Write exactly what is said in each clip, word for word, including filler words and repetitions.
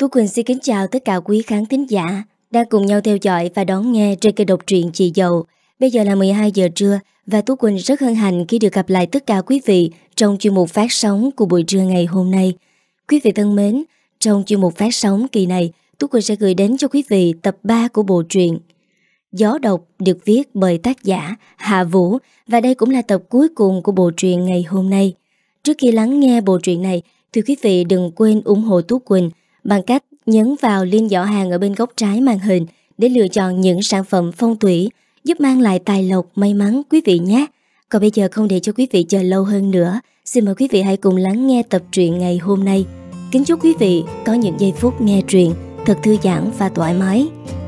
Tú Quỳnh xin kính chào tất cả quý khán thính giả đang cùng nhau theo dõi và đón nghe trên kênh độc truyện Chị Dậu. Bây giờ là mười hai giờ trưa và Tú Quỳnh rất hân hạnh khi được gặp lại tất cả quý vị trong chuyên mục phát sóng của buổi trưa ngày hôm nay. Quý vị thân mến, trong chuyên mục phát sóng kỳ này, Tú Quỳnh sẽ gửi đến cho quý vị tập ba của bộ truyện Gió Độc được viết bởi tác giả Hạ Vũ, và đây cũng là tập cuối cùng của bộ truyện ngày hôm nay. Trước khi lắng nghe bộ truyện này thì quý vị đừng quên ủng hộ Tú Quỳnh bằng cách nhấn vào link giỏ hàng ở bên góc trái màn hình để lựa chọn những sản phẩm phong thủy giúp mang lại tài lộc may mắn quý vị nhé. Còn bây giờ không để cho quý vị chờ lâu hơn nữa, xin mời quý vị hãy cùng lắng nghe tập truyện ngày hôm nay. Kính chúc quý vị có những giây phút nghe truyện thật thư giãn và thoải mái.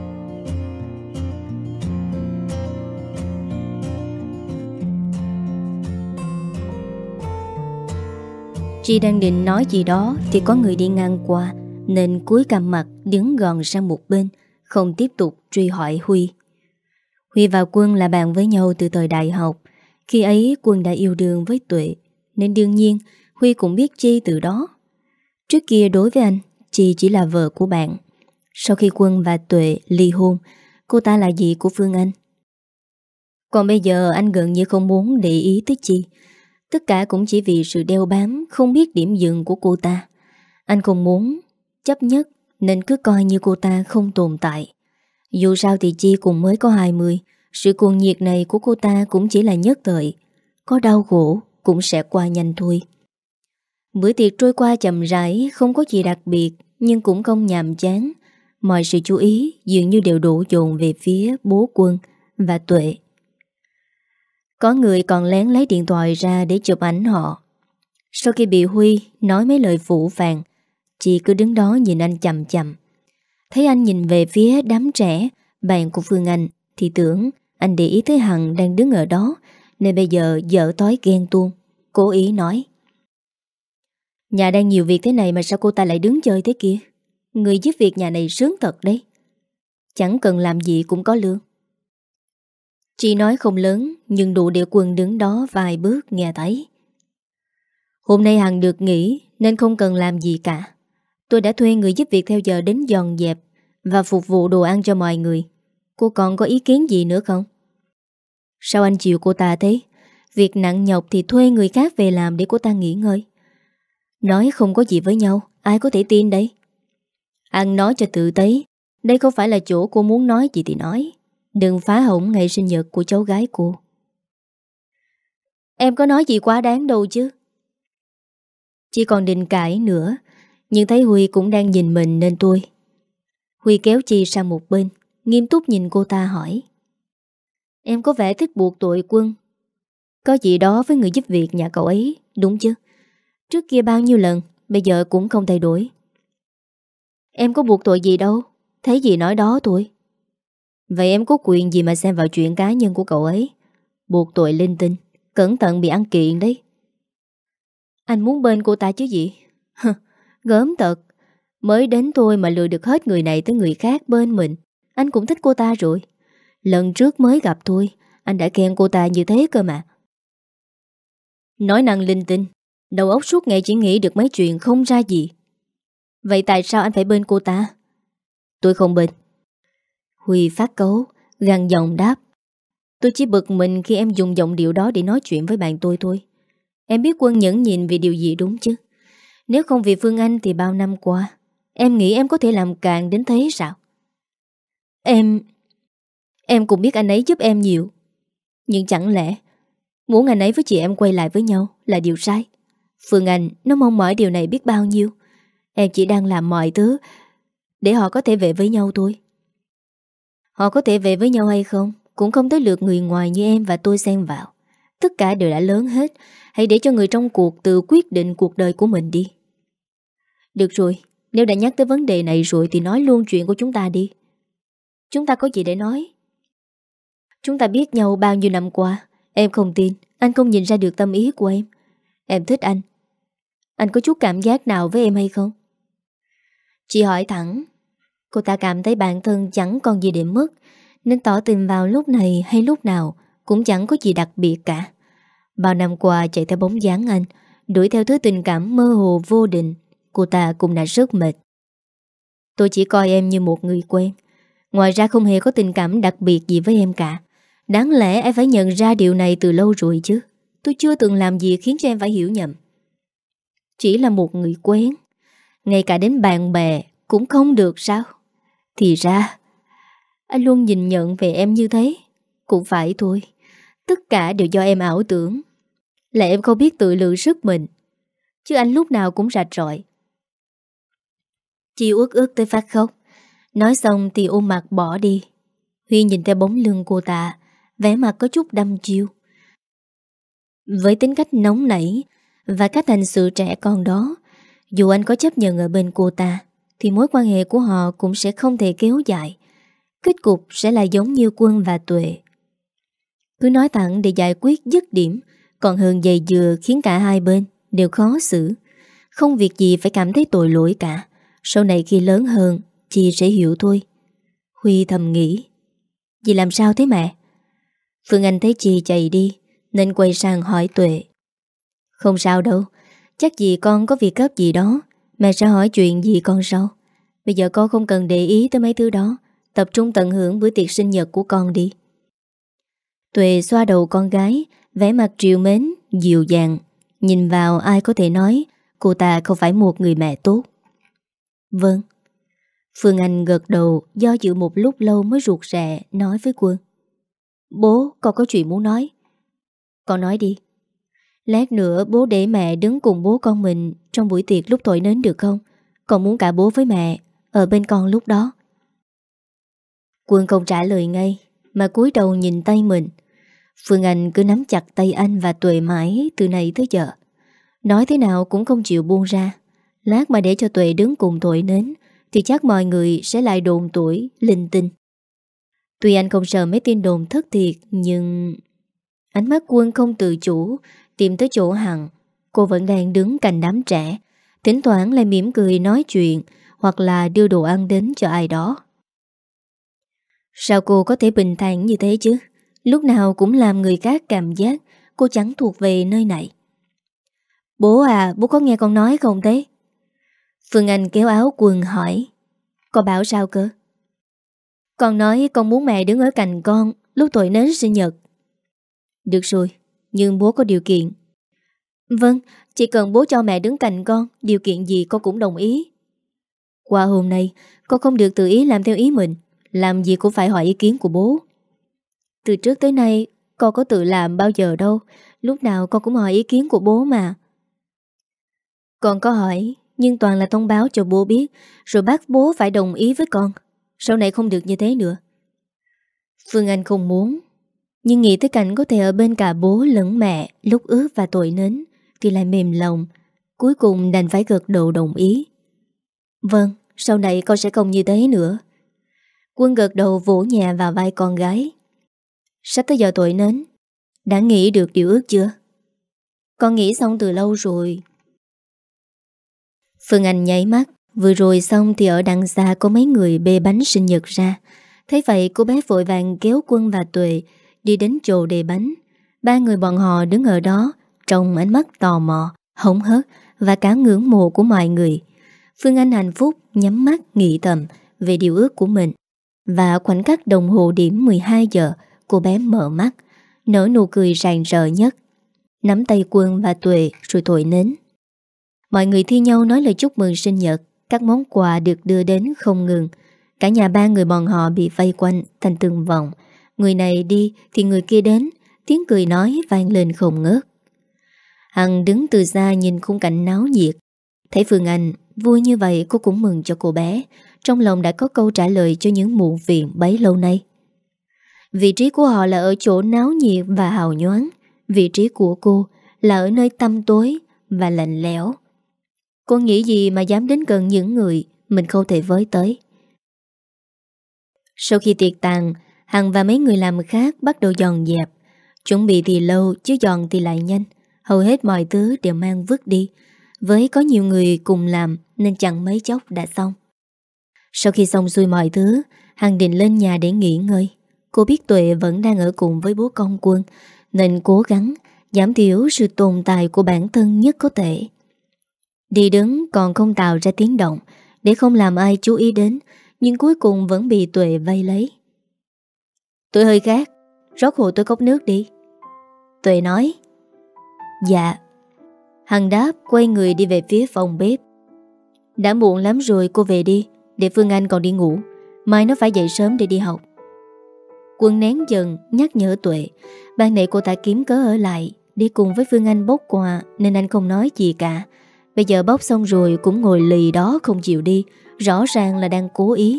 Chị đang định nói gì đó thì có người đi ngang qua, nên cúi cằm mặt đứng gòn sang một bên, không tiếp tục truy hỏi Huy. Huy và Quân là bạn với nhau từ thời đại học. Khi ấy Quân đã yêu đương với Tuệ, nên đương nhiên Huy cũng biết Chi từ đó. Trước kia đối với anh, Chi chỉ là vợ của bạn. Sau khi Quân và Tuệ ly hôn, cô ta là dì của Phương Anh. Còn bây giờ anh gần như không muốn để ý tới Chi. Tất cả cũng chỉ vì sự đeo bám, không biết điểm dừng của cô ta. Anh không muốn chấp nhất nên cứ coi như cô ta không tồn tại. Dù sao thì Chi cũng mới có hai mươi, sự cuồng nhiệt này của cô ta cũng chỉ là nhất thời. Có đau khổ cũng sẽ qua nhanh thôi. Bữa tiệc trôi qua chậm rãi, không có gì đặc biệt nhưng cũng không nhàm chán. Mọi sự chú ý dường như đều đổ dồn về phía bố Quân và Tuệ. Có người còn lén lấy điện thoại ra để chụp ảnh họ. Sau khi bị Huy nói mấy lời phủ phàng, chị cứ đứng đó nhìn anh chằm chằm. Thấy anh nhìn về phía đám trẻ, bạn của Phương Anh, thì tưởng anh để ý tới Hằng đang đứng ở đó, nên bây giờ dở tói ghen tuông. Cố ý nói: nhà đang nhiều việc thế này mà sao cô ta lại đứng chơi thế kia? Người giúp việc nhà này sướng thật đấy. Chẳng cần làm gì cũng có lương. Chị nói không lớn nhưng đủ để Quân đứng đó vài bước nghe thấy. Hôm nay Hằng được nghỉ nên không cần làm gì cả. Tôi đã thuê người giúp việc theo giờ đến dọn dẹp và phục vụ đồ ăn cho mọi người. Cô còn có ý kiến gì nữa không? Sao anh chịu cô ta thế? Việc nặng nhọc thì thuê người khác về làm để cô ta nghỉ ngơi. Nói không có gì với nhau, ai có thể tin đấy? Ăn nói cho tự tế. Đây không phải là chỗ cô muốn nói gì thì nói. Đừng phá hỏng ngày sinh nhật của cháu gái cô. Em có nói gì quá đáng đâu chứ. Chỉ còn định cãi nữa, nhưng thấy Huy cũng đang nhìn mình nên tôi. Huy kéo Chi sang một bên, nghiêm túc nhìn cô ta hỏi: em có vẻ thích buộc tội Quân. Có gì đó với người giúp việc nhà cậu ấy, đúng chứ? Trước kia bao nhiêu lần, bây giờ cũng không thay đổi. Em có buộc tội gì đâu, thấy gì nói đó thôi. Vậy em có quyền gì mà xem vào chuyện cá nhân của cậu ấy? Buộc tội linh tinh, cẩn thận bị ăn kiện đấy. Anh muốn bên cô ta chứ gì? Gớm thật. Mới đến tôi mà lừa được hết người này tới người khác bên mình. Anh cũng thích cô ta rồi. Lần trước mới gặp tôi, anh đã khen cô ta như thế cơ mà. Nói năng linh tinh, đầu óc suốt ngày chỉ nghĩ được mấy chuyện không ra gì. Vậy tại sao anh phải bên cô ta? Tôi không bên. Huy phát cấu, gằn giọng đáp: tôi chỉ bực mình khi em dùng giọng điệu đó để nói chuyện với bạn tôi thôi. Em biết Quân nhẫn nhịn vì điều gì đúng chứ? Nếu không vì Phương Anh thì bao năm qua em nghĩ em có thể làm càn đến thế sao? Em Em cũng biết anh ấy giúp em nhiều. Nhưng chẳng lẽ muốn anh ấy với chị em quay lại với nhau là điều sai? Phương Anh nó mong mỏi điều này biết bao nhiêu. Em chỉ đang làm mọi thứ để họ có thể về với nhau thôi. Họ có thể về với nhau hay không cũng không tới lượt người ngoài như em và tôi xen vào. Tất cả đều đã lớn hết. Hãy để cho người trong cuộc tự quyết định cuộc đời của mình đi. Được rồi, nếu đã nhắc tới vấn đề này rồi thì nói luôn chuyện của chúng ta đi. Chúng ta có gì để nói? Chúng ta biết nhau bao nhiêu năm qua. Em không tin anh không nhìn ra được tâm ý của em. Em thích anh. Anh có chút cảm giác nào với em hay không? Chị hỏi thẳng. Cô ta cảm thấy bản thân chẳng còn gì để mất, nên tỏ tình vào lúc này hay lúc nào cũng chẳng có gì đặc biệt cả. Bao năm qua chạy theo bóng dáng anh, đuổi theo thứ tình cảm mơ hồ vô định, cô ta cũng đã rất mệt. Tôi chỉ coi em như một người quen. Ngoài ra không hề có tình cảm đặc biệt gì với em cả. Đáng lẽ em phải nhận ra điều này từ lâu rồi chứ. Tôi chưa từng làm gì khiến cho em phải hiểu nhầm. Chỉ là một người quen, ngay cả đến bạn bè cũng không được sao? Thì ra anh luôn nhìn nhận về em như thế. Cũng phải thôi. Tất cả đều do em ảo tưởng. Là em không biết tự lượng sức mình. Chứ anh lúc nào cũng rạch rọi. Chi uất ức tới phát khóc. Nói xong thì ôm mặt bỏ đi. Huy nhìn theo bóng lưng cô ta, vẻ mặt có chút đăm chiêu. Với tính cách nóng nảy và cách hành sự trẻ con đó, dù anh có chấp nhận ở bên cô ta thì mối quan hệ của họ cũng sẽ không thể kéo dài. Kết cục sẽ là giống như Quân và Tuệ. Cứ nói thẳng để giải quyết dứt điểm, còn hơn dày dừa khiến cả hai bên đều khó xử. Không việc gì phải cảm thấy tội lỗi cả. Sau này khi lớn hơn Chi sẽ hiểu thôi. Huy thầm nghĩ. Dì làm sao thế mẹ? Phương Anh thấy Chi chạy đi nên quay sang hỏi Tuệ. Không sao đâu. Chắc dì con có việc gấp gì đó. Mẹ sẽ hỏi chuyện dì con sau. Bây giờ con không cần để ý tới mấy thứ đó. Tập trung tận hưởng bữa tiệc sinh nhật của con đi. Tuệ xoa đầu con gái, vẻ mặt trìu mến, dịu dàng. Nhìn vào ai có thể nói cô ta không phải một người mẹ tốt. Vâng. Phương Anh gật đầu, do dự một lúc lâu mới ruột rè nói với Quân. Bố, con có chuyện muốn nói. Con nói đi. Lát nữa bố để mẹ đứng cùng bố con mình trong buổi tiệc lúc thổi nến được không? Con muốn cả bố với mẹ ở bên con lúc đó. Quân không trả lời ngay, mà cúi đầu nhìn tay mình. Phương Anh cứ nắm chặt tay anh và Tuệ mãi từ nãy tới giờ. Nói thế nào cũng không chịu buông ra. Lát mà để cho Tuệ đứng cùng thổi nến thì chắc mọi người sẽ lại đồn tuổi linh tinh. Tuy anh không sợ mấy tin đồn thất thiệt, nhưng ánh mắt Quân không tự chủ tìm tới chỗ Hằng. Cô vẫn đang đứng cạnh đám trẻ, thỉnh thoảng lại mỉm cười nói chuyện hoặc là đưa đồ ăn đến cho ai đó. Sao cô có thể bình thản như thế chứ? Lúc nào cũng làm người khác cảm giác cô chẳng thuộc về nơi này. Bố à, bố có nghe con nói không thế? Phương Anh kéo áo Quân hỏi. Con bảo sao cơ? Con nói con muốn mẹ đứng ở cạnh con lúc thổi nến sinh nhật. Được rồi, nhưng bố có điều kiện. Vâng, chỉ cần bố cho mẹ đứng cạnh con, điều kiện gì con cũng đồng ý. Qua hôm nay, con không được tự ý làm theo ý mình. Làm gì cũng phải hỏi ý kiến của bố. Từ trước tới nay con có tự làm bao giờ đâu. Lúc nào con cũng hỏi ý kiến của bố mà. Con có hỏi, nhưng toàn là thông báo cho bố biết, rồi bắt bố phải đồng ý với con. Sau này không được như thế nữa. Phương Anh không muốn, nhưng nghĩ tới cảnh có thể ở bên cả bố lẫn mẹ lúc ướt và tội nến thì lại mềm lòng. Cuối cùng đành phải gật đầu đồng ý. Vâng, sau này con sẽ không như thế nữa. Quân gật đầu vỗ nhẹ vào vai con gái. Sắp tới giờ tội nến, đã nghĩ được điều ước chưa? Con nghĩ xong từ lâu rồi. Phương Anh nháy mắt. Vừa rồi xong thì ở đằng xa có mấy người bê bánh sinh nhật ra. Thấy vậy cô bé vội vàng kéo Quân và Tuệ đi đến chỗ đề bánh. Ba người bọn họ đứng ở đó trong ánh mắt tò mò, hóng hớt và cả ngưỡng mộ của mọi người. Phương Anh hạnh phúc nhắm mắt nghĩ thầm về điều ước của mình. Và khoảnh khắc đồng hồ điểm mười hai giờ, cô bé mở mắt, nở nụ cười rạng rỡ nhất, nắm tay Quân và Tuệ rồi thổi nến. Mọi người thi nhau nói lời chúc mừng sinh nhật. Các món quà được đưa đến không ngừng. Cả nhà ba người bọn họ bị vây quanh thành từng vòng. Người này đi thì người kia đến. Tiếng cười nói vang lên không ngớt. Hằng đứng từ xa nhìn khung cảnh náo nhiệt. Thấy Phương Anh vui như vậy, cô cũng mừng cho cô bé. Trong lòng đã có câu trả lời cho những muộn phiền bấy lâu nay. Vị trí của họ là ở chỗ náo nhiệt và hào nhoáng. Vị trí của cô là ở nơi tăm tối và lạnh lẽo. Cô nghĩ gì mà dám đến gần những người mình không thể với tới. Sau khi tiệc tàn, Hằng và mấy người làm khác bắt đầu dọn dẹp. Chuẩn bị thì lâu chứ dọn thì lại nhanh. Hầu hết mọi thứ đều mang vứt đi. Với có nhiều người cùng làm nên chẳng mấy chốc đã xong. Sau khi xong xuôi mọi thứ, Hằng định lên nhà để nghỉ ngơi. Cô biết Tuệ vẫn đang ở cùng với bố con Quân, nên cố gắng giảm thiểu sự tồn tại của bản thân nhất có thể. Đi đứng còn không tạo ra tiếng động, để không làm ai chú ý đến, nhưng cuối cùng vẫn bị Tuệ vây lấy. Tôi hơi khát, rót hộ tôi cốc nước đi. Tuệ nói. Dạ. Hằng đáp, quay người đi về phía phòng bếp. Đã muộn lắm rồi, cô về đi, để Phương Anh còn đi ngủ. Mai nó phải dậy sớm để đi học. Quân nén giận nhắc nhở Tuệ. Ban nãy cô ta kiếm cớ ở lại đi cùng với Phương Anh bốc quà, nên anh không nói gì cả. Bây giờ bốc xong rồi cũng ngồi lì đó không chịu đi, rõ ràng là đang cố ý.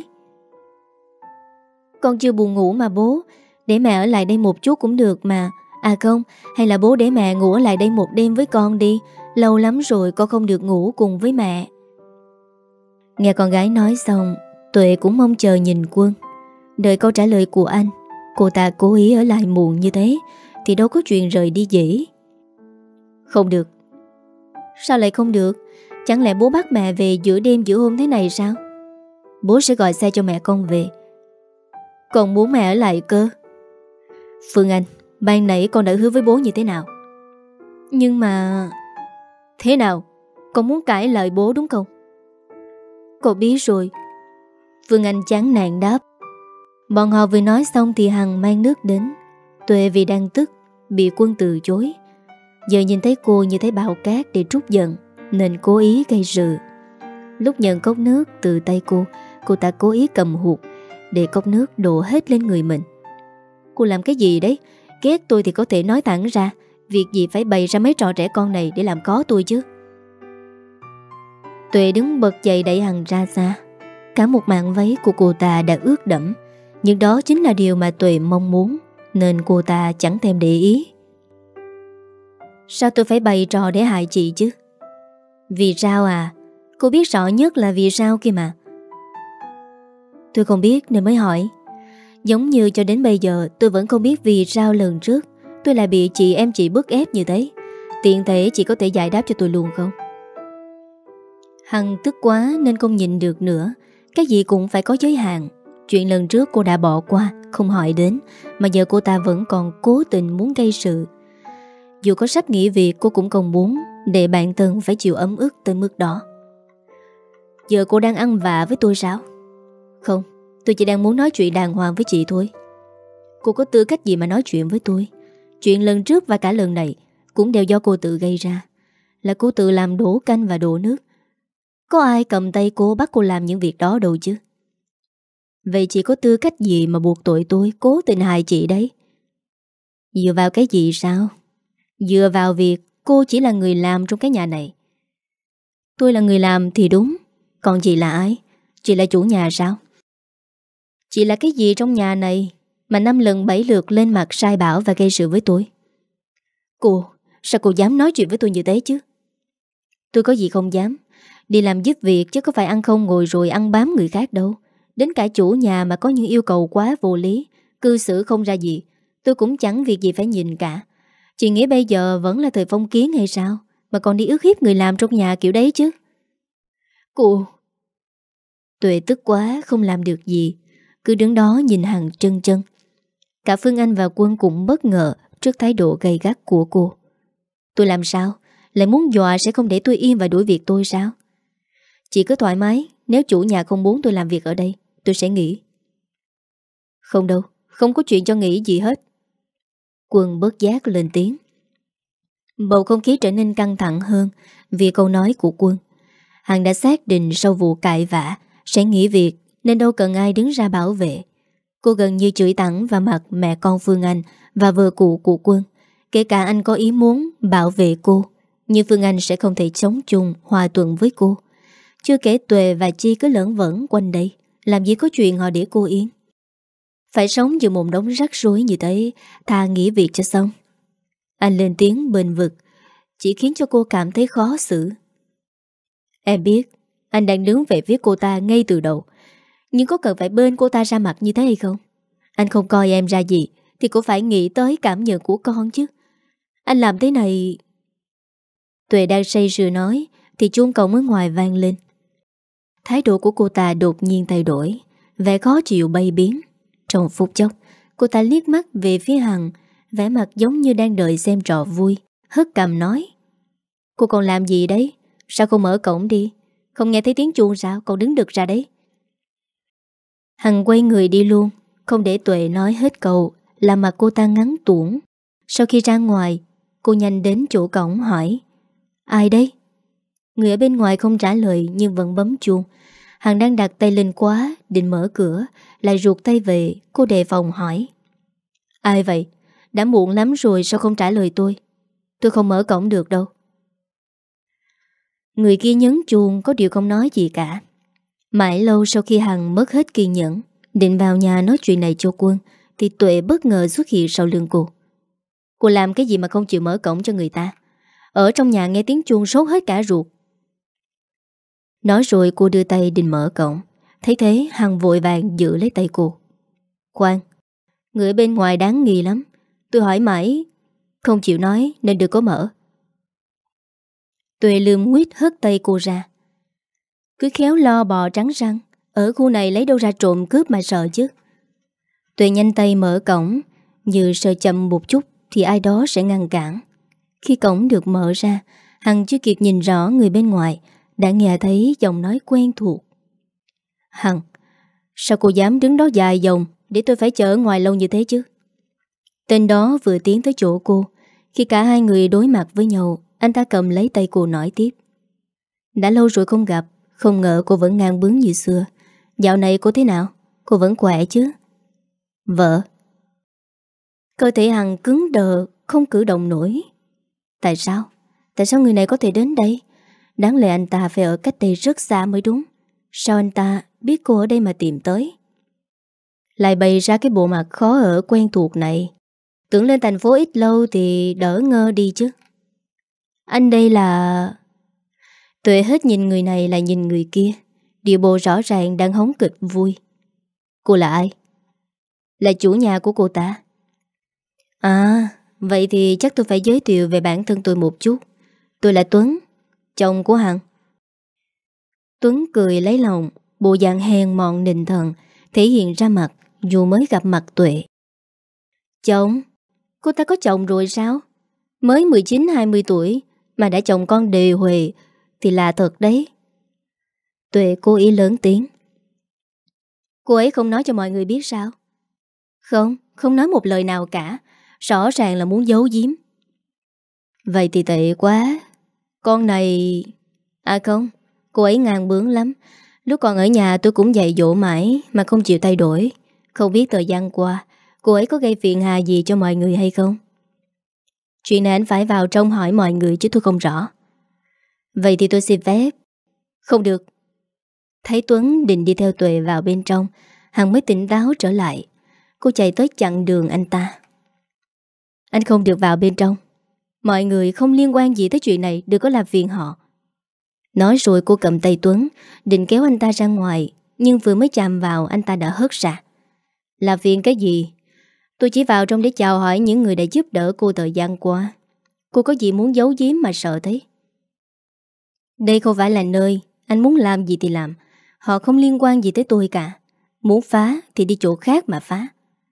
Con chưa buồn ngủ mà bố, để mẹ ở lại đây một chút cũng được mà. À không, hay là bố để mẹ ngủ ở lại đây một đêm với con đi. Lâu lắm rồi con không được ngủ cùng với mẹ. Nghe con gái nói xong, Tuệ cũng mong chờ nhìn Quân. Đợi câu trả lời của anh. Cô ta cố ý ở lại muộn như thế thì đâu có chuyện rời đi dễ. Không được. Sao lại không được? Chẳng lẽ bố bắt mẹ về giữa đêm giữa hôm thế này sao? Bố sẽ gọi xe cho mẹ con về. Còn muốn mẹ ở lại cơ. Phương Anh, ban nãy con đã hứa với bố như thế nào? Nhưng mà... Thế nào? Con muốn cãi lời bố đúng không? Con biết rồi. Phương Anh chán nản đáp. Bọn họ vừa nói xong thì Hằng mang nước đến. Tuệ vì đang tức, bị Quân từ chối. Giờ nhìn thấy cô như thấy bão cát để trút giận, nên cố ý gây sự. Lúc nhận cốc nước từ tay cô, cô ta cố ý cầm hụt để cốc nước đổ hết lên người mình. Cô làm cái gì đấy? Ghét tôi thì có thể nói thẳng ra. Việc gì phải bày ra mấy trò trẻ con này để làm có tôi chứ? Tuệ đứng bật dậy đẩy Hằng ra xa. Cả một mảng váy của cô ta đã ướt đẫm, nhưng đó chính là điều mà Tuệ mong muốn, nên cô ta chẳng thèm để ý. Sao tôi phải bày trò để hại chị chứ? Vì sao à? Cô biết rõ nhất là vì sao kia mà. Tôi không biết nên mới hỏi. Giống như cho đến bây giờ tôi vẫn không biết vì sao lần trước tôi lại bị chị em chị bức ép như thế. Tiện thể chị có thể giải đáp cho tôi luôn không? Hằng tức quá nên không nhịn được nữa. Cái gì cũng phải có giới hạn. Chuyện lần trước cô đã bỏ qua, không hỏi đến, mà giờ cô ta vẫn còn cố tình muốn gây sự. Dù có sắp nghỉ việc, cô cũng không muốn để bạn thân phải chịu ấm ức tới mức đó. Giờ cô đang ăn vạ với tôi sao? Không, tôi chỉ đang muốn nói chuyện đàng hoàng với chị thôi. Cô có tư cách gì mà nói chuyện với tôi? Chuyện lần trước và cả lần này cũng đều do cô tự gây ra. Là cô tự làm đổ canh và đổ nước. Có ai cầm tay cô bắt cô làm những việc đó đâu chứ? Vậy chị có tư cách gì mà buộc tội tôi cố tình hại chị đấy? Dựa vào cái gì sao? Dựa vào việc cô chỉ là người làm trong cái nhà này. Tôi là người làm thì đúng. Còn chị là ai? Chị là chủ nhà sao? Chị là cái gì trong nhà này mà năm lần bảy lượt lên mặt sai bảo và gây sự với tôi? Cô, sao cô dám nói chuyện với tôi như thế chứ? Tôi có gì không dám. Đi làm giúp việc chứ có phải ăn không ngồi rồi ăn bám người khác đâu. Đến cả chủ nhà mà có những yêu cầu quá vô lý, cư xử không ra gì, tôi cũng chẳng việc gì phải nhìn cả. Chị nghĩ bây giờ vẫn là thời phong kiến hay sao mà còn đi ức hiếp người làm trong nhà kiểu đấy chứ? Cô... Tuệ tức quá không làm được gì, cứ đứng đó nhìn Hằng trân trân. Cả Phương Anh và Quân cũng bất ngờ trước thái độ gay gắt của cô. Tôi làm sao? Lại muốn dọa sẽ không để tôi yên và đuổi việc tôi sao? Chị cứ thoải mái. Nếu chủ nhà không muốn tôi làm việc ở đây, tôi sẽ nghỉ. Không đâu, không có chuyện cho nghỉ gì hết. Quân bớt giác lên tiếng. Bầu không khí trở nên căng thẳng hơn vì câu nói của Quân. Hằng đã xác định sau vụ cãi vã sẽ nghỉ việc nên đâu cần ai đứng ra bảo vệ. Cô gần như chửi thẳng vào mặt mẹ con Phương Anh và vợ cụ của Quân. Kể cả anh có ý muốn bảo vệ cô, nhưng Phương Anh sẽ không thể sống chung hòa thuận với cô. Chưa kể Tuệ và Chi cứ lởn vởn quanh đây, làm gì có chuyện họ để cô yên. Phải sống giữa một đống rắc rối như thế, thà nghỉ việc cho xong. Anh lên tiếng bênh vực, chỉ khiến cho cô cảm thấy khó xử. Em biết, anh đang đứng về phía cô ta ngay từ đầu, nhưng có cần phải bên cô ta ra mặt như thế hay không? Anh không coi em ra gì, thì cũng phải nghĩ tới cảm nhận của con chứ. Anh làm thế này... Tuệ đang say sưa nói, thì chuông cổng ở ngoài vang lên. Thái độ của cô ta đột nhiên thay đổi, vẻ khó chịu bay biến. Trong phút chốc, cô ta liếc mắt về phía Hằng, vẻ mặt giống như đang đợi xem trò vui, hất cằm nói. Cô còn làm gì đấy? Sao không mở cổng đi? Không nghe thấy tiếng chuông sao? Cậu đứng đực ra đấy. Hằng quay người đi luôn, không để Tuệ nói hết câu, làm mặt cô ta ngắn tuỗng. Sau khi ra ngoài, cô nhanh đến chỗ cổng hỏi: ai đấy? Người ở bên ngoài không trả lời nhưng vẫn bấm chuông. Hằng đang đặt tay lên khóa định mở cửa, lại ruột tay về. Cô đề phòng hỏi: ai vậy? Đã muộn lắm rồi sao không trả lời tôi? Tôi không mở cổng được đâu. Người kia nhấn chuông, có điều không nói gì cả. Mãi lâu sau khi Hằng mất hết kiên nhẫn, định vào nhà nói chuyện này cho Quân, thì Tuệ bất ngờ xuất hiện sau lưng cô. Cô làm cái gì mà không chịu mở cổng cho người ta? Ở trong nhà nghe tiếng chuông sốt hết cả ruột. Nói rồi cô đưa tay định mở cổng. Thấy thế Hằng vội vàng giữ lấy tay cô. Khoan, người bên ngoài đáng nghi lắm. Tôi hỏi mãi không chịu nói nên đừng có mở. Tuệ lườm nguyết hất tay cô ra. Cứ khéo lo bò trắng răng, ở khu này lấy đâu ra trộm cướp mà sợ chứ. Tuệ nhanh tay mở cổng, như sợ chậm một chút thì ai đó sẽ ngăn cản. Khi cổng được mở ra, Hằng chưa kịp nhìn rõ người bên ngoài đã nghe thấy giọng nói quen thuộc. Hằng, sao cô dám đứng đó dài dòng để tôi phải chờ ở ngoài lâu như thế chứ? Tên đó vừa tiến tới chỗ cô. Khi cả hai người đối mặt với nhau, anh ta cầm lấy tay cô nói tiếp. Đã lâu rồi không gặp, không ngờ cô vẫn ngang bướng như xưa. Dạo này cô thế nào? Cô vẫn khỏe chứ? Vợ. Cơ thể Hằng cứng đờ, không cử động nổi. Tại sao? Tại sao người này có thể đến đây? Đáng lẽ anh ta phải ở cách đây rất xa mới đúng. Sao anh ta biết cô ở đây mà tìm tới? Lại bày ra cái bộ mặt khó ở quen thuộc này. Tưởng lên thành phố ít lâu thì đỡ ngơ đi chứ. Anh đây là... Tuệ hết nhìn người này lại nhìn người kia. Điệu bộ rõ ràng đang hóng kịch vui. Cô là ai? Là chủ nhà của cô ta. À, vậy thì chắc tôi phải giới thiệu về bản thân tôi một chút. Tôi là Tuấn, chồng của Hằng. Tuấn cười lấy lòng, bộ dạng hèn mọn nịnh thần, thể hiện ra mặt dù mới gặp mặt Tuệ. Chồng? Cô ta có chồng rồi sao? Mới mười chín hai mươi tuổi mà đã chồng con đề huề thì là thật đấy. Tuệ cố ý lớn tiếng. Cô ấy không nói cho mọi người biết sao? Không, không nói một lời nào cả. Rõ ràng là muốn giấu giếm. Vậy thì tệ quá. Con này... À không, cô ấy ngang bướng lắm. Lúc còn ở nhà tôi cũng dạy dỗ mãi mà không chịu thay đổi. Không biết thời gian qua cô ấy có gây phiền hà gì cho mọi người hay không? Chuyện này anh phải vào trong hỏi mọi người chứ tôi không rõ. Vậy thì tôi xin phép. Không được. Thấy Tuấn định đi theo Tuệ vào bên trong, Hằng mới tỉnh táo trở lại. Cô chạy tới chặn đường anh ta. Anh không được vào bên trong. Mọi người không liên quan gì tới chuyện này, đừng có làm phiền họ. Nói rồi cô cầm tay Tuấn định kéo anh ta ra ngoài, nhưng vừa mới chạm vào anh ta đã hất ra. Làm phiền cái gì? Tôi chỉ vào trong để chào hỏi những người đã giúp đỡ cô thời gian qua. Cô có gì muốn giấu giếm mà sợ thế? Đây không phải là nơi anh muốn làm gì thì làm. Họ không liên quan gì tới tôi cả. Muốn phá thì đi chỗ khác mà phá.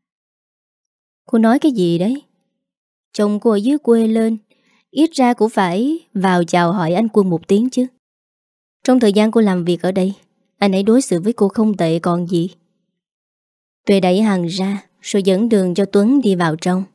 Cô nói cái gì đấy? Chồng cô ở dưới quê lên, ít ra cũng phải vào chào hỏi anh Quân một tiếng chứ. Trong thời gian cô làm việc ở đây, anh ấy đối xử với cô không tệ còn gì. Tuệ đẩy Hằng ra rồi dẫn đường cho Tuấn đi vào trong.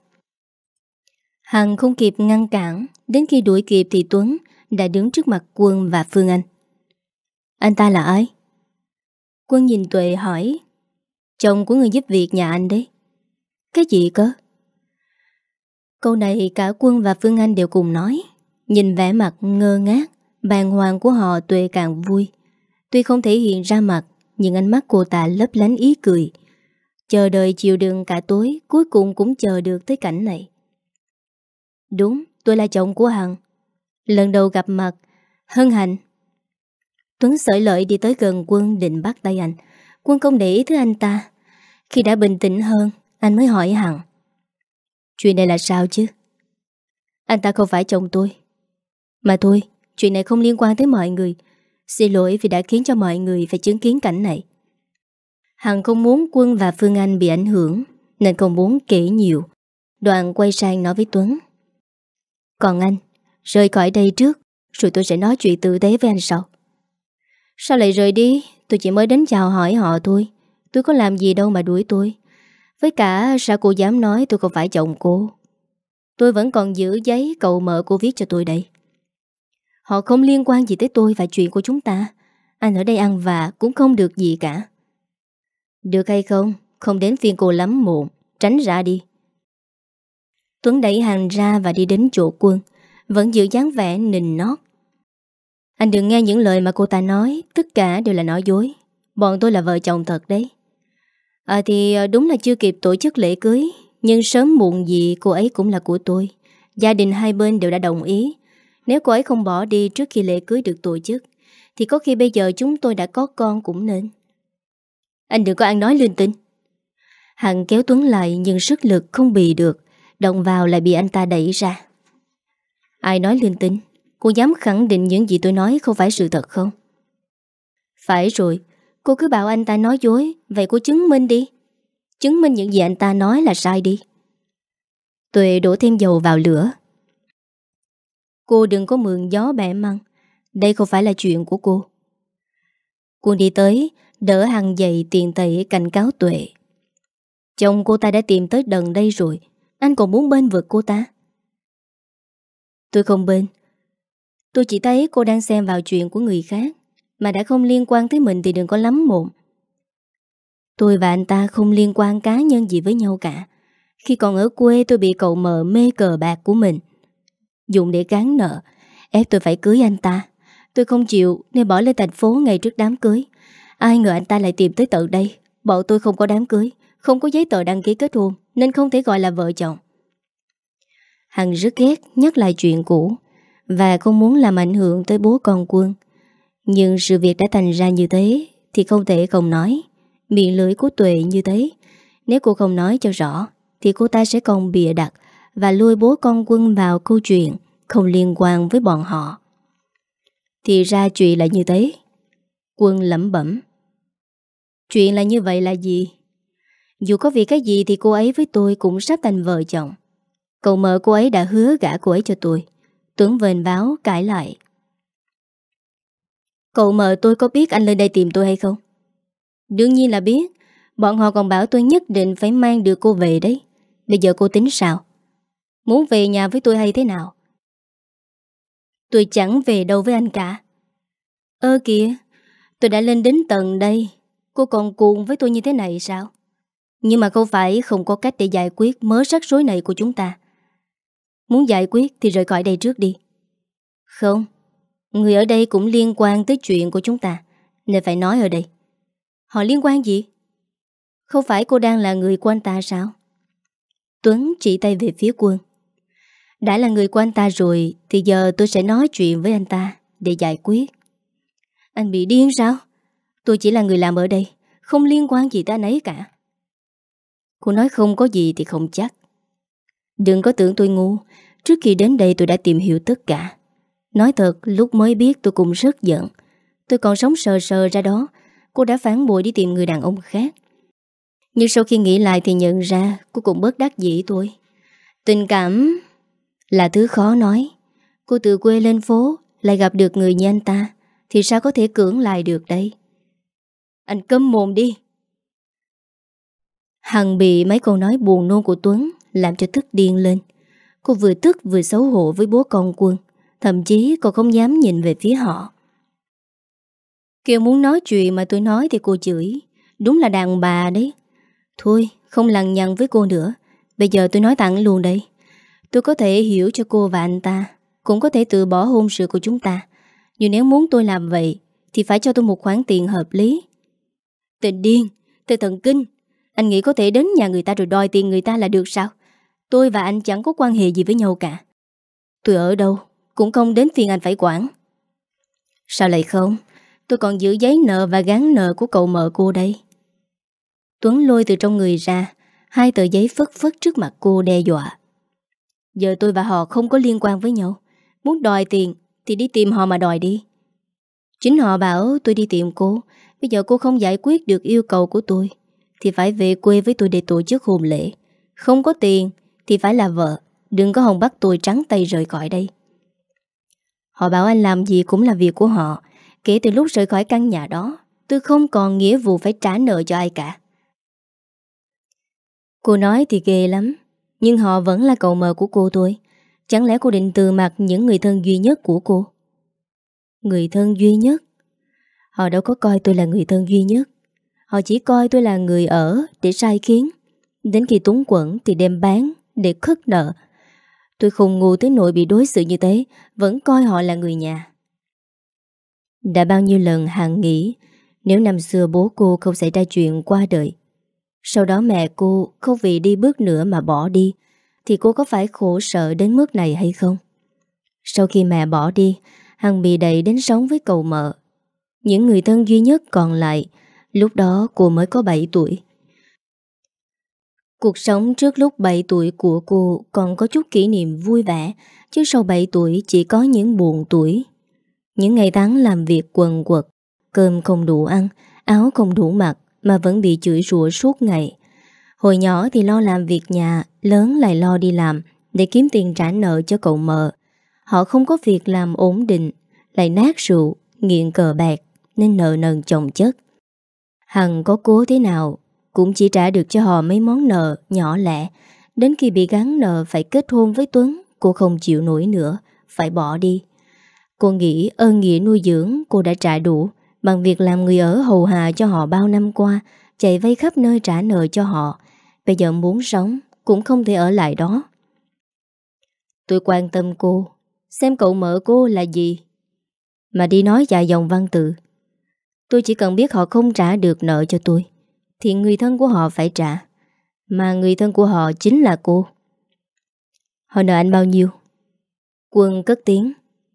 Hằng không kịp ngăn cản. Đến khi đuổi kịp thì Tuấn đã đứng trước mặt Quân và Phương Anh. Anh ta là ai? Quân nhìn Tuệ hỏi. Chồng của người giúp việc nhà anh đấy. Cái gì cơ? Câu này cả Quân và Phương Anh đều cùng nói. Nhìn vẻ mặt ngơ ngác, bàng hoàng của họ, Tuệ càng vui. Tuy không thể hiện ra mặt, nhưng ánh mắt cô ta lấp lánh ý cười. Chờ đợi chịu đựng cả tối, cuối cùng cũng chờ được tới cảnh này. Đúng, tôi là chồng của Hằng. Lần đầu gặp mặt, hân hạnh. Tuấn sởi lợi đi tới gần Quân định bắt tay anh. Quân không để ý tới anh ta. Khi đã bình tĩnh hơn, anh mới hỏi Hằng. Chuyện này là sao chứ? Anh ta không phải chồng tôi. Mà thôi, chuyện này không liên quan tới mọi người. Xin lỗi vì đã khiến cho mọi người phải chứng kiến cảnh này. Hằng không muốn Quân và Phương Anh bị ảnh hưởng nên không muốn kể nhiều. Đoàn quay sang nói với Tuấn. Còn anh, rời khỏi đây trước, rồi tôi sẽ nói chuyện tử tế với anh sau. Sao lại rời đi? Tôi chỉ mới đến chào hỏi họ thôi. Tôi có làm gì đâu mà đuổi tôi. Với cả sao cô dám nói tôi không phải chồng cô? Tôi vẫn còn giữ giấy cậu mợ cô viết cho tôi đây. Họ không liên quan gì tới tôi và chuyện của chúng ta. Anh ở đây ăn vạ cũng không được gì cả. Được hay không? Không đến phiên cô lắm muộn. Tránh ra đi. Tuấn đẩy Hằng ra và đi đến chỗ Quân, vẫn giữ dáng vẻ nịnh nót. Anh đừng nghe những lời mà cô ta nói. Tất cả đều là nói dối. Bọn tôi là vợ chồng thật đấy. À thì đúng là chưa kịp tổ chức lễ cưới, nhưng sớm muộn gì cô ấy cũng là của tôi. Gia đình hai bên đều đã đồng ý. Nếu cô ấy không bỏ đi trước khi lễ cưới được tổ chức, thì có khi bây giờ chúng tôi đã có con cũng nên. Anh đừng có ăn nói linh tinh. Hằng kéo Tuấn lại nhưng sức lực không bì được, động vào lại bị anh ta đẩy ra. Ai nói linh tinh? Cô dám khẳng định những gì tôi nói không phải sự thật không? Phải rồi. Cô cứ bảo anh ta nói dối. Vậy cô chứng minh đi. Chứng minh những gì anh ta nói là sai đi. Tuệ đổ thêm dầu vào lửa. Cô đừng có mượn gió bẻ măng. Đây không phải là chuyện của cô. Cô đi tới, đỡ Hằng dậy tiền tẩy cảnh cáo Tuệ. Chồng cô ta đã tìm tới đần đây rồi. Anh còn muốn bên vực cô ta? Tôi không bên. Tôi chỉ thấy cô đang xen vào chuyện của người khác, mà đã không liên quan tới mình thì đừng có lắm mồm. Tôi và anh ta không liên quan cá nhân gì với nhau cả. Khi còn ở quê tôi bị cậu mợ mê cờ bạc của mình dùng để gán nợ, ép tôi phải cưới anh ta. Tôi không chịu nên bỏ lên thành phố ngày trước đám cưới. Ai ngờ anh ta lại tìm tới tận đây. Bọn tôi không có đám cưới, không có giấy tờ đăng ký kết hôn, nên không thể gọi là vợ chồng. Hằng rất ghét nhắc lại chuyện cũ và không muốn làm ảnh hưởng tới bố con Quân. Nhưng sự việc đã thành ra như thế thì không thể không nói. Miệng lưỡi của Tuệ như thế, nếu cô không nói cho rõ thì cô ta sẽ còn bịa đặt và lôi bố con Quân vào câu chuyện không liên quan với bọn họ. Thì ra chuyện là như thế. Quân lẩm bẩm. Chuyện là như vậy là gì? Dù có vì cái gì thì cô ấy với tôi cũng sắp thành vợ chồng. Cậu mợ cô ấy đã hứa gả cô ấy cho tôi. Tuấn vênh váo cãi lại. Cậu mợ tôi có biết anh lên đây tìm tôi hay không? Đương nhiên là biết. Bọn họ còn bảo tôi nhất định phải mang được cô về đấy. Bây giờ cô tính sao? Muốn về nhà với tôi hay thế nào? Tôi chẳng về đâu với anh cả. Ơ kìa, tôi đã lên đến tận đây, cô còn cuồng với tôi như thế này sao? Nhưng mà không phải không có cách để giải quyết mớ rắc rối này của chúng ta. Muốn giải quyết thì rời khỏi đây trước đi. Không, người ở đây cũng liên quan tới chuyện của chúng ta, nên phải nói ở đây. Họ liên quan gì? Không phải cô đang là người của anh ta sao? Tuấn chỉ tay về phía Quân. Đã là người của anh ta rồi thì giờ tôi sẽ nói chuyện với anh ta để giải quyết. Anh bị điên sao? Tôi chỉ là người làm ở đây, không liên quan gì tới anh ấy cả. Cô nói không có gì thì không chắc. Đừng có tưởng tôi ngu. Trước khi đến đây tôi đã tìm hiểu tất cả. Nói thật, lúc mới biết tôi cũng rất giận. Tôi còn sống sờ sờ ra đó, cô đã phản bội đi tìm người đàn ông khác. Nhưng sau khi nghĩ lại thì nhận ra cô cũng bớt đắc dĩ thôi. Tình cảm là thứ khó nói. Cô từ quê lên phố lại gặp được người như anh ta thì sao có thể cưỡng lại được đây? Anh câm mồm đi. Hằng bị mấy câu nói buồn nôn của Tuấn làm cho tức điên lên. Cô vừa tức vừa xấu hổ với bố con Quân, thậm chí còn không dám nhìn về phía họ. Kêu muốn nói chuyện mà tôi nói thì cô chửi. Đúng là đàn bà đấy. Thôi, không lằng nhằng với cô nữa. Bây giờ tôi nói thẳng luôn đây. Tôi có thể hiểu cho cô và anh ta, cũng có thể từ bỏ hôn sự của chúng ta. Nhưng nếu muốn tôi làm vậy thì phải cho tôi một khoản tiền hợp lý. Tình điên, tình thần kinh. Anh nghĩ có thể đến nhà người ta rồi đòi tiền người ta là được sao? Tôi và anh chẳng có quan hệ gì với nhau cả. Tôi ở đâu cũng không đến phiền anh phải quản. Sao lại không? Tôi còn giữ giấy nợ và gán nợ của cậu mợ cô đây. Tuấn lôi từ trong người ra hai tờ giấy phất phất trước mặt cô đe dọa. Giờ tôi và họ không có liên quan với nhau. Muốn đòi tiền thì đi tìm họ mà đòi đi. Chính họ bảo tôi đi tìm cô. Bây giờ cô không giải quyết được yêu cầu của tôi thì phải về quê với tôi để tổ chức hôn lễ. Không có tiền thì phải là vợ. Đừng có hòng bắt tôi trắng tay rời khỏi đây. Họ bảo anh làm gì cũng là việc của họ, Kể từ lúc rời khỏi căn nhà đó, tôi không còn nghĩa vụ phải trả nợ cho ai cả. Cô nói thì ghê lắm, nhưng họ vẫn là cậu mờ của cô tôi. Chẳng lẽ cô định từ mặt những người thân duy nhất của cô? Người thân duy nhất? Họ đâu có coi tôi là người thân duy nhất. Họ chỉ coi tôi là người ở để sai khiến. Đến khi túng quẫn thì đem bán để khất nợ. Tôi không ngu tới nỗi bị đối xử như thế, vẫn coi họ là người nhà. Đã bao nhiêu lần Hằng nghĩ, nếu năm xưa bố cô không xảy ra chuyện qua đời, sau đó mẹ cô không vì đi bước nữa mà bỏ đi, thì cô có phải khổ sở đến mức này hay không? Sau khi mẹ bỏ đi, Hằng bị đẩy đến sống với cậu mợ. Những người thân duy nhất còn lại, lúc đó cô mới có bảy tuổi. Cuộc sống trước lúc bảy tuổi của cô còn có chút kỷ niệm vui vẻ, chứ sau bảy tuổi chỉ có những buồn tuổi. Những ngày tháng làm việc quần quật, cơm không đủ ăn, áo không đủ mặc mà vẫn bị chửi rủa suốt ngày. Hồi nhỏ thì lo làm việc nhà, lớn lại lo đi làm để kiếm tiền trả nợ cho cậu mợ. Họ không có việc làm ổn định, lại nát rượu, nghiện cờ bạc nên nợ nần chồng chất. Hằng có cố thế nào cũng chỉ trả được cho họ mấy món nợ nhỏ lẻ. Đến khi bị gắn nợ phải kết hôn với Tuấn, cô không chịu nổi nữa, phải bỏ đi. Cô nghĩ ơn nghĩa nuôi dưỡng cô đã trả đủ bằng việc làm người ở hầu hạ cho họ bao năm qua, chạy vây khắp nơi trả nợ cho họ. Bây giờ muốn sống cũng không thể ở lại đó. Tôi quan tâm cô, xem cậu mợ cô là gì mà đi nói dài dòng văn tự. Tôi chỉ cần biết họ không trả được nợ cho tôi thì người thân của họ phải trả. Mà người thân của họ chính là cô. Họ nợ anh bao nhiêu? Quân cất tiếng.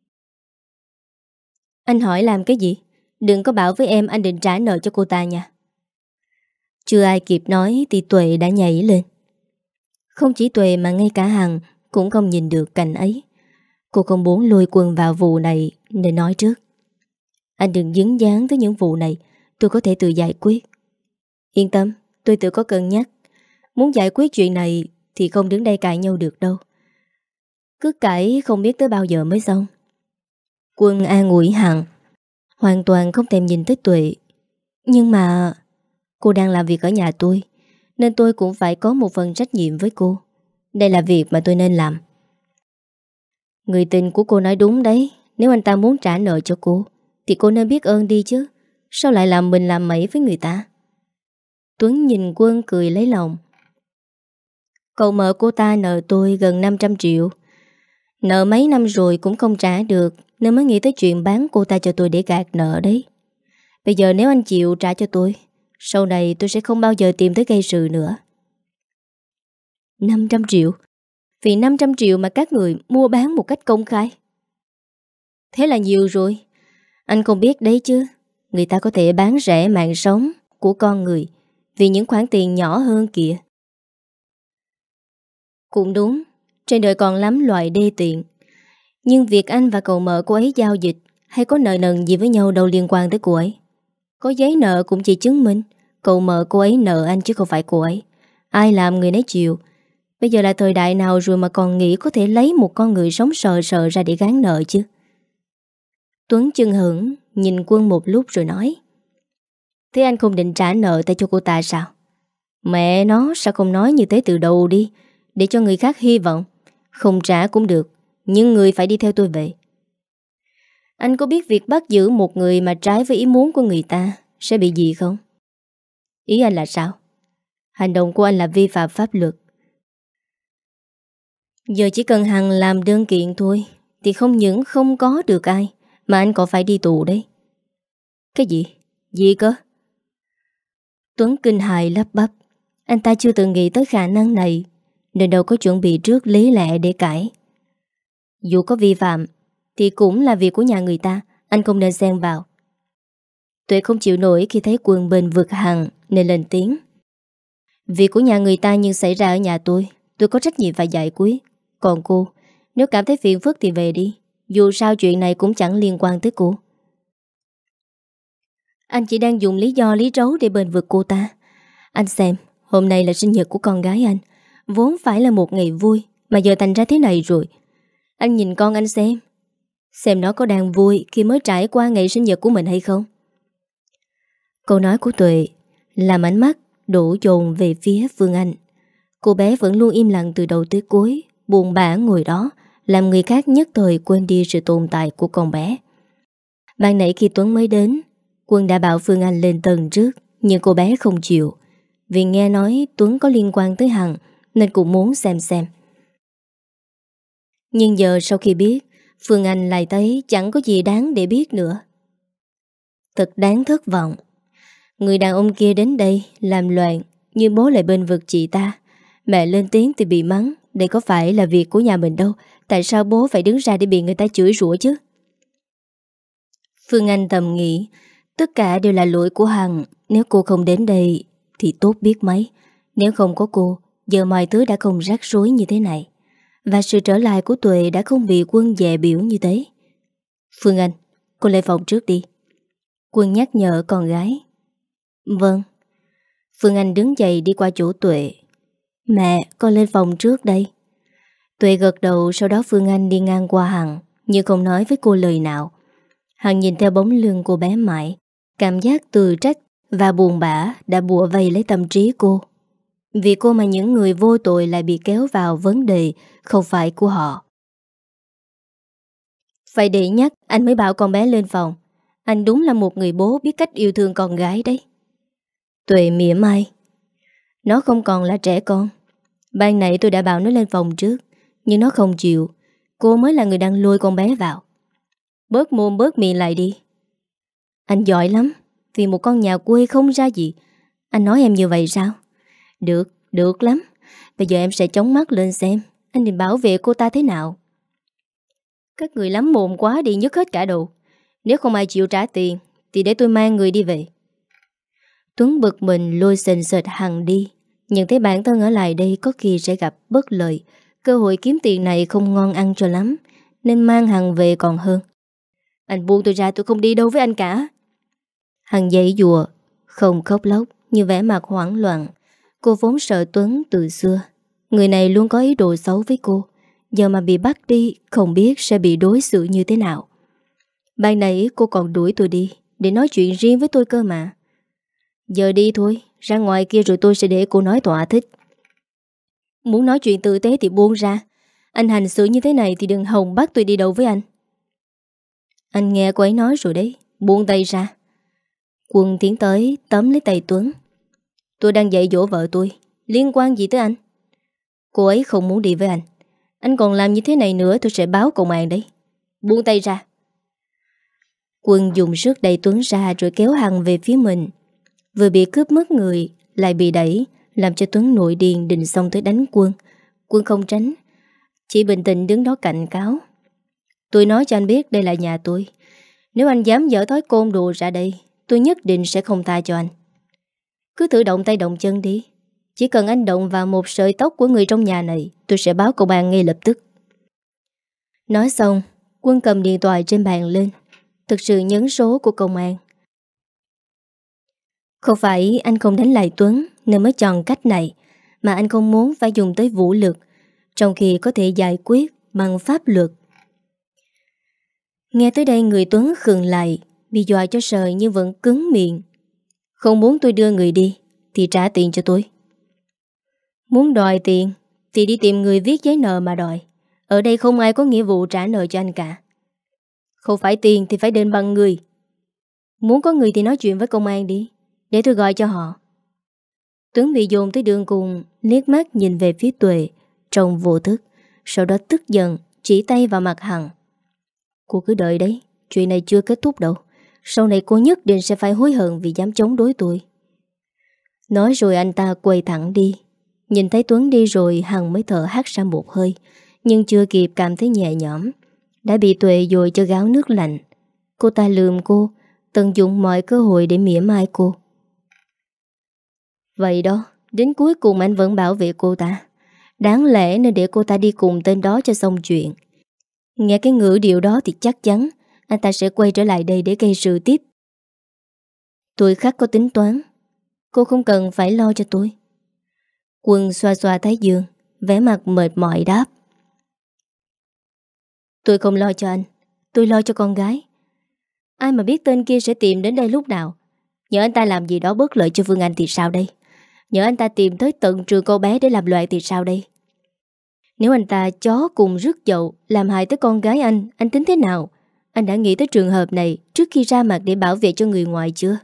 Anh hỏi làm cái gì? Đừng có bảo với em anh định trả nợ cho cô ta nha. Chưa ai kịp nói thì Tuệ đã nhảy lên. Không chỉ Tuệ mà ngay cả Hằng cũng không nhìn được cảnh ấy. Cô không muốn lôi Quân vào vụ này nên nói trước. Anh đừng dính dáng tới những vụ này, tôi có thể tự giải quyết. Yên tâm, tôi tự có cân nhắc. Muốn giải quyết chuyện này thì không đứng đây cãi nhau được đâu. Cứ cãi không biết tới bao giờ mới xong. Quân an ủi Hằng, hoàn toàn không thèm nhìn tới Tuệ. Nhưng mà cô đang làm việc ở nhà tôi, nên tôi cũng phải có một phần trách nhiệm với cô. Đây là việc mà tôi nên làm. Người tình của cô nói đúng đấy. Nếu anh ta muốn trả nợ cho cô thì cô nên biết ơn đi chứ. Sao lại làm mình làm mẩy với người ta? Tuấn nhìn Quân cười lấy lòng. Cậu mợ cô ta nợ tôi gần năm trăm triệu. Nợ mấy năm rồi cũng không trả được, nên mới nghĩ tới chuyện bán cô ta cho tôi để gạt nợ đấy. Bây giờ nếu anh chịu trả cho tôi, sau này tôi sẽ không bao giờ tìm tới gây sự nữa. năm trăm triệu? Vì năm trăm triệu mà các người mua bán một cách công khai? Thế là nhiều rồi. Anh không biết đấy chứ. Người ta có thể bán rẻ mạng sống của con người vì những khoản tiền nhỏ hơn kìa. Cũng đúng, trên đời còn lắm loại đê tiện. Nhưng việc anh và cậu mợ cô ấy giao dịch hay có nợ nần gì với nhau đâu liên quan tới cô ấy. Có giấy nợ cũng chỉ chứng minh cậu mợ cô ấy nợ anh chứ không phải cô ấy. Ai làm người nấy chịu. Bây giờ là thời đại nào rồi mà còn nghĩ có thể lấy một con người sống sờ sờ ra để gán nợ chứ? Tuấn chưng hững nhìn Quân một lúc rồi nói. Thế anh không định trả nợ tay cho cô ta sao? Mẹ nó, sao không nói như thế từ đầu đi, để cho người khác hy vọng. Không trả cũng được, nhưng người phải đi theo tôi về. Anh có biết việc bắt giữ một người mà trái với ý muốn của người ta sẽ bị gì không? Ý anh là sao? Hành động của anh là vi phạm pháp luật. Giờ chỉ cần Hằng làm đơn kiện thôi thì không những không có được ai, mà anh còn phải đi tù đấy. Cái gì? Gì cơ? Tuấn kinh hài lắp bắp. Anh ta chưa từng nghĩ tới khả năng này, nên đâu có chuẩn bị trước lý lẽ để cãi. Dù có vi phạm thì cũng là việc của nhà người ta, anh không nên xen vào. Tuệ không chịu nổi khi thấy Quân bên vực Hằng nên lên tiếng. Việc của nhà người ta nhưng xảy ra ở nhà tôi, tôi có trách nhiệm phải giải quyết. Còn cô, nếu cảm thấy phiền phức thì về đi. Dù sao chuyện này cũng chẳng liên quan tới cô. Anh chỉ đang dùng lý do lý trấu để bênh vực cô ta. Anh xem, hôm nay là sinh nhật của con gái anh, vốn phải là một ngày vui, mà giờ thành ra thế này rồi. Anh nhìn con anh xem. xem nó có đang vui khi mới trải qua ngày sinh nhật của mình hay không. Câu nói của Tuệ làm ánh mắt đổ dồn về phía Phương Anh. Cô bé vẫn luôn im lặng từ đầu tới cuối, buồn bã ngồi đó, làm người khác nhất thời quên đi sự tồn tại của con bé. Ban nãy khi Tuấn mới đến, Quân đã bảo Phương Anh lên tầng trước, nhưng cô bé không chịu. Vì nghe nói Tuấn có liên quan tới Hằng nên cũng muốn xem xem. Nhưng giờ sau khi biết, Phương Anh lại thấy chẳng có gì đáng để biết nữa. Thật đáng thất vọng. Người đàn ông kia đến đây làm loạn, như bố lại bên vực chị ta. Mẹ lên tiếng thì bị mắng. Đây có phải là việc của nhà mình đâu. Tại sao bố phải đứng ra để bị người ta chửi rủa chứ? Phương Anh thầm nghĩ, tất cả đều là lỗi của Hằng. Nếu cô không đến đây thì tốt biết mấy. Nếu không có cô, giờ mọi thứ đã không rắc rối như thế này. Và sự trở lại của Tuệ đã không bị Quân dè biểu như thế. Phương Anh, cô lên phòng trước đi. Quân nhắc nhở con gái. Vâng. Phương Anh đứng dậy đi qua chỗ Tuệ. Mẹ, con lên phòng trước đây. Tuệ gật đầu, sau đó Phương Anh đi ngang qua Hằng, nhưng không nói với cô lời nào. Hằng nhìn theo bóng lưng cô bé mãi, cảm giác từ trách và buồn bã đã bủa vây lấy tâm trí cô. Vì cô mà những người vô tội lại bị kéo vào vấn đề không phải của họ. Phải để nhắc, anh mới bảo con bé lên phòng. Anh đúng là một người bố biết cách yêu thương con gái đấy. Tuệ mỉa mai. Nó không còn là trẻ con. Ban nãy tôi đã bảo nó lên phòng trước, nhưng nó không chịu. Cô mới là người đang lôi con bé vào. Bớt mồm bớt miệng lại đi. Anh giỏi lắm. Vì một con nhà quê không ra gì. Anh nói em như vậy sao? Được, được lắm. Bây giờ em sẽ chống mắt lên xem anh định bảo vệ cô ta thế nào. Các người lắm mồm quá đi, nhức hết cả đầu. Nếu không ai chịu trả tiền thì để tôi mang người đi về. Tuấn bực mình lôi sền sệt Hằng đi. Nhưng thấy bản thân ở lại đây có khi sẽ gặp bất lợi. Cơ hội kiếm tiền này không ngon ăn cho lắm, nên mang Hằng về còn hơn. Anh buông tôi ra, tôi không đi đâu với anh cả. Hằng dậy dùa, không khóc lóc, như vẻ mặt hoảng loạn. Cô vốn sợ Tuấn từ xưa. Người này luôn có ý đồ xấu với cô. Giờ mà bị bắt đi, không biết sẽ bị đối xử như thế nào. Ban nãy cô còn đuổi tôi đi để nói chuyện riêng với tôi cơ mà. Giờ đi thôi, ra ngoài kia rồi tôi sẽ để cô nói thỏa thích. Muốn nói chuyện tử tế thì buông ra. Anh hành xử như thế này thì đừng hòng bắt tôi đi đâu với anh. Anh nghe cô ấy nói rồi đấy, buông tay ra. Quân tiến tới tóm lấy tay Tuấn. Tôi đang dạy dỗ vợ tôi, liên quan gì tới anh? Cô ấy không muốn đi với anh. Anh còn làm như thế này nữa tôi sẽ báo công an đấy. Buông tay ra. Quân dùng sức đẩy Tuấn ra rồi kéo Hằng về phía mình. Vừa bị cướp mất người lại bị đẩy, làm cho Tuấn nội điên định xông tới đánh Quân. Quân không tránh, chỉ bình tĩnh đứng đó cảnh cáo. Tôi nói cho anh biết đây là nhà tôi. Nếu anh dám dở thói côn đồ ra đây, tôi nhất định sẽ không tha cho anh. Cứ thử động tay động chân đi. Chỉ cần anh động vào một sợi tóc của người trong nhà này, tôi sẽ báo công an ngay lập tức. Nói xong, Quân cầm điện thoại trên bàn lên, thực sự nhấn số của công an. Không phải anh không đánh lại Tuấn nên mới chọn cách này, mà anh không muốn phải dùng tới vũ lực, trong khi có thể giải quyết bằng pháp luật. Nghe tới đây người Tuấn khựng lại, bị dọa cho sợ nhưng vẫn cứng miệng. Không muốn tôi đưa người đi thì trả tiền cho tôi. Muốn đòi tiền thì đi tìm người viết giấy nợ mà đòi. Ở đây không ai có nghĩa vụ trả nợ cho anh cả. Không phải tiền thì phải đền bằng người. Muốn có người thì nói chuyện với công an đi, để tôi gọi cho họ. Tuấn bị dồn tới đường cùng, liếc mắt nhìn về phía Tuệ trong vô thức, sau đó tức giận chỉ tay vào mặt Hằng. Cô cứ đợi đấy, chuyện này chưa kết thúc đâu. Sau này cô nhất định sẽ phải hối hận vì dám chống đối tôi. Nói rồi anh ta quay thẳng đi. Nhìn thấy Tuấn đi rồi Hằng mới thở hắt ra một hơi, nhưng chưa kịp cảm thấy nhẹ nhõm đã bị Tuệ dội cho gáo nước lạnh. Cô ta lườm cô, tận dụng mọi cơ hội để mỉa mai cô. Vậy đó, đến cuối cùng anh vẫn bảo vệ cô ta. Đáng lẽ nên để cô ta đi cùng tên đó cho xong chuyện. Nghe cái ngữ điệu đó thì chắc chắn anh ta sẽ quay trở lại đây để gây sự tiếp. Tôi khắc có tính toán. Cô không cần phải lo cho tôi. Quân xoa xoa thái dương, vẻ mặt mệt mỏi đáp. Tôi không lo cho anh. Tôi lo cho con gái. Ai mà biết tên kia sẽ tìm đến đây lúc nào. Nhớ anh ta làm gì đó bất lợi cho Phương Anh thì sao đây? Nhớ anh ta tìm tới tận trường cô bé để làm loạn thì sao đây? Nếu anh ta chó cùng rước dậu làm hại tới con gái anh, anh tính thế nào? Anh đã nghĩ tới trường hợp này trước khi ra mặt để bảo vệ cho người ngoài chưa?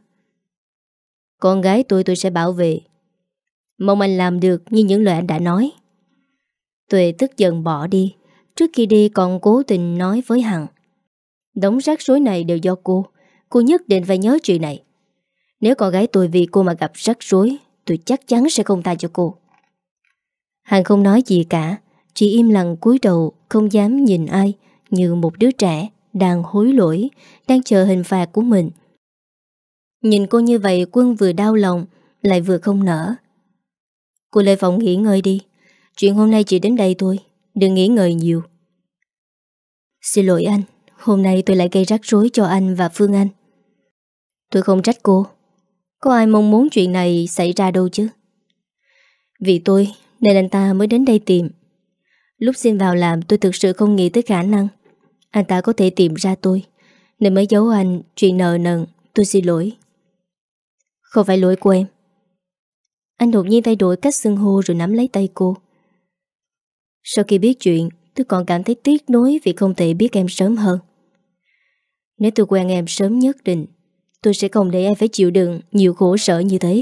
Con gái tôi tôi sẽ bảo vệ. Mong anh làm được như những lời anh đã nói. Tuệ tức giận bỏ đi. Trước khi đi còn cố tình nói với Hằng: đống rắc rối này đều do cô. Cô nhất định phải nhớ chuyện này. Nếu con gái tôi vì cô mà gặp rắc rối, tôi chắc chắn sẽ không tha cho cô. Hằng không nói gì cả, chỉ im lặng cúi đầu, không dám nhìn ai, như một đứa trẻ đang hối lỗi, đang chờ hình phạt của mình. Nhìn cô như vậy, Quân vừa đau lòng lại vừa không nỡ. Cô lên phòng nghỉ ngơi đi. Chuyện hôm nay chỉ đến đây thôi, đừng nghĩ ngợi nhiều. Xin lỗi anh, hôm nay tôi lại gây rắc rối cho anh và Phương Anh. Tôi không trách cô. Có ai mong muốn chuyện này xảy ra đâu chứ. Vì tôi nên anh ta mới đến đây tìm. Lúc xin vào làm tôi thực sự không nghĩ tới khả năng anh ta có thể tìm ra tôi, nên mới giấu anh chuyện nợ nần. Tôi xin lỗi. Không phải lỗi của em. Anh đột nhiên thay đổi cách xưng hô rồi nắm lấy tay cô. Sau khi biết chuyện, tôi còn cảm thấy tiếc nuối vì không thể biết em sớm hơn. Nếu tôi quen em sớm, nhất định tôi sẽ không để em phải chịu đựng nhiều khổ sở như thế.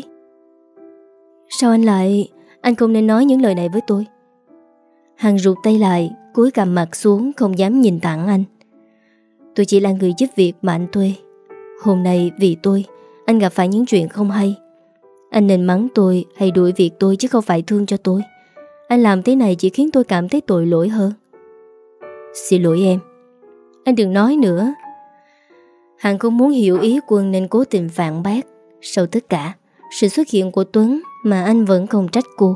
Sao anh lại... Anh không nên nói những lời này với tôi. Hằng rụt tay lại, cúi gằm mặt xuống, không dám nhìn thẳng anh. Tôi chỉ là người giúp việc mà anh thuê. Hôm nay vì tôi, anh gặp phải những chuyện không hay. Anh nên mắng tôi hay đuổi việc tôi chứ không phải thương cho tôi. Anh làm thế này chỉ khiến tôi cảm thấy tội lỗi hơn. Xin lỗi em. Anh đừng nói nữa. Hằng không muốn hiểu ý Quân nên cố tình phản bác. Sau tất cả, sự xuất hiện của Tuấn mà anh vẫn không trách cô.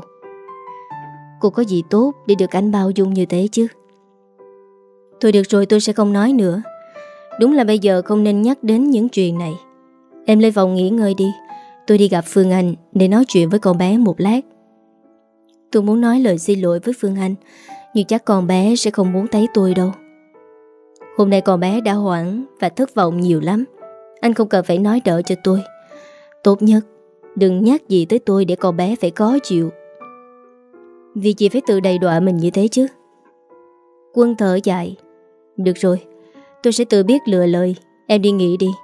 Cô có gì tốt để được anh bao dung như thế chứ? Thôi được rồi, tôi sẽ không nói nữa. Đúng là bây giờ không nên nhắc đến những chuyện này. Em lên phòng nghỉ ngơi đi. Tôi đi gặp Phương Anh để nói chuyện với con bé một lát. Tôi muốn nói lời xin lỗi với Phương Anh, nhưng chắc con bé sẽ không muốn thấy tôi đâu. Hôm nay con bé đã hoảng và thất vọng nhiều lắm. Anh không cần phải nói đỡ cho tôi. Tốt nhất đừng nhắc gì tới tôi để con bé phải khó chịu. Vì chị phải tự đầy đọa mình như thế chứ? Quân thở dài. Được rồi, tôi sẽ tự biết lựa lời. Em đi nghỉ đi.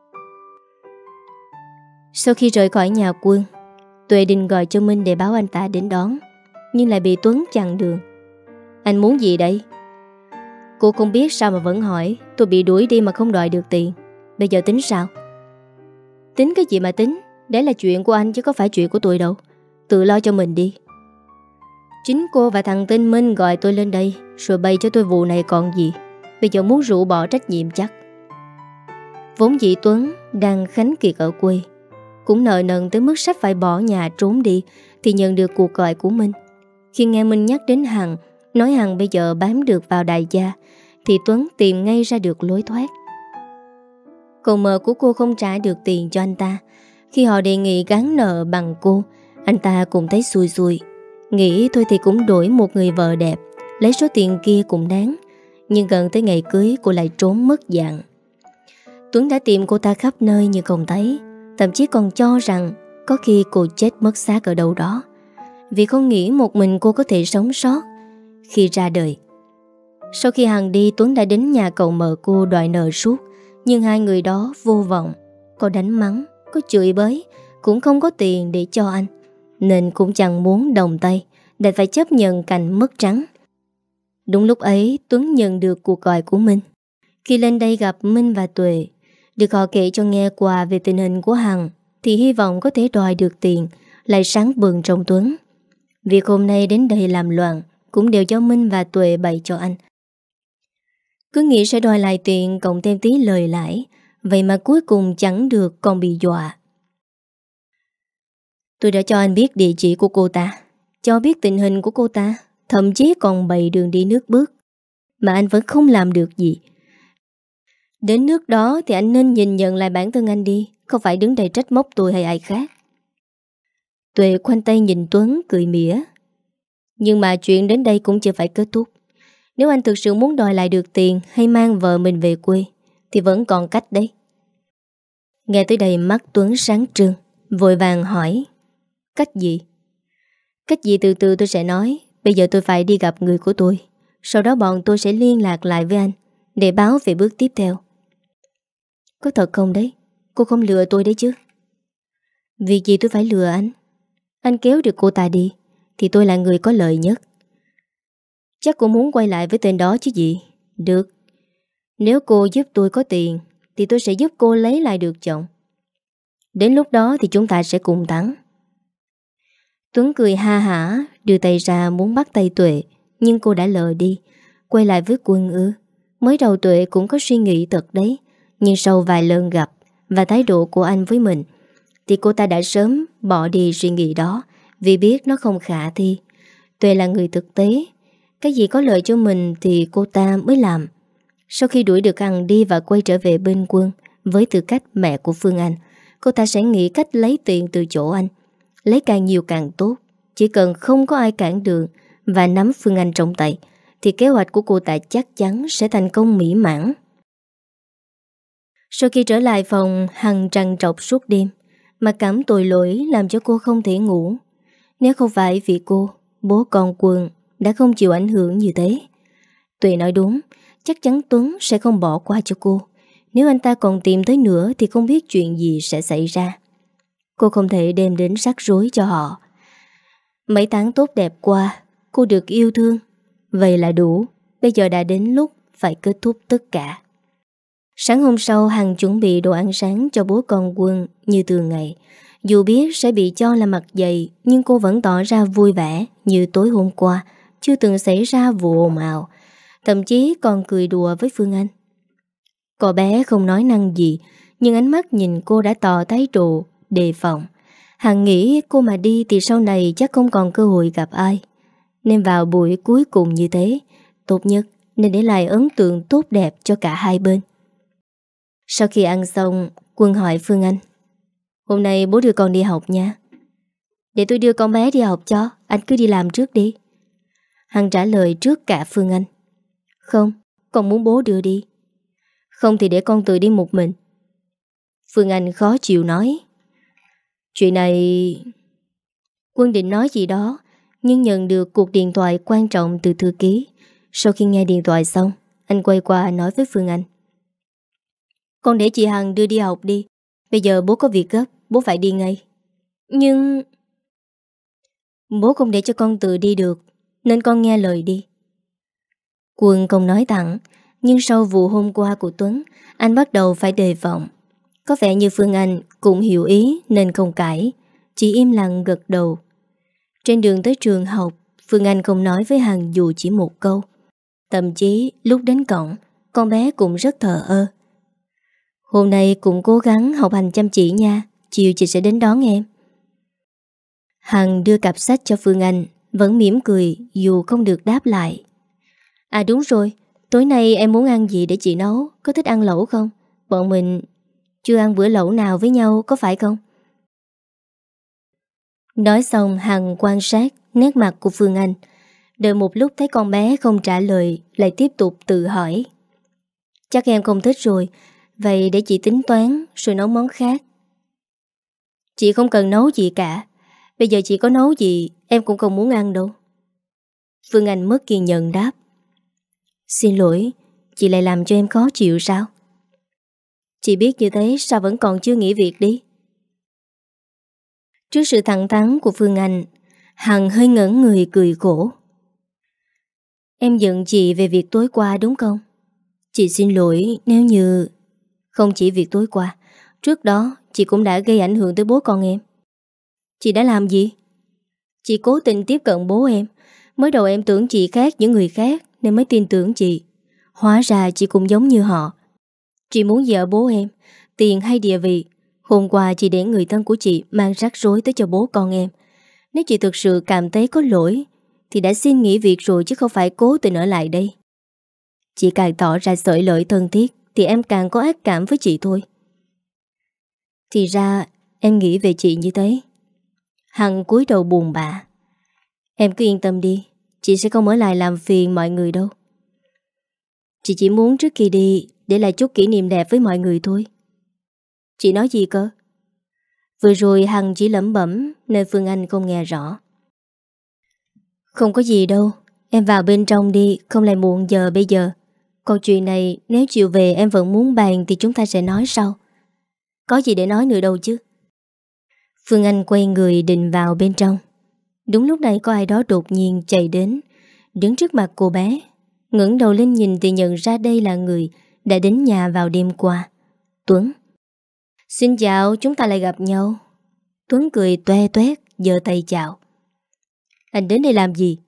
Sau khi rời khỏi nhà Quân, Tuệ định gọi cho Minh để báo anh ta đến đón, nhưng lại bị Tuấn chặn đường. Anh muốn gì đây? Cô không biết sao mà vẫn hỏi. Tôi bị đuổi đi mà không đòi được tiền. Bây giờ tính sao? Tính cái gì mà tính? Đấy là chuyện của anh chứ có phải chuyện của tôi đâu. Tự lo cho mình đi. Chính cô và thằng tên Minh gọi tôi lên đây rồi bày cho tôi vụ này còn gì. Bây giờ muốn rũ bỏ trách nhiệm chắc. Vốn dĩ Tuấn đang khánh kiệt ở quê, cũng nợ nần tới mức sắp phải bỏ nhà trốn đi, thì nhận được cuộc gọi của Minh. Khi nghe Minh nhắc đến Hằng, nói Hằng bây giờ bám được vào đại gia, thì Tuấn tìm ngay ra được lối thoát. Cậu mờ của cô không trả được tiền cho anh ta. Khi họ đề nghị gắn nợ bằng cô, anh ta cũng thấy xui xui. Nghĩ thôi thì cũng đổi một người vợ đẹp, lấy số tiền kia cũng đáng. Nhưng gần tới ngày cưới cô lại trốn mất dạng. Tuấn đã tìm cô ta khắp nơi nhưng không thấy. Thậm chí còn cho rằng có khi cô chết mất xác ở đâu đó, vì không nghĩ một mình cô có thể sống sót khi ra đời. Sau khi Hằng đi, Tuấn đã đến nhà cậu mợ cô đòi nợ suốt. Nhưng hai người đó vô vọng. Có đánh mắng, có chửi bới, cũng không có tiền để cho anh, nên cũng chẳng muốn đồng tay, đành phải chấp nhận cảnh mất trắng. Đúng lúc ấy, Tuấn nhận được cuộc gọi của Minh. Khi lên đây gặp Minh và Tuệ, được họ kể cho nghe qua về tình hình của Hằng, thì hy vọng có thể đòi được tiền lại sáng bừng trong Tuấn. Việc hôm nay đến đây làm loạn cũng đều do Minh và Tuệ bày cho anh. Cứ nghĩ sẽ đòi lại tiền cộng thêm tí lời lãi, vậy mà cuối cùng chẳng được, còn bị dọa. Tôi đã cho anh biết địa chỉ của cô ta, cho biết tình hình của cô ta, thậm chí còn bày đường đi nước bước, mà anh vẫn không làm được gì. Đến nước đó thì anh nên nhìn nhận lại bản thân anh đi, không phải đứng đây trách móc tôi hay ai khác. Tuệ khoanh tay nhìn Tuấn cười mỉa. Nhưng mà chuyện đến đây cũng chưa phải kết thúc. Nếu anh thực sự muốn đòi lại được tiền hay mang vợ mình về quê thì vẫn còn cách đấy. Nghe tới đây mắt Tuấn sáng trưng, vội vàng hỏi: Cách gì? Cách gì từ từ tôi sẽ nói. Bây giờ tôi phải đi gặp người của tôi. Sau đó bọn tôi sẽ liên lạc lại với anh để báo về bước tiếp theo. Có thật không đấy? Cô không lừa tôi đấy chứ? Việc gì tôi phải lừa anh? Anh kéo được cô ta đi thì tôi là người có lợi nhất. Chắc cô muốn quay lại với tên đó chứ gì. Được. Nếu cô giúp tôi có tiền thì tôi sẽ giúp cô lấy lại được chồng. Đến lúc đó thì chúng ta sẽ cùng thắng. Tuấn cười ha hả, đưa tay ra muốn bắt tay Tuệ, nhưng cô đã lờ đi. Quay lại với Quân ư? Mới đầu Tuệ cũng có suy nghĩ thật đấy, nhưng sau vài lần gặp và thái độ của anh với mình thì cô ta đã sớm bỏ đi suy nghĩ đó, vì biết nó không khả thi. Tuệ là người thực tế, cái gì có lợi cho mình thì cô ta mới làm. Sau khi đuổi được Hằng đi và quay trở về bên Quân, với tư cách mẹ của Phương Anh, cô ta sẽ nghĩ cách lấy tiền từ chỗ anh. Lấy càng nhiều càng tốt. Chỉ cần không có ai cản đường và nắm Phương Anh trong tay thì kế hoạch của cô ta chắc chắn sẽ thành công mỹ mãn. Sau khi trở lại phòng, Hằng trằn trọc suốt đêm, mà cảm tội lỗi làm cho cô không thể ngủ. Nếu không phải vì cô, bố con Quân đã không chịu ảnh hưởng như thế. Tuệ nói đúng, chắc chắn Tuấn sẽ không bỏ qua cho cô. Nếu anh ta còn tìm tới nữa thì không biết chuyện gì sẽ xảy ra. Cô không thể đem đến rắc rối cho họ. Mấy tháng tốt đẹp qua, cô được yêu thương. Vậy là đủ. Bây giờ đã đến lúc phải kết thúc tất cả. Sáng hôm sau, Hằng chuẩn bị đồ ăn sáng cho bố con Quân như thường ngày. Dù biết sẽ bị cho là mặt dày, nhưng cô vẫn tỏ ra vui vẻ như tối hôm qua chưa từng xảy ra vụ ồn ào. Thậm chí còn cười đùa với Phương Anh. Cô bé không nói năng gì, nhưng ánh mắt nhìn cô đã tỏ thái độ đề phòng. Hằng nghĩ cô mà đi thì sau này chắc không còn cơ hội gặp ai, nên vào buổi cuối cùng như thế, tốt nhất nên để lại ấn tượng tốt đẹp cho cả hai bên. Sau khi ăn xong, Quân hỏi Phương Anh: Hôm nay bố đưa con đi học nha. Để tôi đưa con bé đi học cho, anh cứ đi làm trước đi. Hằng trả lời trước cả Phương Anh: Không, con muốn bố đưa đi. Không thì để con tự đi một mình. Phương Anh khó chịu nói: Chuyện này... Quân định nói gì đó, nhưng nhận được cuộc điện thoại quan trọng từ thư ký. Sau khi nghe điện thoại xong, anh quay qua nói với Phương Anh: Con để chị Hằng đưa đi học đi. Bây giờ bố có việc gấp, bố phải đi ngay. Nhưng... Bố không để cho con tự đi được, nên con nghe lời đi. Quân không nói thẳng, nhưng sau vụ hôm qua của Tuấn, anh bắt đầu phải đề phòng. Có vẻ như Phương Anh cũng hiểu ý nên không cãi, chỉ im lặng gật đầu. Trên đường tới trường học, Phương Anh không nói với Hằng dù chỉ một câu. Thậm chí lúc đến cổng, con bé cũng rất thờ ơ. Hôm nay cũng cố gắng học hành chăm chỉ nha, chiều chị sẽ đến đón em. Hằng đưa cặp sách cho Phương Anh, vẫn mỉm cười dù không được đáp lại. À đúng rồi, tối nay em muốn ăn gì để chị nấu, có thích ăn lẩu không? Bọn mình chưa ăn bữa lẩu nào với nhau, có phải không? Nói xong, Hằng quan sát nét mặt của Phương Anh. Đợi một lúc thấy con bé không trả lời, lại tiếp tục tự hỏi: Chắc em không thích rồi, vậy để chị tính toán rồi nấu món khác. Chị không cần nấu gì cả. Bây giờ chị có nấu gì em cũng không muốn ăn đâu. Phương Anh mất kiên nhẫn đáp: Xin lỗi, chị lại làm cho em khó chịu sao? Chị biết như thế sao vẫn còn chưa nghỉ việc đi? Trước sự thẳng thắn của Phương Anh, Hằng hơi ngẩn người cười khổ. Em giận chị về việc tối qua đúng không? Chị xin lỗi nếu như... Không chỉ việc tối qua, trước đó chị cũng đã gây ảnh hưởng tới bố con em. Chị đã làm gì? Chị cố tình tiếp cận bố em. Mới đầu em tưởng chị khác những người khác nên mới tin tưởng chị. Hóa ra chị cũng giống như họ. Chị muốn gì ở bố em, tiền hay địa vị? Hôm qua chị để người thân của chị mang rắc rối tới cho bố con em. Nếu chị thực sự cảm thấy có lỗi thì đã xin nghỉ việc rồi chứ không phải cố tình ở lại đây. Chị càng tỏ ra xởi lởi thân thiết thì em càng có ác cảm với chị thôi. Thì ra em nghĩ về chị như thế. Hằng cúi đầu buồn bã. Em cứ yên tâm đi, chị sẽ không ở lại làm phiền mọi người đâu. Chị chỉ muốn trước khi đi để lại chút kỷ niệm đẹp với mọi người thôi. Chị nói gì cơ? Vừa rồi Hằng chỉ lẩm bẩm nên Phương Anh không nghe rõ. Không có gì đâu, em vào bên trong đi, không lại muộn giờ bây giờ. Còn chuyện này nếu chiều về em vẫn muốn bàn thì chúng ta sẽ nói sau. Có gì để nói nữa đâu chứ. Phương Anh quay người định vào bên trong. Đúng lúc này có ai đó đột nhiên chạy đến, đứng trước mặt cô bé. Ngẩng đầu lên nhìn thì nhận ra đây là người đã đến nhà vào đêm qua, Tuấn. Xin chào, chúng ta lại gặp nhau. Tuấn cười toe toét, giơ tay chào. Anh đến đây làm gì?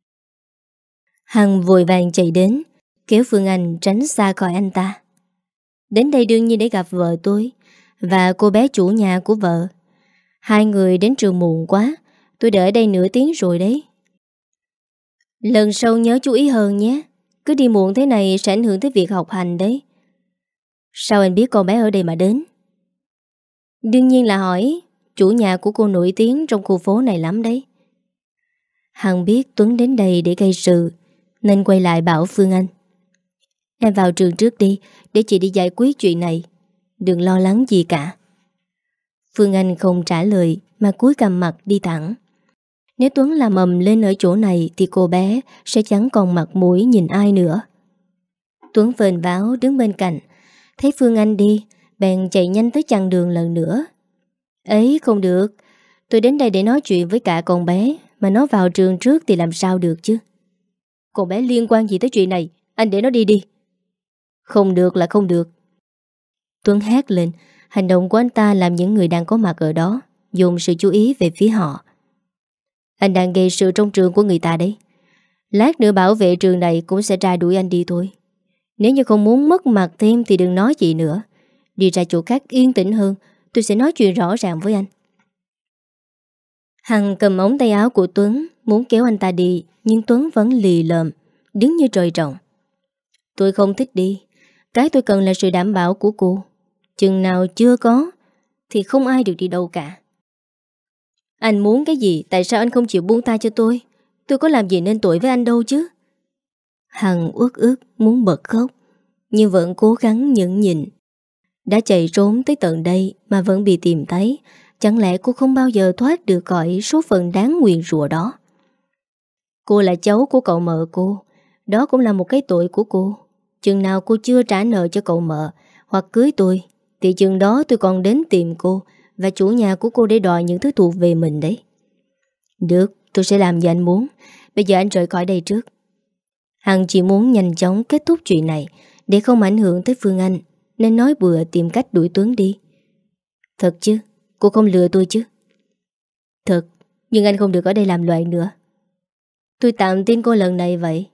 Hằng vội vàng chạy đến, kéo Phương Anh tránh xa khỏi anh ta. Đến đây đương nhiên để gặp vợ tôi và cô bé chủ nhà của vợ. Hai người đến trường muộn quá, tôi đợi ở đây nửa tiếng rồi đấy. Lần sau nhớ chú ý hơn nhé. Cứ đi muộn thế này sẽ ảnh hưởng tới việc học hành đấy. Sao anh biết con bé ở đây mà đến? Đương nhiên là hỏi. Chủ nhà của cô nổi tiếng trong khu phố này lắm đấy. Hằng biết Tuấn đến đây để gây sự nên quay lại bảo Phương Anh. Em vào trường trước đi, để chị đi giải quyết chuyện này. Đừng lo lắng gì cả. Phương Anh không trả lời mà cúi gằm mặt đi thẳng. Nếu Tuấn làm ầm lên ở chỗ này thì cô bé sẽ chẳng còn mặt mũi nhìn ai nữa. Tuấn vênh váo đứng bên cạnh, thấy Phương Anh đi bèn chạy nhanh tới chặn đường lần nữa. Ấy không được, tôi đến đây để nói chuyện với cả con bé, mà nó vào trường trước thì làm sao được chứ. Con bé liên quan gì tới chuyện này? Anh để nó đi đi. Không được là không được. Tuấn hét lên. Hành động của anh ta làm những người đang có mặt ở đó dồn sự chú ý về phía họ. Anh đang gây sự trong trường của người ta đấy. Lát nữa bảo vệ trường này cũng sẽ ra đuổi anh đi thôi. Nếu như không muốn mất mặt thêm thì đừng nói gì nữa. Đi ra chỗ khác yên tĩnh hơn, tôi sẽ nói chuyện rõ ràng với anh. Hằng cầm ống tay áo của Tuấn, muốn kéo anh ta đi, nhưng Tuấn vẫn lì lợm, đứng như trời trồng. Tôi không thích đi. Cái tôi cần là sự đảm bảo của cô. Chừng nào chưa có thì không ai được đi đâu cả. Anh muốn cái gì? Tại sao anh không chịu buông tay cho tôi? Tôi có làm gì nên tội với anh đâu chứ? Hằng uất ức muốn bật khóc, nhưng vẫn cố gắng nhẫn nhịn. Đã chạy trốn tới tận đây mà vẫn bị tìm thấy. Chẳng lẽ cô không bao giờ thoát được khỏi số phận đáng nguyền rủa đó? Cô là cháu của cậu mợ cô. Đó cũng là một cái tội của cô. Chừng nào cô chưa trả nợ cho cậu mợ hoặc cưới tôi thì chừng đó tôi còn đến tìm cô và chủ nhà của cô để đòi những thứ thuộc về mình đấy. Được, tôi sẽ làm gì anh muốn. Bây giờ anh rời khỏi đây trước. Hằng chỉ muốn nhanh chóng kết thúc chuyện này để không ảnh hưởng tới Phương Anh, nên nói bừa tìm cách đuổi Tuấn đi. Thật chứ? Cô không lừa tôi chứ? Thật, nhưng anh không được ở đây làm loạn nữa. Tôi tạm tin cô lần này vậy.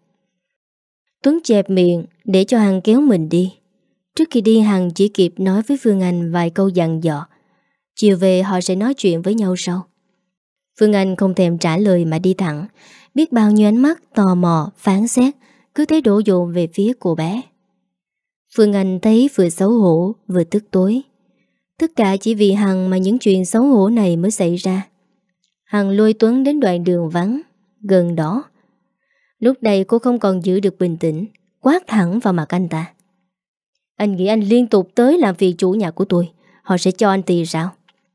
Tuấn chẹp miệng để cho Hằng kéo mình đi. Trước khi đi Hằng chỉ kịp nói với Phương Anh vài câu dặn dò. Chiều về họ sẽ nói chuyện với nhau sau. Phương Anh không thèm trả lời mà đi thẳng. Biết bao nhiêu ánh mắt tò mò, phán xét cứ thế đổ dồn về phía cô bé. Phương Anh thấy vừa xấu hổ vừa tức tối. Tất cả chỉ vì Hằng mà những chuyện xấu hổ này mới xảy ra. Hằng lôi Tuấn đến đoạn đường vắng gần đó. Lúc này cô không còn giữ được bình tĩnh, quát thẳng vào mặt anh ta. Anh nghĩ anh liên tục tới làm phiền chủ nhà của tôi, họ sẽ cho anh tiền sao?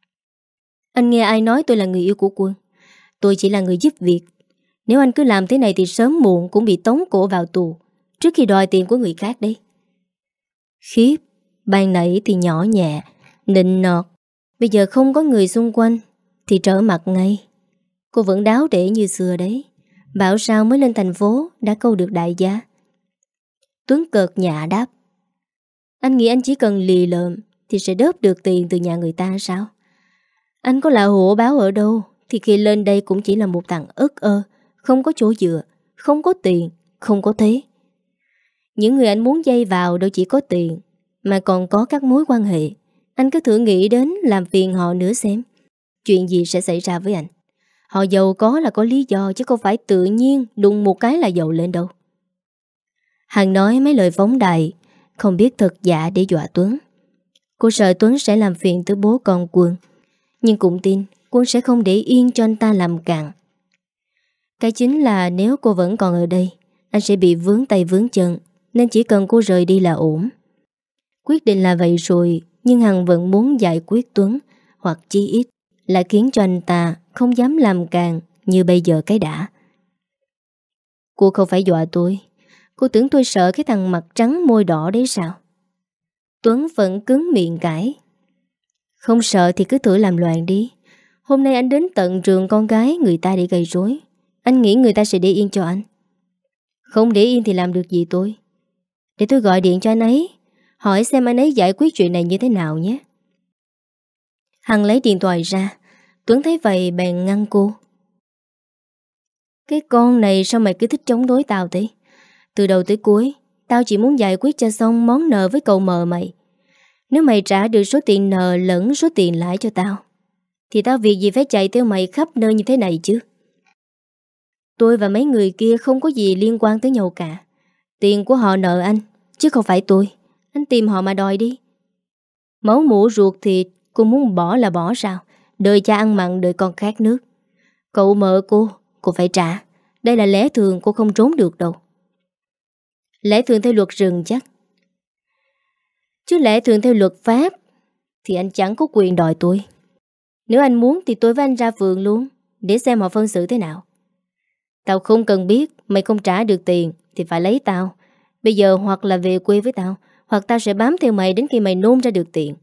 Anh nghe ai nói tôi là người yêu của Quân? Tôi chỉ là người giúp việc. Nếu anh cứ làm thế này thì sớm muộn cũng bị tống cổ vào tù trước khi đòi tiền của người khác đấy. Khiếp, ban nãy thì nhỏ nhẹ, nịnh nọt, bây giờ không có người xung quanh thì trở mặt ngay. Cô vẫn đáo để như xưa đấy. Bảo sao mới lên thành phố đã câu được đại gia. Tuấn cợt nhạ đáp. Anh nghĩ anh chỉ cần lì lợm thì sẽ đớp được tiền từ nhà người ta sao? Anh có là hổ báo ở đâu thì khi lên đây cũng chỉ là một thằng ức ơ, không có chỗ dựa, không có tiền, không có thế. Những người anh muốn dây vào đâu chỉ có tiền, mà còn có các mối quan hệ. Anh cứ thử nghĩ đến làm phiền họ nữa xem. Chuyện gì sẽ xảy ra với anh? Họ giàu có là có lý do, chứ không phải tự nhiên đùng một cái là giàu lên đâu. Hằng nói mấy lời phóng đại, không biết thật giả để dọa Tuấn. Cô sợ Tuấn sẽ làm phiền tới bố con Quân, nhưng cũng tin Quân sẽ không để yên cho anh ta làm càn. Cái chính là nếu cô vẫn còn ở đây, anh sẽ bị vướng tay vướng chân, nên chỉ cần cô rời đi là ổn. Quyết định là vậy rồi, nhưng Hằng vẫn muốn giải quyết Tuấn, hoặc chí ít là khiến cho anh ta không dám làm càng như bây giờ cái đã. Cô không phải dọa tôi. Cô tưởng tôi sợ cái thằng mặt trắng môi đỏ đấy sao? Tuấn vẫn cứng miệng cãi. Không sợ thì cứ thử làm loạn đi. Hôm nay anh đến tận trường con gái người ta để gây rối. Anh nghĩ người ta sẽ để yên cho anh? Không để yên thì làm được gì tôi? Để tôi gọi điện cho anh ấy, hỏi xem anh ấy giải quyết chuyện này như thế nào nhé. Hằng lấy điện thoại ra. Tuấn thấy vậy bèn ngăn cô. Cái con này sao mày cứ thích chống đối tao thế? Từ đầu tới cuối tao chỉ muốn giải quyết cho xong món nợ với cậu mờ mày. Nếu mày trả được số tiền nợ lẫn số tiền lãi cho tao thì tao việc gì phải chạy theo mày khắp nơi như thế này chứ? Tôi và mấy người kia không có gì liên quan tới nhau cả. Tiền của họ nợ anh, chứ không phải tôi. Anh tìm họ mà đòi đi. Máu mủ ruột thịt, cô muốn bỏ là bỏ sao? Đời cha ăn mặn đời con khát nước. Cậu mợ cô, cô phải trả. Đây là lẽ thường, cô không trốn được đâu. Lẽ thường theo luật rừng chắc. Chứ lẽ thường theo luật pháp thì anh chẳng có quyền đòi tôi. Nếu anh muốn thì tôi với anh ra phường luôn, để xem họ phân xử thế nào. Tao không cần biết. Mày không trả được tiền thì phải lấy tao. Bây giờ hoặc là về quê với tao, hoặc tao sẽ bám theo mày đến khi mày nôn ra được tiền.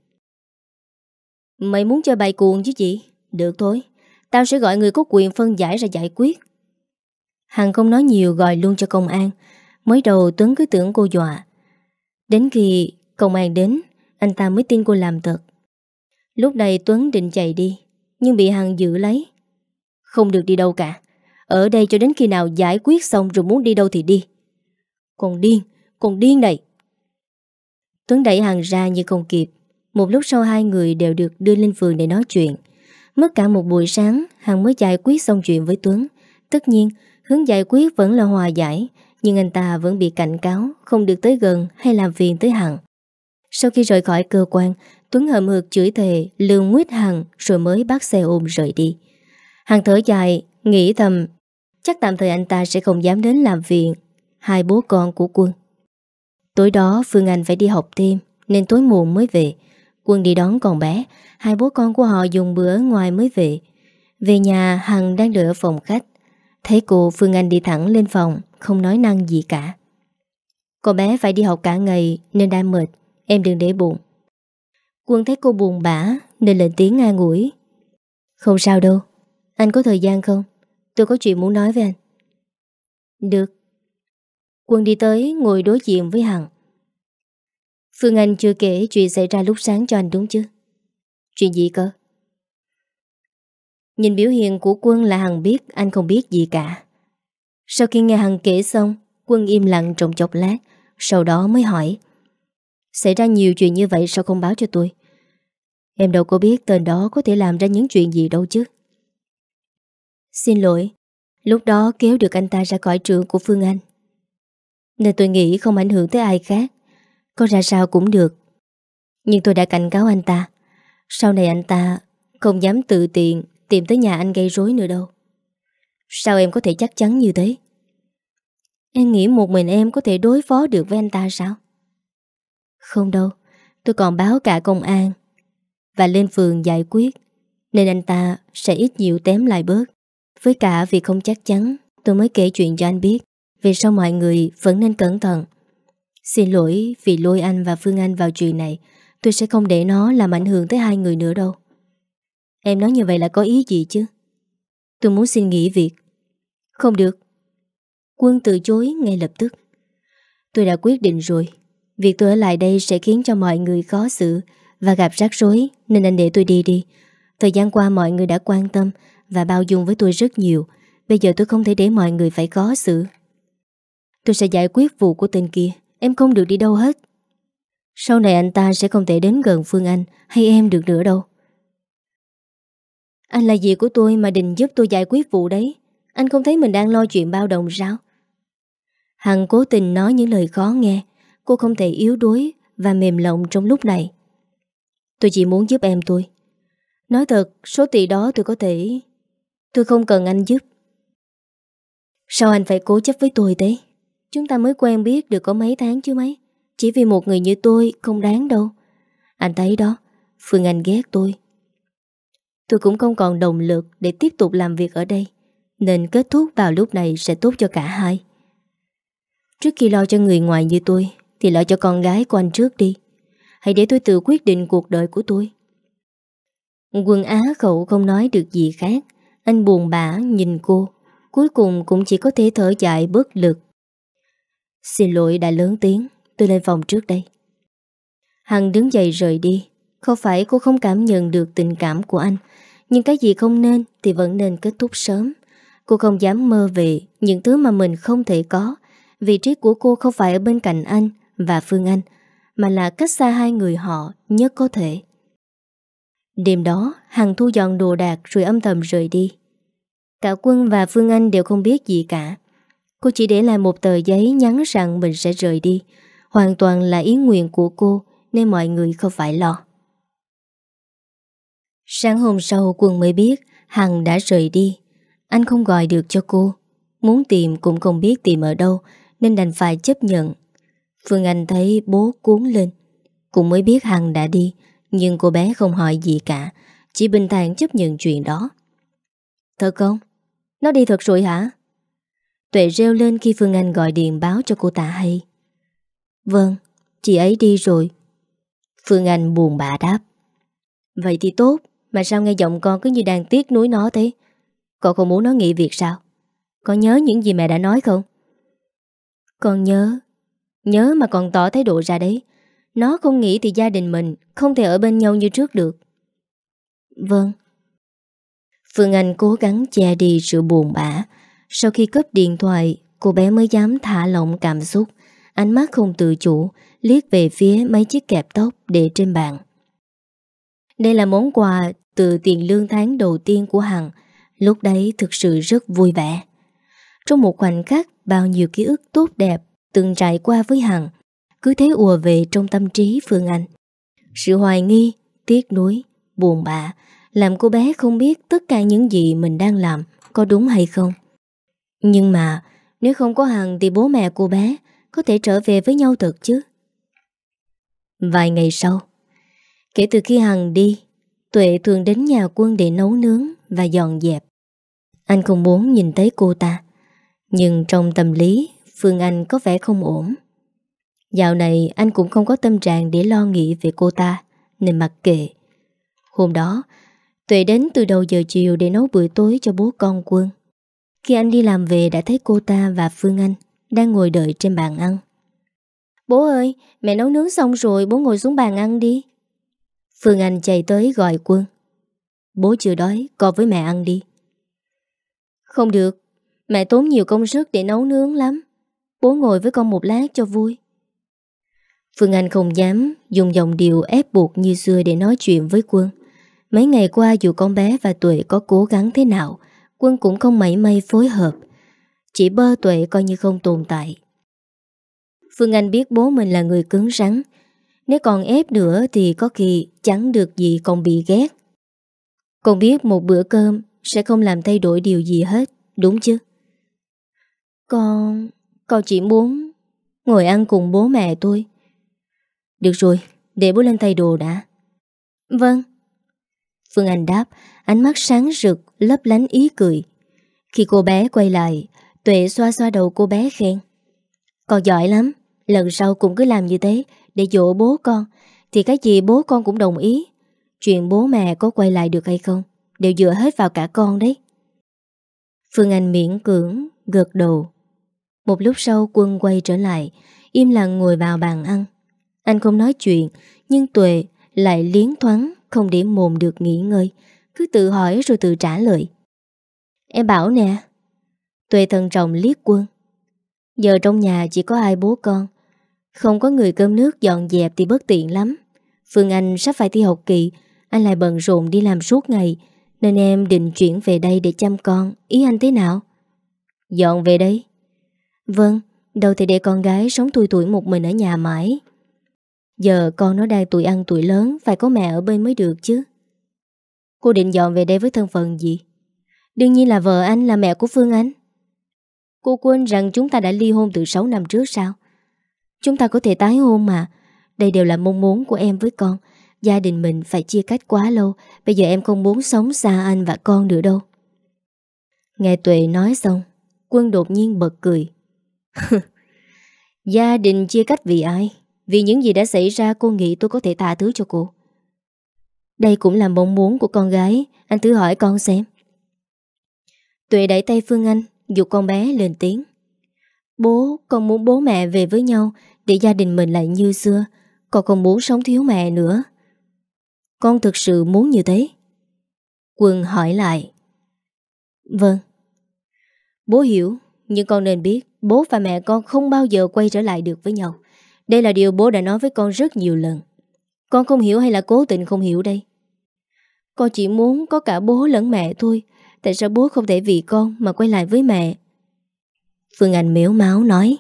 Mày muốn chơi bài cuồng chứ gì? Được thôi, tao sẽ gọi người có quyền phân giải ra giải quyết. Hằng không nói nhiều, gọi luôn cho công an. Mới đầu Tuấn cứ tưởng cô dọa. Đến khi công an đến, anh ta mới tin cô làm thật. Lúc này Tuấn định chạy đi, nhưng bị Hằng giữ lấy. Không được đi đâu cả. Ở đây cho đến khi nào giải quyết xong rồi muốn đi đâu thì đi. Còn điên, còn điên này. Tuấn đẩy Hằng ra nhưng không kịp. Một lúc sau hai người đều được đưa lên phường để nói chuyện. Mất cả một buổi sáng, Hằng mới giải quyết xong chuyện với Tuấn. Tất nhiên, hướng giải quyết vẫn là hòa giải, nhưng anh ta vẫn bị cảnh cáo không được tới gần hay làm phiền tới Hằng. Sau khi rời khỏi cơ quan, Tuấn hậm hực chửi thề lường nguyết Hằng rồi mới bắt xe ôm rời đi. Hằng thở dài, nghĩ thầm chắc tạm thời anh ta sẽ không dám đến làm phiền hai bố con của Quân. Tối đó Phương Anh phải đi học thêm nên tối muộn mới về. Quân đi đón con bé, hai bố con của họ dùng bữa ở ngoài mới về. Về nhà, Hằng đang đợi ở phòng khách. Thấy cô, Phương Anh đi thẳng lên phòng, không nói năng gì cả. Con bé phải đi học cả ngày nên đang mệt, em đừng để bụng. Quân thấy cô buồn bã nên lên tiếng an ủi. Không sao đâu, anh có thời gian không? Tôi có chuyện muốn nói với anh. Được. Quân đi tới ngồi đối diện với Hằng. Phương Anh chưa kể chuyện xảy ra lúc sáng cho anh đúng chứ? Chuyện gì cơ? Nhìn biểu hiện của Quân là Hằng biết anh không biết gì cả. Sau khi nghe Hằng kể xong, Quân im lặng trong chốc lát, sau đó mới hỏi. Xảy ra nhiều chuyện như vậy sao không báo cho tôi? Em đâu có biết tên đó có thể làm ra những chuyện gì đâu chứ. Xin lỗi, lúc đó kéo được anh ta ra khỏi trường của Phương Anh, nên tôi nghĩ không ảnh hưởng tới ai khác. Có ra sao cũng được. Nhưng tôi đã cảnh cáo anh ta, sau này anh ta không dám tự tiện tìm tới nhà anh gây rối nữa đâu. Sao em có thể chắc chắn như thế? Em nghĩ một mình em có thể đối phó được với anh ta sao? Không đâu, tôi còn báo cả công an và lên phường giải quyết, nên anh ta sẽ ít nhiều tém lại bớt. Với cả vì không chắc chắn, tôi mới kể chuyện cho anh biết. Vì sao mọi người vẫn nên cẩn thận. Xin lỗi vì lôi anh và Phương Anh vào chuyện này. Tôi sẽ không để nó làm ảnh hưởng tới hai người nữa đâu. Em nói như vậy là có ý gì chứ? Tôi muốn xin nghỉ việc. Không được. Quân từ chối ngay lập tức. Tôi đã quyết định rồi. Việc tôi ở lại đây sẽ khiến cho mọi người khó xử và gặp rắc rối, nên anh để tôi đi đi. Thời gian qua mọi người đã quan tâm và bao dung với tôi rất nhiều. Bây giờ tôi không thể để mọi người phải khó xử. Tôi sẽ giải quyết vụ của tên kia. Em không được đi đâu hết. Sau này anh ta sẽ không thể đến gần Phương Anh hay em được nữa đâu. Anh là gì của tôi mà định giúp tôi giải quyết vụ đấy? Anh không thấy mình đang lo chuyện bao đồng sao? Hằng cố tình nói những lời khó nghe. Cô không thể yếu đuối và mềm lòng trong lúc này. Tôi chỉ muốn giúp em tôi. Nói thật, số tiền đó tôi có thể... Tôi không cần anh giúp. Sao anh phải cố chấp với tôi thế? Chúng ta mới quen biết được có mấy tháng chứ mấy. Chỉ vì một người như tôi không đáng đâu. Anh thấy đó, Phương Anh ghét tôi. Tôi cũng không còn động lực để tiếp tục làm việc ở đây, nên kết thúc vào lúc này sẽ tốt cho cả hai. Trước khi lo cho người ngoài như tôi thì lo cho con gái của anh trước đi. Hãy để tôi tự quyết định cuộc đời của tôi. Quân Á Khẩu không nói được gì khác. Anh buồn bã nhìn cô, cuối cùng cũng chỉ có thể thở dài bất lực. Xin lỗi đã lớn tiếng, tôi lên phòng trước đây. Hằng đứng dậy rời đi. Không phải cô không cảm nhận được tình cảm của anh, nhưng cái gì không nên thì vẫn nên kết thúc sớm. Cô không dám mơ về những thứ mà mình không thể có. Vị trí của cô không phải ở bên cạnh anh và Phương Anh, mà là cách xa hai người họ nhất có thể. Đêm đó, Hằng thu dọn đồ đạc rồi âm thầm rời đi. Cả Quân và Phương Anh đều không biết gì cả. Cô chỉ để lại một tờ giấy nhắn rằng mình sẽ rời đi. Hoàn toàn là ý nguyện của cô, nên mọi người không phải lo. Sáng hôm sau Quân mới biết Hằng đã rời đi. Anh không gọi được cho cô, muốn tìm cũng không biết tìm ở đâu, nên đành phải chấp nhận. Phương Anh thấy bố cuốn lên, cũng mới biết Hằng đã đi. Nhưng cô bé không hỏi gì cả, chỉ bình thản chấp nhận chuyện đó. Thật không? Nó đi thật rồi hả? Tuệ reo lên khi Phương Anh gọi điện báo cho cô ta hay. Vâng, chị ấy đi rồi. Phương Anh buồn bã đáp. Vậy thì tốt, mà sao nghe giọng con cứ như đang tiếc nuối nó thế? Con không muốn nó nghỉ việc sao? Con nhớ những gì mẹ đã nói không? Con nhớ. Nhớ mà còn tỏ thái độ ra đấy. Nó không nghĩ thì gia đình mình không thể ở bên nhau như trước được. Vâng. Phương Anh cố gắng che đi sự buồn bã. Sau khi cúp điện thoại, cô bé mới dám thả lỏng cảm xúc. Ánh mắt không tự chủ liếc về phía mấy chiếc kẹp tóc để trên bàn. Đây là món quà từ tiền lương tháng đầu tiên của Hằng. Lúc đấy thực sự rất vui vẻ. Trong một khoảnh khắc, bao nhiêu ký ức tốt đẹp từng trải qua với Hằng cứ thế ùa về trong tâm trí Phương Anh. Sự hoài nghi, tiếc nuối, buồn bã làm cô bé không biết tất cả những gì mình đang làm có đúng hay không. Nhưng mà nếu không có Hằng thì bố mẹ cô bé có thể trở về với nhau thật chứ? Vài ngày sau, kể từ khi Hằng đi, Tuệ thường đến nhà Quân để nấu nướng và dọn dẹp. Anh không muốn nhìn thấy cô ta, nhưng trong tâm lý Phương Anh có vẻ không ổn. Dạo này anh cũng không có tâm trạng để lo nghĩ về cô ta, nên mặc kệ. Hôm đó, Tuệ đến từ đầu giờ chiều để nấu bữa tối cho bố con Quân. Khi anh đi làm về đã thấy cô ta và Phương Anh đang ngồi đợi trên bàn ăn. Bố ơi, mẹ nấu nướng xong rồi, bố ngồi xuống bàn ăn đi. Phương Anh chạy tới gọi Quân. Bố chưa đói, con với mẹ ăn đi. Không được, mẹ tốn nhiều công sức để nấu nướng lắm. Bố ngồi với con một lát cho vui. Phương Anh không dám dùng giọng điệu ép buộc như xưa để nói chuyện với Quân. Mấy ngày qua dù con bé và Tuệ có cố gắng thế nào, Quân cũng không mảy may phối hợp. Chỉ bơ Tuệ coi như không tồn tại. Phương Anh biết bố mình là người cứng rắn. Nếu còn ép nữa thì có khi chẳng được gì còn bị ghét. Con biết một bữa cơm sẽ không làm thay đổi điều gì hết, đúng chứ? Con... con chỉ muốn ngồi ăn cùng bố mẹ tôi. Được rồi, để bố lên thay đồ đã. Vâng. Phương Anh đáp, ánh mắt sáng rực, lấp lánh ý cười. Khi cô bé quay lại, Tuệ xoa xoa đầu cô bé khen. Con giỏi lắm, lần sau cũng cứ làm như thế để dỗ bố con, thì cái gì bố con cũng đồng ý. Chuyện bố mẹ có quay lại được hay không đều dựa hết vào cả con đấy. Phương Anh miễn cưỡng gật đầu. Một lúc sau Quân quay trở lại, im lặng ngồi vào bàn ăn. Anh không nói chuyện, nhưng Tuệ lại liến thoáng, không để mồm được nghỉ ngơi, cứ tự hỏi rồi tự trả lời. Em bảo nè. Tuệ thận trọng liếc Quân. Giờ trong nhà chỉ có hai bố con, không có người cơm nước dọn dẹp thì bất tiện lắm. Phương Anh sắp phải thi học kỳ, anh lại bận rộn đi làm suốt ngày, nên em định chuyển về đây để chăm con. Ý anh thế nào? Dọn về đây? Vâng, đâu thì để con gái sống thui thủi một mình ở nhà mãi. Giờ con nó đang tuổi ăn tuổi lớn, phải có mẹ ở bên mới được chứ. Cô định dọn về đây với thân phận gì? Đương nhiên là vợ anh, là mẹ của Phương Anh. Cô quên rằng chúng ta đã ly hôn từ sáu năm trước sao? Chúng ta có thể tái hôn mà. Đây đều là mong muốn của em với con. Gia đình mình phải chia cách quá lâu. Bây giờ em không muốn sống xa anh và con nữa đâu. Nghe Tuệ nói xong, Quân đột nhiên bật cười. Gia đình chia cách vì ai? Vì những gì đã xảy ra cô nghĩ tôi có thể tha thứ cho cô. Đây cũng là mong muốn của con gái. Anh thử hỏi con xem. Tuệ đẩy tay Phương Anh, giục con bé lên tiếng. Bố, con muốn bố mẹ về với nhau để gia đình mình lại như xưa. Con không muốn sống thiếu mẹ nữa. Con thực sự muốn như thế? Quân hỏi lại. Vâng. Bố hiểu, nhưng con nên biết bố và mẹ con không bao giờ quay trở lại được với nhau. Đây là điều bố đã nói với con rất nhiều lần. Con không hiểu hay là cố tình không hiểu đây? Con chỉ muốn có cả bố lẫn mẹ thôi. Tại sao bố không thể vì con mà quay lại với mẹ? Phương Anh mếu máo nói.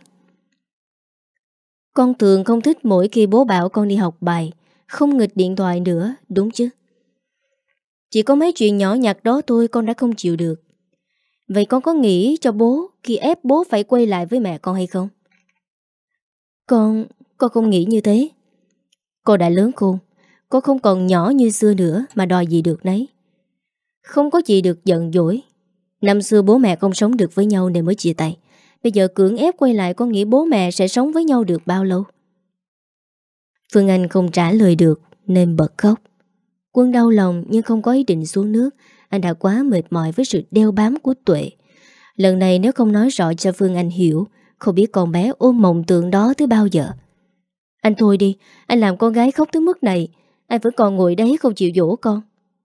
Con thường không thích mỗi khi bố bảo con đi học bài, không nghịch điện thoại nữa, đúng chứ? Chỉ có mấy chuyện nhỏ nhặt đó thôi con đã không chịu được. Vậy con có nghĩ cho bố khi ép bố phải quay lại với mẹ con hay không? Con, con không nghĩ như thế. Con đã lớn khôn, con không còn nhỏ như xưa nữa mà đòi gì được nấy. Không có gì được giận dỗi. Năm xưa bố mẹ không sống được với nhau nên mới chia tay. Bây giờ cưỡng ép quay lại, con nghĩ bố mẹ sẽ sống với nhau được bao lâu? Phương Anh không trả lời được nên bật khóc. Quân đau lòng nhưng không có ý định xuống nước. Anh đã quá mệt mỏi với sự đeo bám của Tuệ. Lần này nếu không nói rõ cho Phương Anh hiểu, không biết con bé ôm mộng tượng đó tới bao giờ. Anh thôi đi, anh làm con gái khóc tới mức này. Anh vẫn còn ngồi đấy không chịu dỗ con.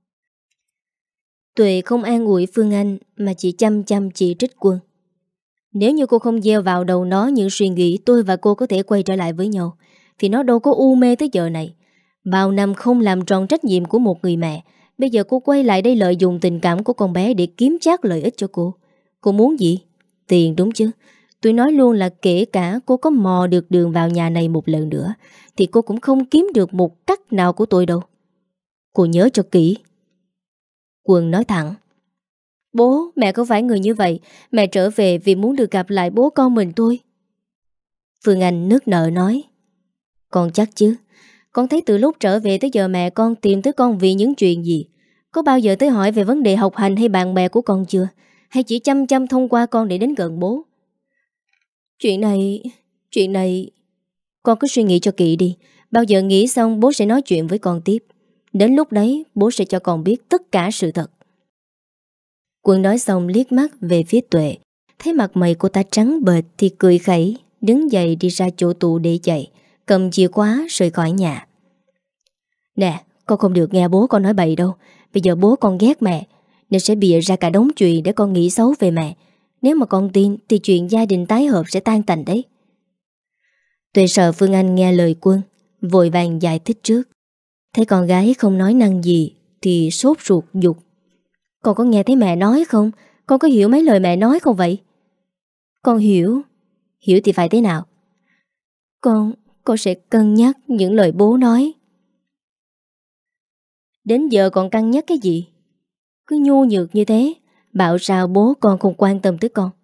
Tuệ không an ủi Phương Anh mà chỉ chăm chăm chỉ trích Quân. Nếu như cô không gieo vào đầu nó những suy nghĩ tôi và cô có thể quay trở lại với nhau, thì nó đâu có u mê tới giờ này. Bao năm không làm tròn trách nhiệm của một người mẹ, bây giờ cô quay lại đây lợi dụng tình cảm của con bé để kiếm trác lợi ích cho cô. Cô muốn gì? Tiền đúng chứ? Tôi nói luôn là kể cả cô có mò được đường vào nhà này một lần nữa, thì cô cũng không kiếm được một cắc nào của tôi đâu. Cô nhớ cho kỹ. Quân nói thẳng. Bố, mẹ không phải người như vậy. Mẹ trở về vì muốn được gặp lại bố con mình thôi. Phương Anh nức nở nói. Con chắc chứ? Con thấy từ lúc trở về tới giờ mẹ con tìm tới con vì những chuyện gì? Có bao giờ tới hỏi về vấn đề học hành hay bạn bè của con chưa? Hay chỉ chăm chăm thông qua con để đến gần bố? Chuyện này... Chuyện này... Con cứ suy nghĩ cho kỹ đi. Bao giờ nghĩ xong bố sẽ nói chuyện với con tiếp. Đến lúc đấy bố sẽ cho con biết tất cả sự thật. Quân nói xong liếc mắt về phía Tuệ. Thấy mặt mày cô ta trắng bệch thì cười khẩy, đứng dậy đi ra chỗ tủ để chạy, cầm chìa khóa rời khỏi nhà. Nè, con không được nghe bố con nói bậy đâu. Bây giờ bố con ghét mẹ nên sẽ bịa ra cả đống chuyện để con nghĩ xấu về mẹ. Nếu mà con tin thì chuyện gia đình tái hợp sẽ tan tành đấy. Tuệ sợ Phương Anh nghe lời Quân, vội vàng giải thích trước. Thấy con gái không nói năng gì thì sốt ruột giục. Con có nghe thấy mẹ nói không? Con có hiểu mấy lời mẹ nói không vậy? Con hiểu. Hiểu thì phải thế nào? Con, con sẽ cân nhắc những lời bố nói. Đến giờ còn cân nhắc cái gì? Cứ nhu nhược như thế, bảo sao bố con không quan tâm tới con.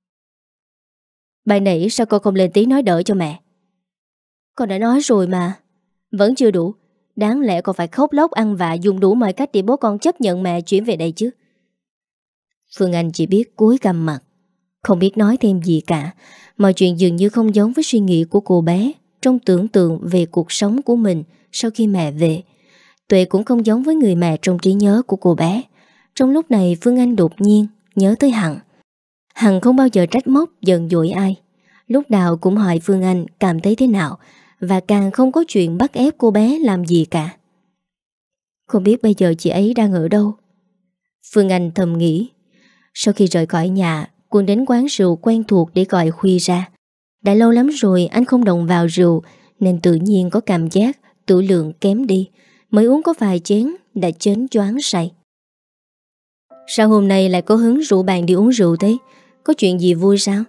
Bài nãy sao con không lên tiếng nói đỡ cho mẹ? Con đã nói rồi mà. Vẫn chưa đủ. Đáng lẽ con phải khóc lóc ăn vạ, dùng đủ mọi cách để bố con chấp nhận mẹ chuyển về đây chứ. Phương Anh chỉ biết cúi gằm mặt, không biết nói thêm gì cả. Mọi chuyện dường như không giống với suy nghĩ của cô bé trong tưởng tượng về cuộc sống của mình sau khi mẹ về. Tuệ cũng không giống với người mẹ trong trí nhớ của cô bé. Trong lúc này Phương Anh đột nhiên nhớ tới Hằng. Hằng không bao giờ trách móc giận dỗi ai. Lúc nào cũng hỏi Phương Anh cảm thấy thế nào, và càng không có chuyện bắt ép cô bé làm gì cả. Không biết bây giờ chị ấy đang ở đâu? Phương Anh thầm nghĩ. Sau khi rời khỏi nhà, Quân đến quán rượu quen thuộc để gọi Huy ra. Đã lâu lắm rồi anh không động vào rượu, nên tự nhiên có cảm giác tử lượng kém đi. Mới uống có vài chén đã chến choáng say. Sao hôm nay lại có hứng rủ bạn đi uống rượu thế? Có chuyện gì vui sao?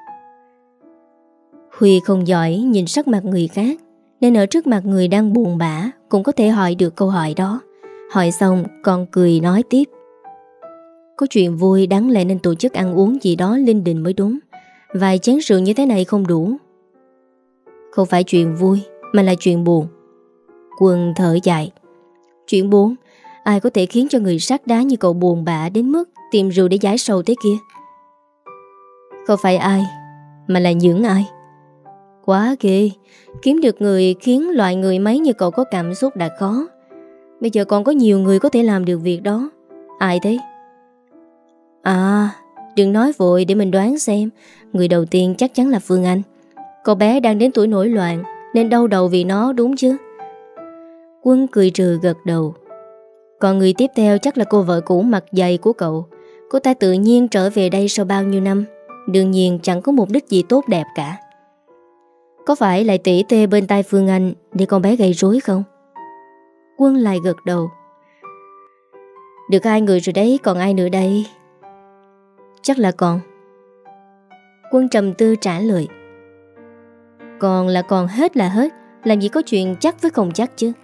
Huy không giỏi nhìn sắc mặt người khác, nên ở trước mặt người đang buồn bã cũng có thể hỏi được câu hỏi đó. Hỏi xong còn cười nói tiếp. Có chuyện vui đáng lẽ nên tổ chức ăn uống gì đó linh đình mới đúng. Vài chén rượu như thế này không đủ. Không phải chuyện vui mà là chuyện buồn. Quân thở dài. Chuyện buồn? Ai có thể khiến cho người sắt đá như cậu buồn bã đến mức tìm rượu để giải sầu thế kia? Không phải ai, mà là những ai. Quá ghê. Kiếm được người khiến loại người mấy như cậu có cảm xúc đã khó. Bây giờ còn có nhiều người có thể làm được việc đó. Ai thế? À, đừng nói vội để mình đoán xem. Người đầu tiên chắc chắn là Phương Anh. Cô bé đang đến tuổi nổi loạn nên đau đầu vì nó đúng chứ? Quân cười trừ gật đầu. Còn người tiếp theo chắc là cô vợ cũ mặt dày của cậu. Cô ta tự nhiên trở về đây sau bao nhiêu năm, đương nhiên chẳng có mục đích gì tốt đẹp cả. Có phải lại tỉ tê bên tai Phương Anh để con bé gây rối không? Quân lại gật đầu. Được hai người rồi đấy, còn ai nữa đây? Chắc là còn. Quân trầm tư trả lời. Còn là còn hết là hết. Làm gì có chuyện chắc với không chắc chứ.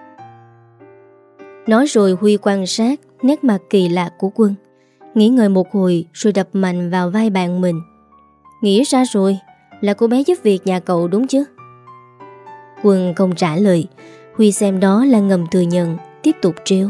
Nói rồi Huy quan sát nét mặt kỳ lạ của Quân, nghĩ ngợi một hồi rồi đập mạnh vào vai bạn mình. Nghĩ ra rồi, là cô bé giúp việc nhà cậu đúng chứ? Quân không trả lời. Huy xem đó là ngầm thừa nhận, tiếp tục trêu.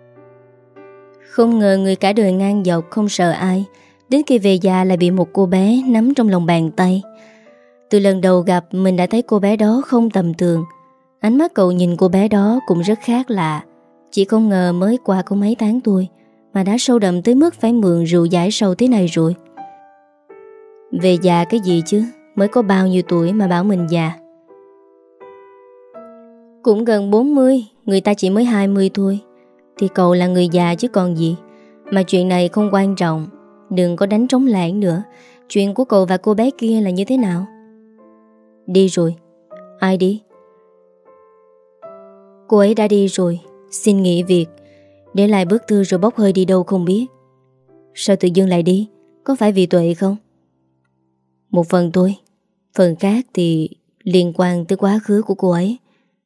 Không ngờ người cả đời ngang dọc không sợ ai, đến khi về già lại bị một cô bé nắm trong lòng bàn tay. Từ lần đầu gặp mình đã thấy cô bé đó không tầm thường. Ánh mắt cậu nhìn cô bé đó cũng rất khác lạ. Chỉ không ngờ mới qua có mấy tháng tuổi mà đã sâu đậm tới mức phải mượn rượu giải sầu thế này rồi. Về già cái gì chứ, mới có bao nhiêu tuổi mà bảo mình già. Cũng gần bốn mươi, người ta chỉ mới hai mươi thôi. Thì cậu là người già chứ còn gì. Mà chuyện này không quan trọng. Đừng có đánh trống lảng nữa. Chuyện của cậu và cô bé kia là như thế nào? Đi rồi. Ai đi? Cô ấy đã đi rồi. Xin nghỉ việc. Để lại bức thư rồi bốc hơi đi đâu không biết. Sao tự dưng lại đi? Có phải vì Tuệ không? Một phần thôi. Phần khác thì liên quan tới quá khứ của cô ấy.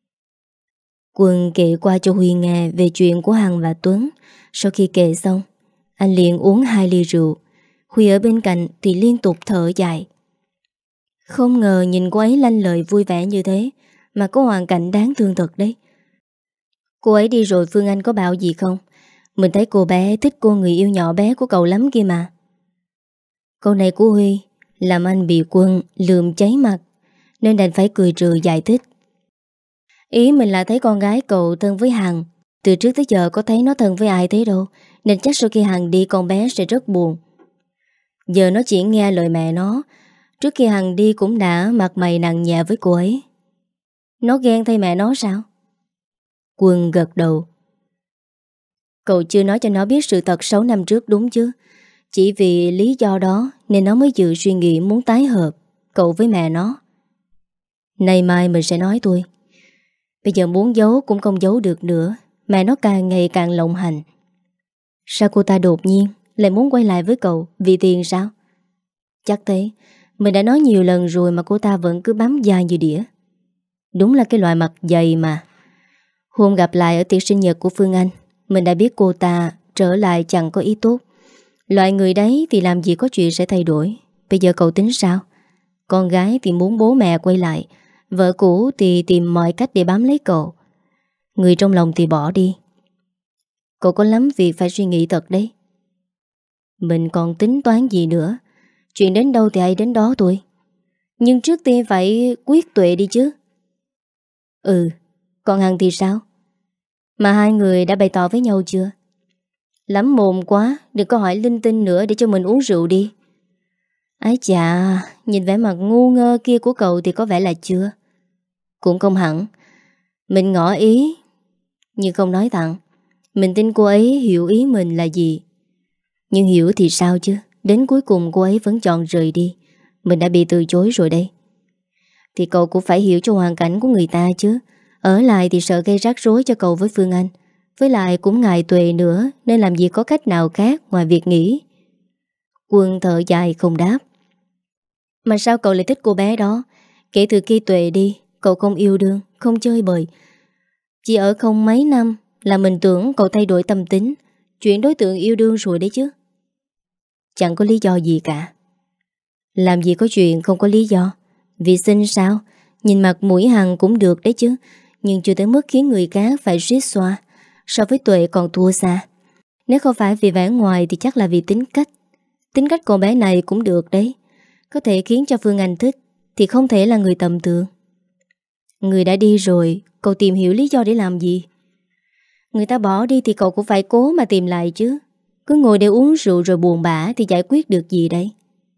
Quân kể qua cho Huy nghe về chuyện của Hằng và Tuấn. Sau khi kể xong, anh liền uống hai ly rượu. Huy ở bên cạnh thì liên tục thở dài. Không ngờ nhìn cô ấy lanh lợi vui vẻ như thế mà có hoàn cảnh đáng thương thật đấy. Cô ấy đi rồi Phương Anh có bảo gì không? Mình thấy cô bé thích cô người yêu nhỏ bé của cậu lắm kia mà. Câu này của Huy làm anh bị Quân lườm cháy mặt, nên đành phải cười trừ giải thích. Ý mình là thấy con gái cậu thân với Hằng. Từ trước tới giờ có thấy nó thân với ai thế đâu, nên chắc sau khi Hằng đi con bé sẽ rất buồn. Giờ nó chỉ nghe lời mẹ nó. Trước khi Hằng đi cũng đã mặt mày nặng nhẹ với cô ấy. Nó ghen thay mẹ nó sao? Quân gật đầu. Cậu chưa nói cho nó biết sự thật sáu năm trước đúng chứ? Chỉ vì lý do đó nên nó mới dự suy nghĩ muốn tái hợp cậu với mẹ nó. Nay mai mình sẽ nói thôi. Bây giờ muốn giấu cũng không giấu được nữa. Mẹ nó càng ngày càng lộng hành. Sao cô ta đột nhiên lại muốn quay lại với cậu? Vì tiền sao? Chắc thế. Mình đã nói nhiều lần rồi mà cô ta vẫn cứ bám dai như đĩa. Đúng là cái loại mặt dày mà. Hôm gặp lại ở tiệc sinh nhật của Phương Anh, mình đã biết cô ta trở lại chẳng có ý tốt. Loại người đấy thì làm gì có chuyện sẽ thay đổi. Bây giờ cậu tính sao? Con gái thì muốn bố mẹ quay lại, vợ cũ thì tìm mọi cách để bám lấy cậu. Người trong lòng thì bỏ đi. Cậu có lắm việc phải suy nghĩ thật đấy. Mình còn tính toán gì nữa. Chuyện đến đâu thì ai đến đó thôi. Nhưng trước tiên phải quyết Tuệ đi chứ. Ừ. Còn Hằng thì sao? Mà hai người đã bày tỏ với nhau chưa? Lắm mồm quá. Đừng có hỏi linh tinh nữa để cho mình uống rượu đi. Ái chà, nhìn vẻ mặt ngu ngơ kia của cậu thì có vẻ là chưa. Cũng không hẳn. Mình ngỏ ý nhưng không nói thẳng. Mình tin cô ấy hiểu ý mình là gì. Nhưng hiểu thì sao chứ? Đến cuối cùng cô ấy vẫn chọn rời đi. Mình đã bị từ chối rồi đây. Thì cậu cũng phải hiểu cho hoàn cảnh của người ta chứ. Ở lại thì sợ gây rắc rối cho cậu với Phương Anh. Với lại cũng ngại Tuệ nữa, nên làm gì có cách nào khác ngoài việc nghỉ. Quân thở dài không đáp. Mà sao cậu lại thích cô bé đó? Kể từ khi Tuệ đi, cậu không yêu đương, không chơi bời. Chỉ ở không mấy năm là mình tưởng cậu thay đổi tâm tính, chuyển đối tượng yêu đương rồi đấy chứ. Chẳng có lý do gì cả. Làm gì có chuyện không có lý do. Vì xinh sao? Nhìn mặt mũi Hằng cũng được đấy chứ, nhưng chưa tới mức khiến người khác phải suýt xoa. So với Tuệ còn thua xa. Nếu không phải vì vẻ ngoài thì chắc là vì tính cách. Tính cách con bé này cũng được đấy. Có thể khiến cho Phương Anh thích thì không thể là người tầm thường. Người đã đi rồi, cậu tìm hiểu lý do để làm gì? Người ta bỏ đi thì cậu cũng phải cố mà tìm lại chứ. Cứ ngồi để uống rượu rồi buồn bã thì giải quyết được gì đấy?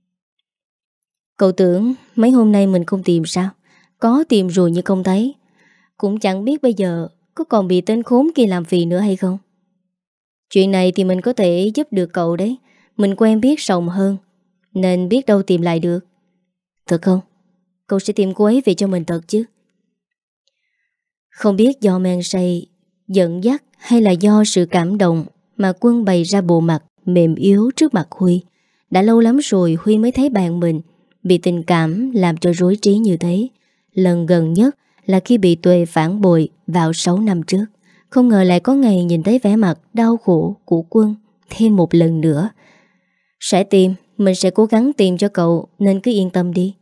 Cậu tưởng mấy hôm nay mình không tìm sao? Có tìm rồi nhưng không thấy. Cũng chẳng biết bây giờ có còn bị tên khốn kia làm phiền nữa hay không. Chuyện này thì mình có thể giúp được cậu đấy. Mình quen biết rộng hơn, nên biết đâu tìm lại được. Thật không? Cậu sẽ tìm cô ấy về cho mình thật chứ? Không biết do men say, giận dắt hay là do sự cảm động mà Quân bày ra bộ mặt mềm yếu trước mặt Huy. Đã lâu lắm rồi Huy mới thấy bạn mình bị tình cảm làm cho rối trí như thế. Lần gần nhất là khi bị Tuệ phản bội vào sáu năm trước. Không ngờ lại có ngày nhìn thấy vẻ mặt đau khổ của Quân thêm một lần nữa. Sẽ tìm, mình sẽ cố gắng tìm cho cậu, nên cứ yên tâm đi.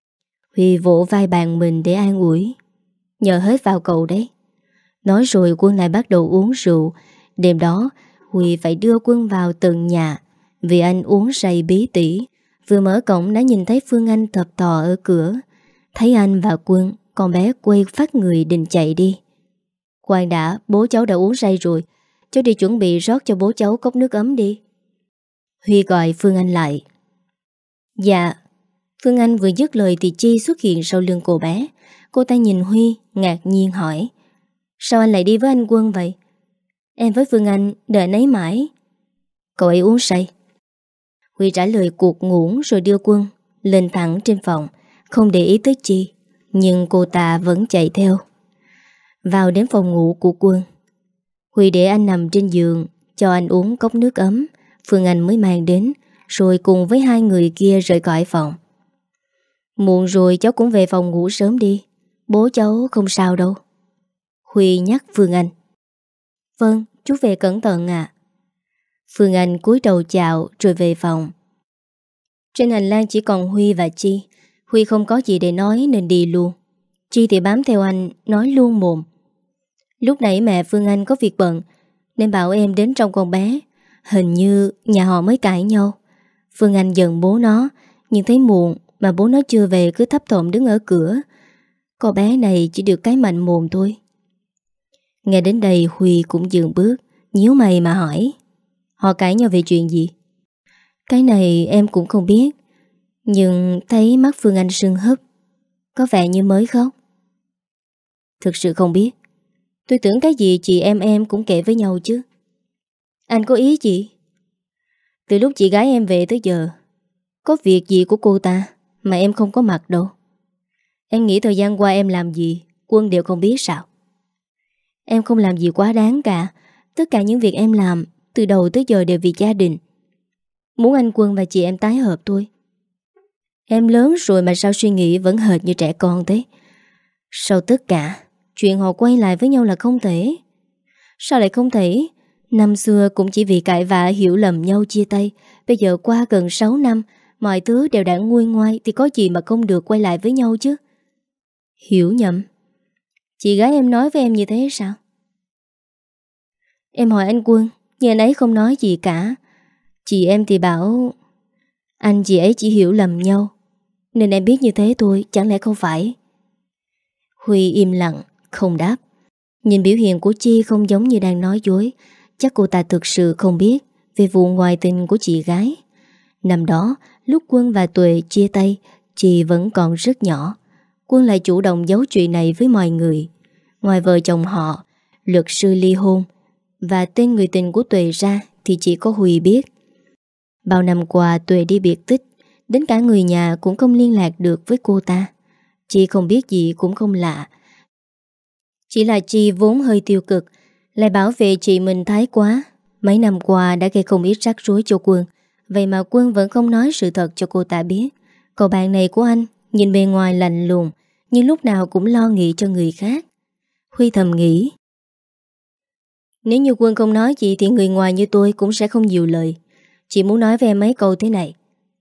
Huy vỗ vai bạn mình để an ủi. Nhờ hết vào cậu đấy. Nói rồi Quân lại bắt đầu uống rượu. Đêm đó Huy phải đưa Quân vào tận nhà vì anh uống say bí tỉ. Vừa mở cổng đã nhìn thấy Phương Anh thập thò ở cửa. Thấy anh và Quân, con bé quay phát người định chạy đi. Khoan đã, bố cháu đã uống say rồi. Cháu đi chuẩn bị rót cho bố cháu cốc nước ấm đi. Huy gọi Phương Anh lại. Dạ. Phương Anh vừa dứt lời thì Chi xuất hiện sau lưng cô bé. Cô ta nhìn Huy ngạc nhiên hỏi: Sao anh lại đi với anh Quân vậy? Em với Phương Anh đợi anh ấy mãi. Cậu ấy uống say. Huy trả lời cuộc ngủn rồi đưa Quân lên thẳng trên phòng, không để ý tới Chi. Nhưng cô ta vẫn chạy theo. Vào đến phòng ngủ của Quân, Huy để anh nằm trên giường, cho anh uống cốc nước ấm. Phương Anh mới mang đến, rồi cùng với hai người kia rời khỏi phòng. Muộn rồi cháu cũng về phòng ngủ sớm đi. Bố cháu không sao đâu. Huy nhắc Phương Anh. Vâng, chú về cẩn thận ạ. Phương Anh cúi đầu chào rồi về phòng. Trên hành lang chỉ còn Huy và Chi. Huy không có gì để nói nên đi luôn. Chi thì bám theo anh, nói luôn mồm. Lúc nãy mẹ Phương Anh có việc bận nên bảo em đến trông con bé. Hình như nhà họ mới cãi nhau. Phương Anh giận bố nó, nhưng thấy muộn mà bố nó chưa về cứ thấp thỏm đứng ở cửa. Con bé này chỉ được cái mạnh mồm thôi. Nghe đến đây Huy cũng dừng bước, nhíu mày mà hỏi: Họ cãi nhau về chuyện gì? Cái này em cũng không biết, nhưng thấy mắt Phương Anh sưng húp, có vẻ như mới khóc. Thực sự không biết. Tôi tưởng cái gì chị em em cũng kể với nhau chứ. Anh có ý gì? Từ lúc chị gái em về tới giờ, có việc gì của cô ta mà em không có mặt đâu. Em nghĩ thời gian qua em làm gì Quân đều không biết sao? Em không làm gì quá đáng cả. Tất cả những việc em làm từ đầu tới giờ đều vì gia đình. Muốn anh Quân và chị em tái hợp thôi. Em lớn rồi mà sao suy nghĩ vẫn hệt như trẻ con thế? Sau tất cả, chuyện họ quay lại với nhau là không thể. Sao lại không thể? Năm xưa cũng chỉ vì cãi vã hiểu lầm nhau chia tay. Bây giờ qua gần sáu năm, mọi thứ đều đã nguôi ngoai thì có gì mà không được quay lại với nhau chứ? Hiểu nhầm. Chị gái em nói với em như thế sao? Em hỏi anh Quân, nhưng anh ấy không nói gì cả. Chị em thì bảo anh chị ấy chỉ hiểu lầm nhau, nên em biết như thế thôi, chẳng lẽ không phải? Huy im lặng, không đáp. Nhìn biểu hiện của Chi không giống như đang nói dối. Chắc cô ta thực sự không biết về vụ ngoại tình của chị gái. Năm đó, lúc Quân và Tuệ chia tay, Chi vẫn còn rất nhỏ. Quân lại chủ động giấu chuyện này với mọi người. Ngoài vợ chồng họ, luật sư ly hôn và tên người tình của Tuệ ra thì chỉ có Huy biết. Bao năm qua Tuệ đi biệt tích, đến cả người nhà cũng không liên lạc được với cô ta. Chi không biết gì cũng không lạ. Chỉ là Chi vốn hơi tiêu cực, lại bảo vệ chị mình thái quá. Mấy năm qua đã gây không ít rắc rối cho Quân. Vậy mà Quân vẫn không nói sự thật cho cô ta biết. Cậu bạn này của anh nhìn bề ngoài lạnh lùng, nhưng lúc nào cũng lo nghĩ cho người khác. Huy thầm nghĩ, nếu như Quân không nói gì thì người ngoài như tôi cũng sẽ không nhiều lời. Chị muốn nói với em mấy câu thế này.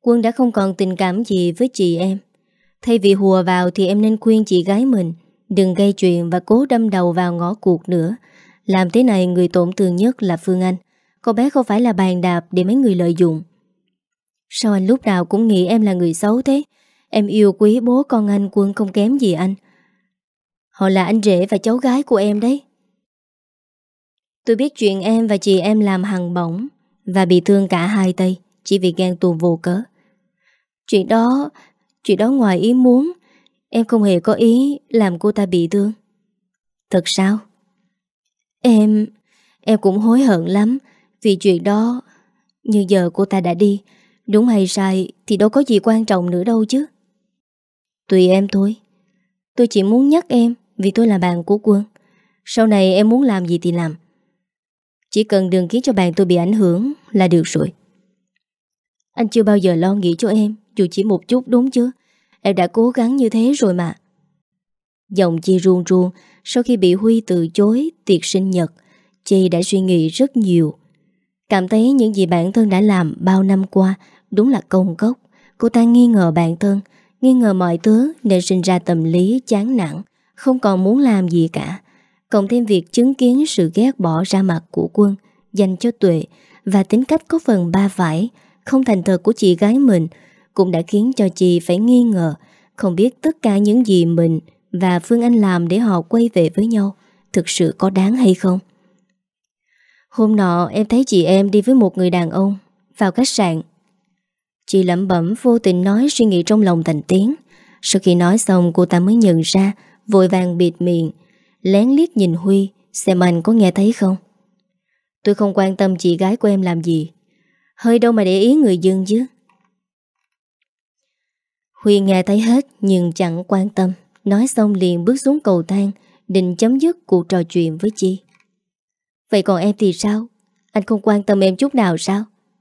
Quân đã không còn tình cảm gì với chị em. Thay vì hùa vào thì em nên khuyên chị gái mình đừng gây chuyện và cố đâm đầu vào ngõ cụt nữa. Làm thế này người tổn thương nhất là Phương Anh. Cô bé không phải là bàn đạp để mấy người lợi dụng. Sao anh lúc nào cũng nghĩ em là người xấu thế? Em yêu quý bố con anh Quân không kém gì anh. Họ là anh rể và cháu gái của em đấy. Tôi biết chuyện em và chị em làm hằn bỏng và bị thương cả hai tay chỉ vì ghen tuông vô cớ. Chuyện đó Chuyện đó ngoài ý muốn. Em không hề có ý làm cô ta bị thương. Thật sao? Em Em cũng hối hận lắm vì chuyện đó. Nhưng giờ cô ta đã đi, đúng hay sai thì đâu có gì quan trọng nữa đâu chứ. Tùy em thôi. Tôi chỉ muốn nhắc em vì tôi là bạn của Quân. Sau này em muốn làm gì thì làm. Chỉ cần đừng khiến cho bạn tôi bị ảnh hưởng là được rồi. Anh chưa bao giờ lo nghĩ cho em, dù chỉ một chút đúng chứ. Em đã cố gắng như thế rồi mà. Giọng Chi ruông ruông. Sau khi bị Huy từ chối tiệc sinh nhật, Chi đã suy nghĩ rất nhiều. Cảm thấy những gì bản thân đã làm bao năm qua đúng là công cốc. Cô ta nghi ngờ bản thân, nghi ngờ mọi thứ nên sinh ra tâm lý chán nản, không còn muốn làm gì cả. Cộng thêm việc chứng kiến sự ghét bỏ ra mặt của Quân dành cho Tuệ và tính cách có phần ba phải, không thành thật của chị gái mình cũng đã khiến cho chị phải nghi ngờ, không biết tất cả những gì mình và Phương Anh làm để họ quay về với nhau thực sự có đáng hay không. Hôm nọ em thấy chị em đi với một người đàn ông vào khách sạn. Chị lẩm bẩm vô tình nói suy nghĩ trong lòng thành tiếng. Sau khi nói xong cô ta mới nhận ra, vội vàng bịt miệng, lén liếc nhìn Huy xem anh có nghe thấy không. Tôi không quan tâm chị gái của em làm gì. Hơi đâu mà để ý người dân chứ. Huy nghe thấy hết nhưng chẳng quan tâm. Nói xong liền bước xuống cầu thang, định chấm dứt cuộc trò chuyện với Chi. Vậy còn em thì sao? Anh không quan tâm em chút nào sao?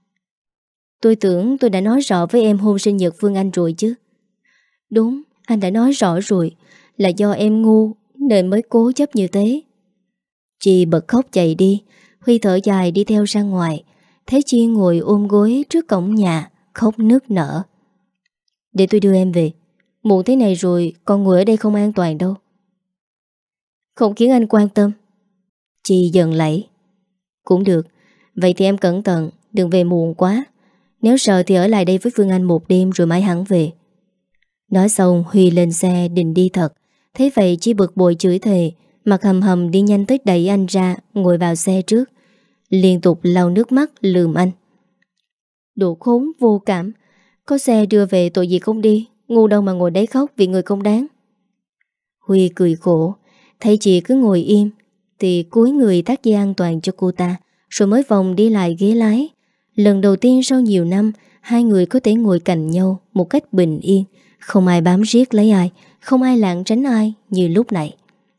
Tôi tưởng tôi đã nói rõ với em hôm sinh nhật Phương Anh rồi chứ. Đúng, anh đã nói rõ rồi. Là do em ngu nên mới cố chấp như thế. Chi bật khóc chạy đi. Huy thở dài đi theo ra ngoài. Thấy Chi ngồi ôm gối trước cổng nhà, khóc nức nở. Để tôi đưa em về. Muộn thế này rồi, con ngồi ở đây không an toàn đâu. Không khiến anh quan tâm. Chi dần lẫy. Cũng được. Vậy thì em cẩn thận, đừng về muộn quá. Nếu sợ thì ở lại đây với Phương Anh một đêm rồi mai hẳn về. Nói xong Huy lên xe định đi thật. Thế vậy Chi bực bội chửi thề, mặt hầm hầm đi nhanh tới đẩy anh ra, ngồi vào xe trước, liên tục lau nước mắt lườm anh. Đồ khốn vô cảm. Có xe đưa về tội gì không đi. Ngu đâu mà ngồi đấy khóc vì người không đáng. Huy cười khổ. Thấy chị cứ ngồi im thì cúi người thắt dây an toàn cho cô ta, rồi mới vòng đi lại ghế lái. Lần đầu tiên sau nhiều năm hai người có thể ngồi cạnh nhau một cách bình yên, không ai bám riết lấy ai, không ai lảng tránh ai như lúc này.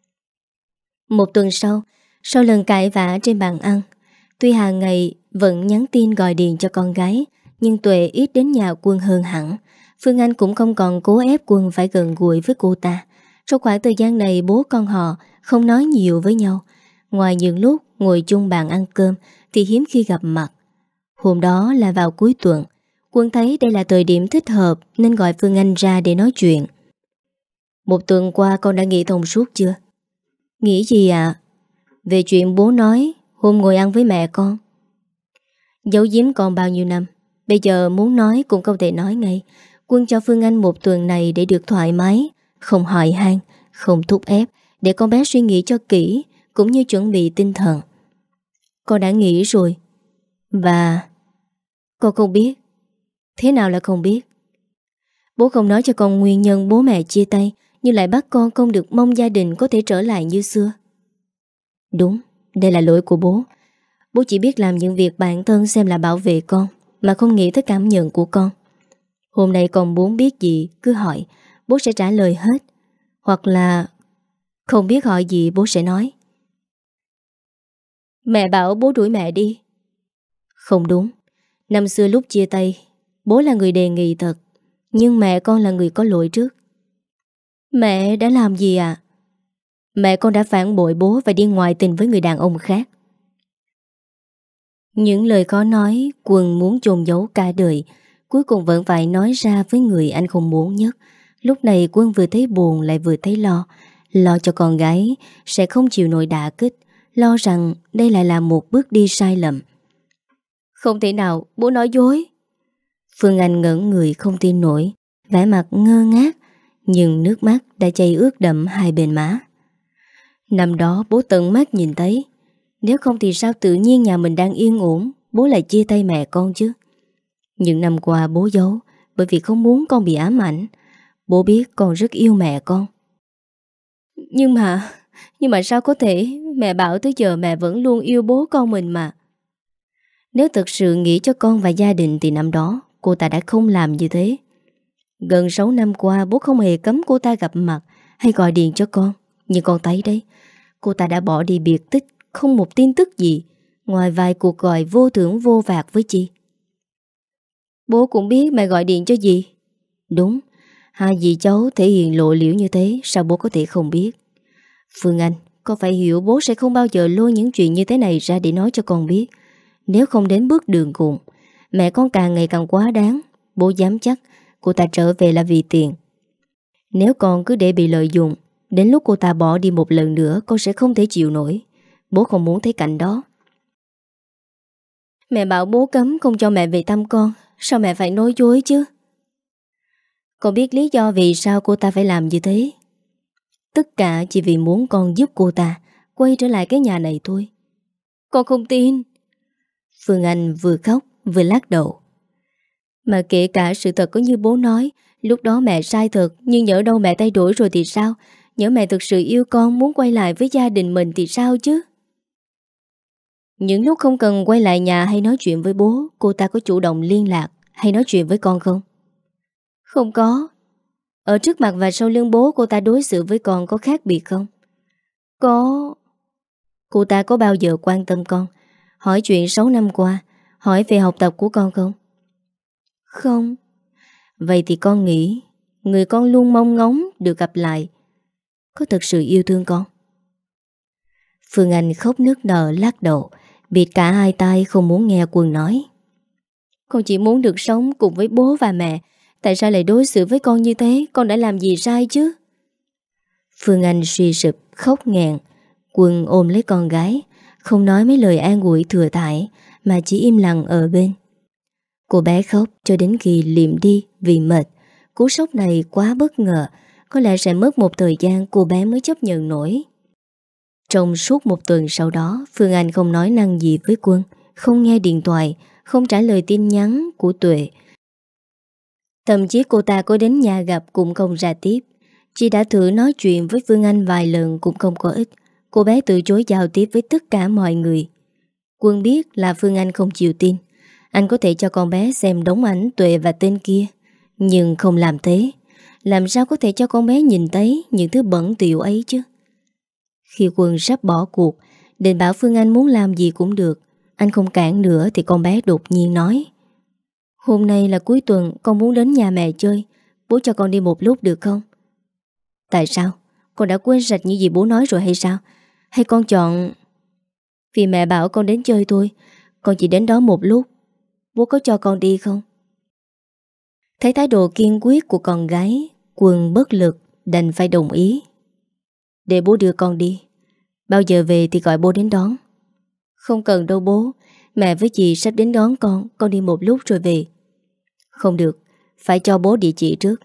Một tuần sau, sau lần cãi vã trên bàn ăn, tuy hàng ngày vẫn nhắn tin gọi điện cho con gái, nhưng Tuệ ít đến nhà Quân hơn hẳn. Phương Anh cũng không còn cố ép Quân phải gần gũi với cô ta. Trong khoảng thời gian này bố con họ không nói nhiều với nhau. Ngoài những lúc ngồi chung bàn ăn cơm thì hiếm khi gặp mặt. Hôm đó là vào cuối tuần. Quân thấy đây là thời điểm thích hợp nên gọi Phương Anh ra để nói chuyện. Một tuần qua con đã nghĩ thông suốt chưa? Nghĩ gì ạ? À? Về chuyện bố nói hôm ngồi ăn với mẹ con. Giấu giếm con bao nhiêu năm, bây giờ muốn nói cũng không thể nói ngay. Quân cho Phương Anh một tuần này để được thoải mái, không hỏi han, không thúc ép, để con bé suy nghĩ cho kỹ, cũng như chuẩn bị tinh thần. Con đã nghĩ rồi. Và con không biết. Thế nào là không biết? Bố không nói cho con nguyên nhân bố mẹ chia tay, nhưng lại bắt con không được mong gia đình có thể trở lại như xưa. Đúng, đây là lỗi của bố. Bố chỉ biết làm những việc bản thân xem là bảo vệ con, mà không nghĩ tới cảm nhận của con. Hôm nay con muốn biết gì cứ hỏi, bố sẽ trả lời hết. Hoặc là không biết hỏi gì bố sẽ nói. Mẹ bảo bố đuổi mẹ đi. Không đúng. Năm xưa lúc chia tay, bố là người đề nghị thật, nhưng mẹ con là người có lỗi trước. Mẹ đã làm gì à? Mẹ con đã phản bội bố và đi ngoại tình với người đàn ông khác. Những lời khó nói Quân muốn chôn giấu cả đời. cuối cùng vẫn phải nói ra với người anh không muốn nhất. Lúc này Quân vừa thấy buồn lại vừa thấy lo. Lo cho con gái sẽ không chịu nổi đả kích, lo rằng đây lại là một bước đi sai lầm. Không thể nào, bố nói dối. Phương Anh ngẩn người không tin nổi, vẻ mặt ngơ ngác, nhưng nước mắt đã chảy ướt đẫm hai bên má. Năm đó bố tận mắt nhìn thấy, nếu không thì sao tự nhiên nhà mình đang yên ổn, bố lại chia tay mẹ con chứ. Những năm qua bố giấu, bởi vì không muốn con bị ám ảnh. Bố biết con rất yêu mẹ con. Nhưng mà, nhưng mà sao có thể, mẹ bảo tới giờ mẹ vẫn luôn yêu bố con mình mà. Nếu thực sự nghĩ cho con và gia đình thì năm đó cô ta đã không làm như thế. Gần sáu năm qua bố không hề cấm cô ta gặp mặt hay gọi điện cho con. Nhưng con thấy đấy, cô ta đã bỏ đi biệt tích, không một tin tức gì, ngoài vài cuộc gọi vô thưởng vô phạt với Chi. Bố cũng biết mẹ gọi điện cho gì. Đúng, hai dì cháu thể hiện lộ liễu như thế, sao bố có thể không biết. Phương Anh, con phải hiểu bố sẽ không bao giờ lôi những chuyện như thế này ra để nói cho con biết. Nếu không đến bước đường cùng, mẹ con càng ngày càng quá đáng. Bố dám chắc cô ta trở về là vì tiền. Nếu con cứ để bị lợi dụng, đến lúc cô ta bỏ đi một lần nữa, con sẽ không thể chịu nổi. Bố không muốn thấy cảnh đó. Mẹ bảo bố cấm không cho mẹ về thăm con, sao mẹ phải nói dối chứ? Con biết lý do vì sao cô ta phải làm như thế. Tất cả chỉ vì muốn con giúp cô ta quay trở lại cái nhà này thôi. Con không tin. Phương Anh vừa khóc vừa lắc đầu. Mà kể cả sự thật có như bố nói, lúc đó mẹ sai thật, nhưng nhỡ đâu mẹ thay đổi rồi thì sao? Nhỡ mẹ thực sự yêu con, muốn quay lại với gia đình mình thì sao chứ? Những lúc không cần quay lại nhà hay nói chuyện với bố, cô ta có chủ động liên lạc hay nói chuyện với con không? Không có. Ở trước mặt và sau lưng bố cô ta đối xử với con có khác biệt không? Có. Cô ta có bao giờ quan tâm con, hỏi chuyện sáu năm qua, hỏi về học tập của con không? Không. Vậy thì con nghĩ người con luôn mong ngóng được gặp lại có thực sự yêu thương con? Phương Anh khóc nức nở lắc đầu, bịt cả hai tay không muốn nghe Quân nói. Con chỉ muốn được sống cùng với bố và mẹ. Tại sao lại đối xử với con như thế? Con đã làm gì sai chứ? Phương Anh suy sụp khóc nghẹn. Quân ôm lấy con gái, không nói mấy lời an ủi thừa thải, mà chỉ im lặng ở bên. Cô bé khóc cho đến khi liệm đi vì mệt. Cú sốc này quá bất ngờ, có lẽ sẽ mất một thời gian cô bé mới chấp nhận nổi. Trong suốt một tuần sau đó, Phương Anh không nói năng gì với Quân, không nghe điện thoại, không trả lời tin nhắn của Tuệ. Thậm chí cô ta có đến nhà gặp cũng không ra tiếp. Chị đã thử nói chuyện với Phương Anh vài lần cũng không có ích. Cô bé từ chối giao tiếp với tất cả mọi người. Quân biết là Phương Anh không chịu tin. Anh có thể cho con bé xem đống ảnh Tuệ và tên kia, nhưng không làm thế. Làm sao có thể cho con bé nhìn thấy những thứ bẩn thỉu ấy chứ? Khi Quân sắp bỏ cuộc, định bảo Phương Anh muốn làm gì cũng được, anh không cản nữa thì con bé đột nhiên nói: Hôm nay là cuối tuần, con muốn đến nhà mẹ chơi. Bố cho con đi một lúc được không? Tại sao? Con đã quên sạch những gì bố nói rồi hay sao? Hay con chọn... Vì mẹ bảo con đến chơi thôi. Con chỉ đến đó một lúc. Bố có cho con đi không? Thấy thái độ kiên quyết của con gái, Quân bất lực đành phải đồng ý. Để bố đưa con đi. Bao giờ về thì gọi bố đến đón. Không cần đâu bố. Mẹ với chị sắp đến đón con. Con đi một lúc rồi về. Không được, phải cho bố địa chỉ trước.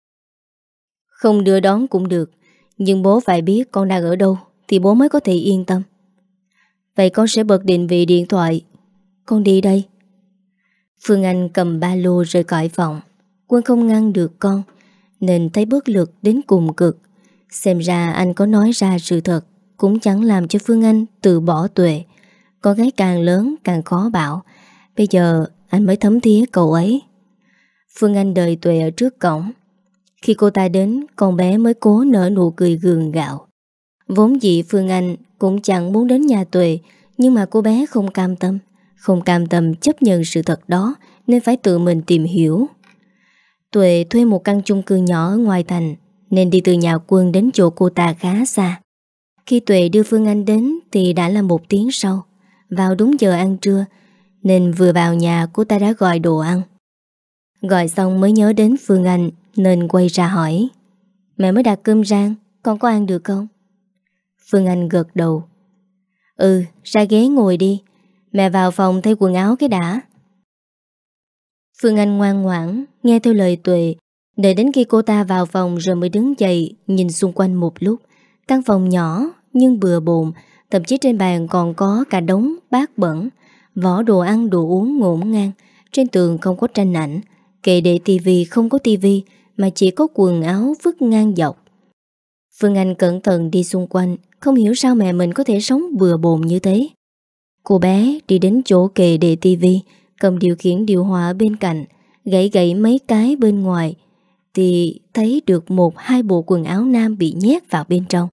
Không đưa đón cũng được, nhưng bố phải biết con đang ở đâu thì bố mới có thể yên tâm. Vậy con sẽ bật định vị điện thoại. Con đi đây. Phương Anh cầm ba lô rời khỏi phòng. Quân không ngăn được con, nên thấy bất lực đến cùng cực. Xem ra anh có nói ra sự thật cũng chẳng làm cho Phương Anh từ bỏ Tuệ. Con gái càng lớn càng khó bảo. Bây giờ anh mới thấm thía cậu ấy. Phương Anh đợi Tuệ ở trước cổng. Khi cô ta đến, con bé mới cố nở nụ cười gượng gạo. Vốn dĩ Phương Anh cũng chẳng muốn đến nhà Tuệ, nhưng mà cô bé không cam tâm. Không cam tâm chấp nhận sự thật đó, nên phải tự mình tìm hiểu. Tuệ thuê một căn chung cư nhỏ ở ngoài thành, nên đi từ nhà Quân đến chỗ cô ta khá xa. Khi Tuệ đưa Phương Anh đến thì đã là một tiếng sau. Vào đúng giờ ăn trưa, nên vừa vào nhà cô ta đã gọi đồ ăn. Gọi xong mới nhớ đến Phương Anh nên quay ra hỏi: Mẹ mới đặt cơm rang, con có ăn được không? Phương Anh gật đầu. Ừ, ra ghế ngồi đi. Mẹ vào phòng thay quần áo cái đã. Phương Anh ngoan ngoãn nghe theo lời Tuệ. Đợi đến khi cô ta vào phòng rồi mới đứng dậy, nhìn xung quanh một lúc. Căn phòng nhỏ nhưng bừa bộn, thậm chí trên bàn còn có cả đống bát bẩn, vỏ đồ ăn đồ uống ngổn ngang. Trên tường không có tranh ảnh, kệ để tivi không có tivi, mà chỉ có quần áo vứt ngang dọc. Phương Anh cẩn thận đi xung quanh, không hiểu sao mẹ mình có thể sống bừa bộn như thế. Cô bé đi đến chỗ kệ để tivi, cầm điều khiển điều hòa bên cạnh, gãy gãy mấy cái bên ngoài, thì thấy được một hai bộ quần áo nam bị nhét vào bên trong.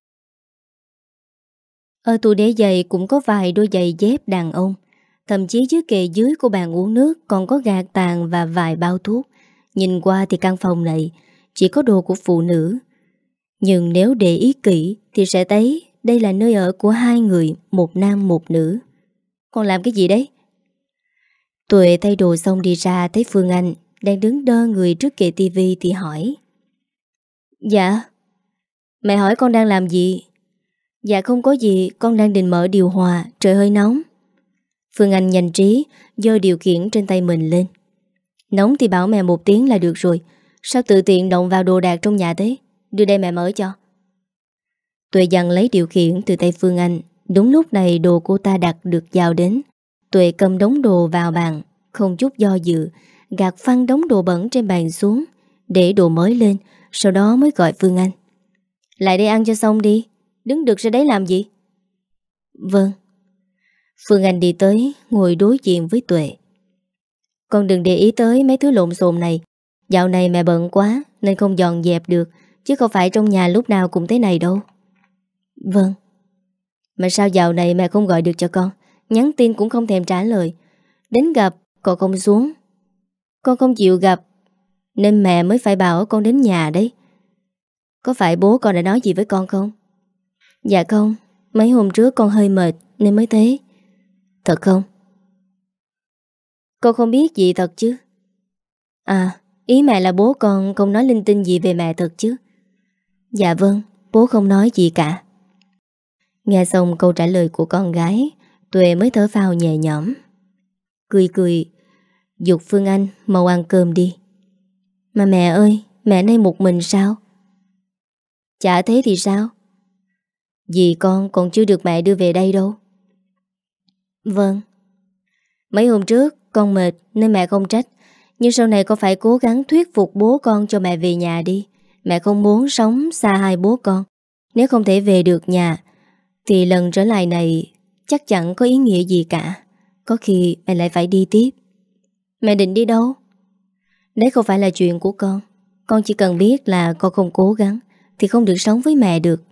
Ở tủ để giày cũng có vài đôi giày dép đàn ông. Thậm chí dưới kệ dưới của bàn uống nước còn có gạt tàn và vài bao thuốc. Nhìn qua thì căn phòng này chỉ có đồ của phụ nữ. Nhưng nếu để ý kỹ thì sẽ thấy đây là nơi ở của hai người, một nam một nữ. Con làm cái gì đấy? Tuệ thay đồ xong đi ra thấy Phương Anh đang đứng đơ người trước kệ tivi thì hỏi. Dạ. Mẹ hỏi con đang làm gì? Dạ không có gì, con đang định mở điều hòa, trời hơi nóng. Phương Anh nhanh trí giơ điều khiển trên tay mình lên. Nóng thì bảo mẹ một tiếng là được rồi. Sao tự tiện động vào đồ đạc trong nhà thế? Đưa đây mẹ mở cho. Tuệ dặn lấy điều khiển từ tay Phương Anh. Đúng lúc này đồ cô ta đặt được giao đến. Tuệ cầm đống đồ vào bàn, không chút do dự, gạt phăng đống đồ bẩn trên bàn xuống, để đồ mới lên, sau đó mới gọi Phương Anh. Lại đây ăn cho xong đi, đứng được ra đấy làm gì? Vâng. Phương Anh đi tới, ngồi đối diện với Tuệ. Con đừng để ý tới mấy thứ lộn xộn này. Dạo này mẹ bận quá nên không dọn dẹp được, chứ không phải trong nhà lúc nào cũng thế này đâu. Vâng. Mà sao dạo này mẹ không gọi được cho con? Nhắn tin cũng không thèm trả lời. Đến gặp còn không xuống. Con không chịu gặp nên mẹ mới phải bảo con đến nhà đấy. Có phải bố con đã nói gì với con không? Dạ không, mấy hôm trước con hơi mệt nên mới thế. Thật không? Con không biết gì thật chứ? À, ý mẹ là bố con không nói linh tinh gì về mẹ thật chứ? Dạ vâng, bố không nói gì cả. Nghe xong câu trả lời của con gái, Tuệ mới thở phào nhẹ nhõm. Cười cười giục Phương Anh mau ăn cơm đi. Mà mẹ ơi, mẹ nay một mình sao? Chả thế thì sao? Dì con còn chưa được mẹ đưa về đây đâu. Vâng. Mấy hôm trước con mệt nên mẹ không trách, nhưng sau này con phải cố gắng thuyết phục bố con cho mẹ về nhà đi. Mẹ không muốn sống xa hai bố con. Nếu không thể về được nhà thì lần trở lại này chắc chẳng có ý nghĩa gì cả. Có khi mẹ lại phải đi tiếp. Mẹ định đi đâu? Đấy không phải là chuyện của con. Con chỉ cần biết là con không cố gắng thì không được sống với mẹ được.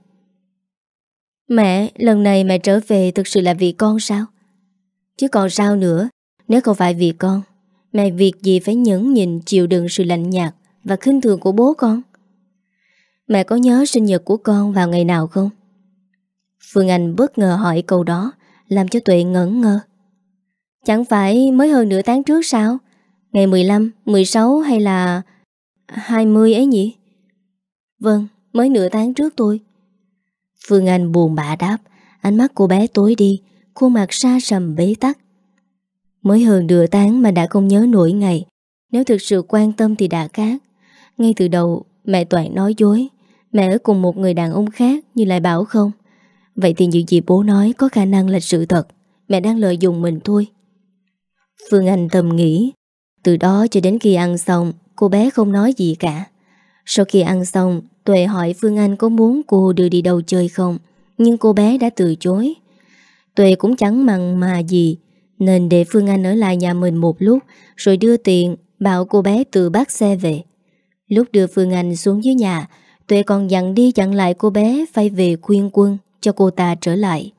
Mẹ, lần này mẹ trở về thực sự là vì con sao? Chứ còn sao nữa? Nếu không phải vì con, mẹ việc gì phải nhẫn nhịn chịu đựng sự lạnh nhạt và khinh thường của bố con? Mẹ có nhớ sinh nhật của con vào ngày nào không? Phương Anh bất ngờ hỏi câu đó, làm cho Tuệ ngẩn ngơ. Chẳng phải mới hơn nửa tháng trước sao? Ngày mười lăm, mười sáu hay là hai mươi ấy nhỉ? Vâng, mới nửa tháng trước thôi. Phương Anh buồn bã đáp. Ánh mắt cô bé tối đi, khuôn mặt sa sầm bế tắc. Mới hơn nửa tháng mà đã không nhớ nổi ngày. Nếu thực sự quan tâm thì đã khác. Ngay từ đầu mẹ toàn nói dối. Mẹ ở cùng một người đàn ông khác như lại bảo không. Vậy thì những gì bố nói có khả năng là sự thật. Mẹ đang lợi dụng mình thôi. Phương Anh thầm nghĩ. Từ đó cho đến khi ăn xong, cô bé không nói gì cả. Sau khi ăn xong, Tuệ hỏi Phương Anh có muốn cô đưa đi đâu chơi không, nhưng cô bé đã từ chối. Tuệ cũng chẳng mặn mà gì, nên để Phương Anh ở lại nhà mình một lúc, rồi đưa tiền, bảo cô bé tự bắt xe về. Lúc đưa Phương Anh xuống dưới nhà, Tuệ còn dặn đi dặn lại cô bé phải về khuyên quân cho cô ta trở lại.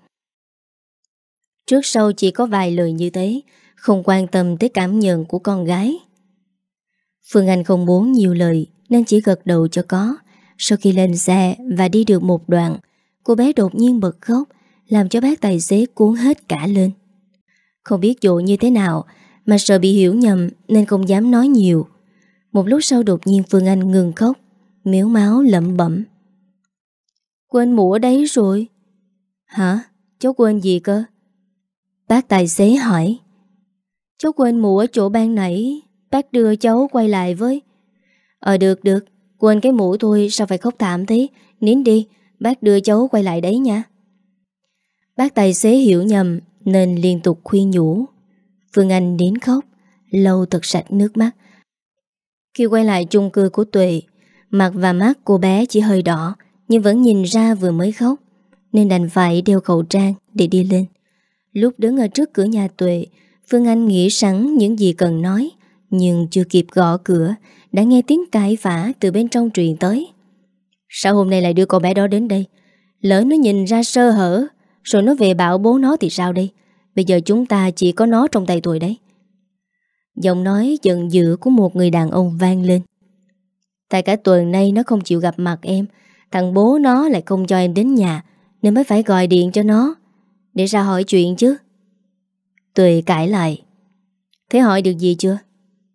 Trước sau chỉ có vài lời như thế, không quan tâm tới cảm nhận của con gái. Phương Anh không muốn nhiều lời nên chỉ gật đầu cho có. Sau khi lên xe và đi được một đoạn, cô bé đột nhiên bật khóc, làm cho bác tài xế cuốn hết cả lên. Không biết dụ như thế nào mà sợ bị hiểu nhầm nên không dám nói nhiều. Một lúc sau đột nhiên Phương Anh ngừng khóc, mếu máo lẩm bẩm: Quên mũ ở đấy rồi. Hả? Cháu quên gì cơ? Bác tài xế hỏi. Cháu quên mũ ở chỗ ban nãy, bác đưa cháu quay lại với. Ờ được được, quên cái mũ thôi sao phải khóc thảm thế. Nín đi, bác đưa cháu quay lại đấy nha. Bác tài xế hiểu nhầm nên liên tục khuyên nhủ. Phương Anh nín khóc, lau thật sạch nước mắt. Khi quay lại chung cư của Tuệ, mặt và mắt cô bé chỉ hơi đỏ, nhưng vẫn nhìn ra vừa mới khóc, nên đành phải đeo khẩu trang để đi lên. Lúc đứng ở trước cửa nhà Tuệ, Phương Anh nghĩ sẵn những gì cần nói, nhưng chưa kịp gõ cửa đã nghe tiếng cãi vã từ bên trong truyền tới. Sao hôm nay lại đưa con bé đó đến đây? Lỡ nó nhìn ra sơ hở rồi nó về bảo bố nó thì sao đây? Bây giờ chúng ta chỉ có nó trong tay Tuệ đấy. Giọng nói giận dữ của một người đàn ông vang lên. Tại cả tuần nay nó không chịu gặp mặt em, thằng bố nó lại không cho em đến nhà, nên mới phải gọi điện cho nó để ra hỏi chuyện chứ. Tuệ cãi lại. Thế hỏi được gì chưa?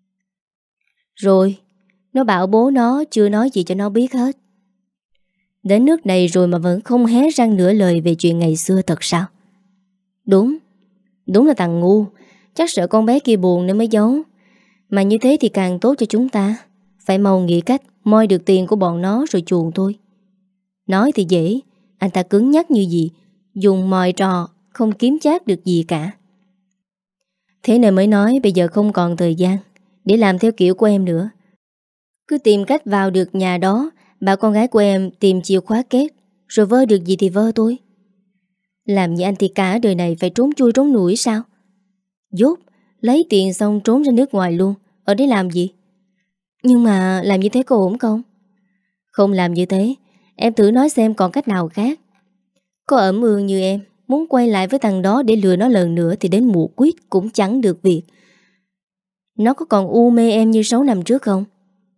Rồi, nó bảo bố nó chưa nói gì cho nó biết hết. Đến nước này rồi mà vẫn không hé răng nửa lời về chuyện ngày xưa thật sao? Đúng, đúng là thằng ngu. Chắc sợ con bé kia buồn nên mới giấu. Mà như thế thì càng tốt cho chúng ta. Phải mau nghĩ cách moi được tiền của bọn nó rồi chuồn thôi. Nói thì dễ, anh ta cứng nhắc như gì, dùng mọi trò không kiếm chác được gì cả. Thế nên mới nói bây giờ không còn thời gian để làm theo kiểu của em nữa. Cứ tìm cách vào được nhà đó, bảo con gái của em tìm chìa khóa két, rồi vơ được gì thì vơ thôi. Làm như anh thì cả đời này phải trốn chui trốn nủi sao? Dốt, lấy tiền xong trốn ra nước ngoài luôn. Ở đây làm gì? Nhưng mà làm như thế có ổn không? Không làm như thế, em thử nói xem còn cách nào khác. Có ẩm ương như em muốn quay lại với thằng đó để lừa nó lần nữa thì đến mụ quyết cũng chẳng được việc. Nó có còn u mê em như sáu năm trước không?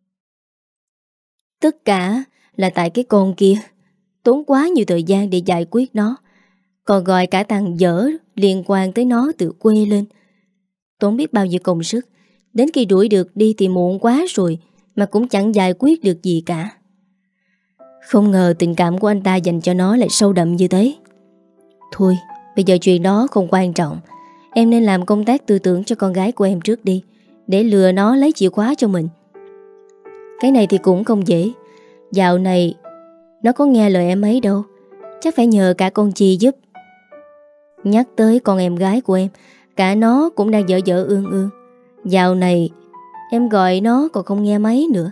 Tất cả là tại cái con kia. Tốn quá nhiều thời gian để giải quyết nó, còn gọi cả thằng dở liên quan tới nó từ quê lên. Tốn biết bao nhiêu công sức. Đến khi đuổi được đi thì muộn quá rồi, mà cũng chẳng giải quyết được gì cả. Không ngờ tình cảm của anh ta dành cho nó lại sâu đậm như thế. Thôi, bây giờ chuyện đó không quan trọng. Em nên làm công tác tư tưởng cho con gái của em trước đi, để lừa nó lấy chìa khóa cho mình. Cái này thì cũng không dễ. Dạo này nó có nghe lời em ấy đâu, chắc phải nhờ cả con Chi giúp. Nhắc tới con em gái của em, cả nó cũng đang dở dở ương ương. Dạo này em gọi nó còn không nghe máy nữa.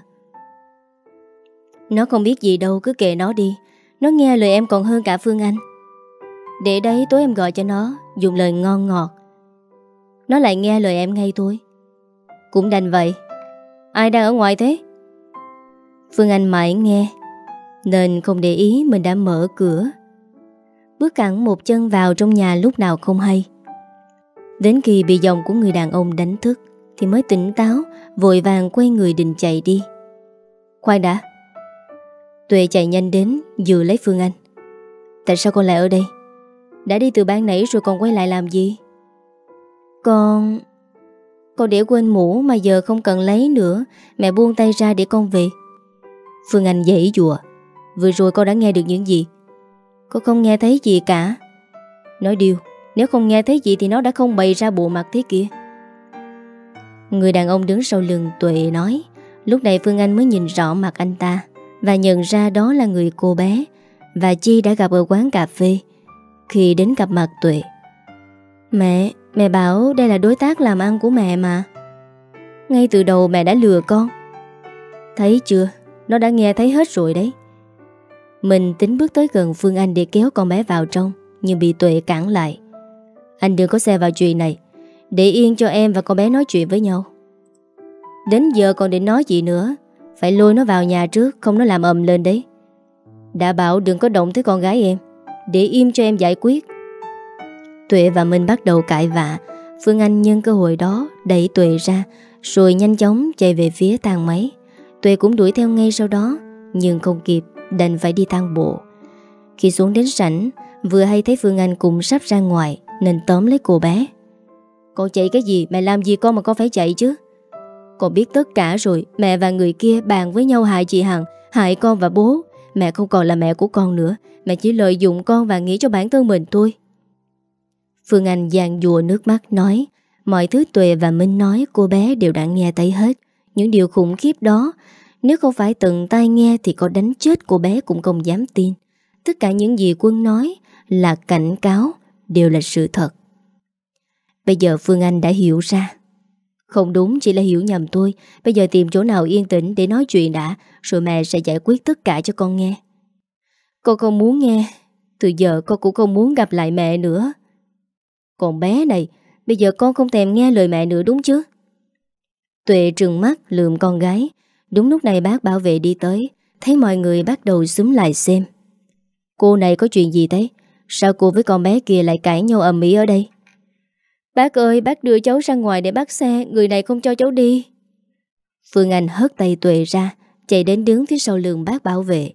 Nó không biết gì đâu, cứ kệ nó đi. Nó nghe lời em còn hơn cả Phương Anh. Để đấy tối em gọi cho nó, dùng lời ngon ngọt, nó lại nghe lời em ngay thôi. Cũng đành vậy. Ai đang ở ngoài thế? Phương Anh mãi nghe nên không để ý mình đã mở cửa, bước cẳng một chân vào trong nhà lúc nào không hay. Đến khi bị giọng của người đàn ông đánh thức thì mới tỉnh táo, vội vàng quay người định chạy đi. Khoan đã. Tuệ chạy nhanh đến dìu lấy Phương Anh. Tại sao con lại ở đây? Đã đi từ ban nãy rồi còn quay lại làm gì? Con... Con để quên mũ mà giờ không cần lấy nữa. Mẹ buông tay ra để con về. Phương Anh giãy giụa. Vừa rồi con đã nghe được những gì? Con không nghe thấy gì cả. Nói điều, nếu không nghe thấy gì thì nó đã không bày ra bộ mặt thế kia. Người đàn ông đứng sau lưng Tuệ nói. Lúc này Phương Anh mới nhìn rõ mặt anh ta và nhận ra đó là người cô bé và Chi đã gặp ở quán cà phê khi đến gặp mặt Tuệ. Mẹ, mẹ bảo đây là đối tác làm ăn của mẹ mà. Ngay từ đầu mẹ đã lừa con. Thấy chưa, nó đã nghe thấy hết rồi đấy. Mình tính bước tới gần Phương Anh để kéo con bé vào trong, nhưng bị Tuệ cản lại. Anh đừng có xen vào chuyện này, để yên cho em và con bé nói chuyện với nhau. Đến giờ còn định nói gì nữa, phải lôi nó vào nhà trước, không nó làm ầm lên đấy. Đã bảo đừng có động tới con gái em, để im cho em giải quyết. Tuệ và Minh bắt đầu cãi vã. Phương Anh nhân cơ hội đó đẩy Tuệ ra, rồi nhanh chóng chạy về phía thang máy. Tuệ cũng đuổi theo ngay sau đó, nhưng không kịp, đành phải đi thang bộ. Khi xuống đến sảnh, vừa hay thấy Phương Anh cũng sắp ra ngoài nên tóm lấy cô bé. Con chạy cái gì? Mẹ làm gì con mà con phải chạy chứ? Con biết tất cả rồi. Mẹ và người kia bàn với nhau hại chị Hằng, hại con và bố. Mẹ không còn là mẹ của con nữa. Mẹ chỉ lợi dụng con và nghĩ cho bản thân mình thôi. Phương Anh giàn giụa nước mắt nói. Mọi thứ Tuệ và Minh nói cô bé đều đã nghe thấy hết. Những điều khủng khiếp đó, nếu không phải tận tai nghe thì có đánh chết cô bé cũng không dám tin. Tất cả những gì Quân nói là cảnh cáo, đều là sự thật. Bây giờ Phương Anh đã hiểu ra. Không đúng, chỉ là hiểu nhầm tôi. Bây giờ tìm chỗ nào yên tĩnh để nói chuyện đã, rồi mẹ sẽ giải quyết tất cả cho con nghe. Con không muốn nghe. Từ giờ con cũng không muốn gặp lại mẹ nữa. Còn bé này, bây giờ con không thèm nghe lời mẹ nữa đúng chứ? Tuệ trừng mắt lườm con gái. Đúng lúc này bác bảo vệ đi tới, thấy mọi người bắt đầu xúm lại xem. Cô này có chuyện gì thế? Sao cô với con bé kia lại cãi nhau ầm ĩ ở đây? Bác ơi, bác đưa cháu ra ngoài để bắt xe, người này không cho cháu đi. Phương Anh hất tay Tuệ ra, chạy đến đứng phía sau lưng bác bảo vệ.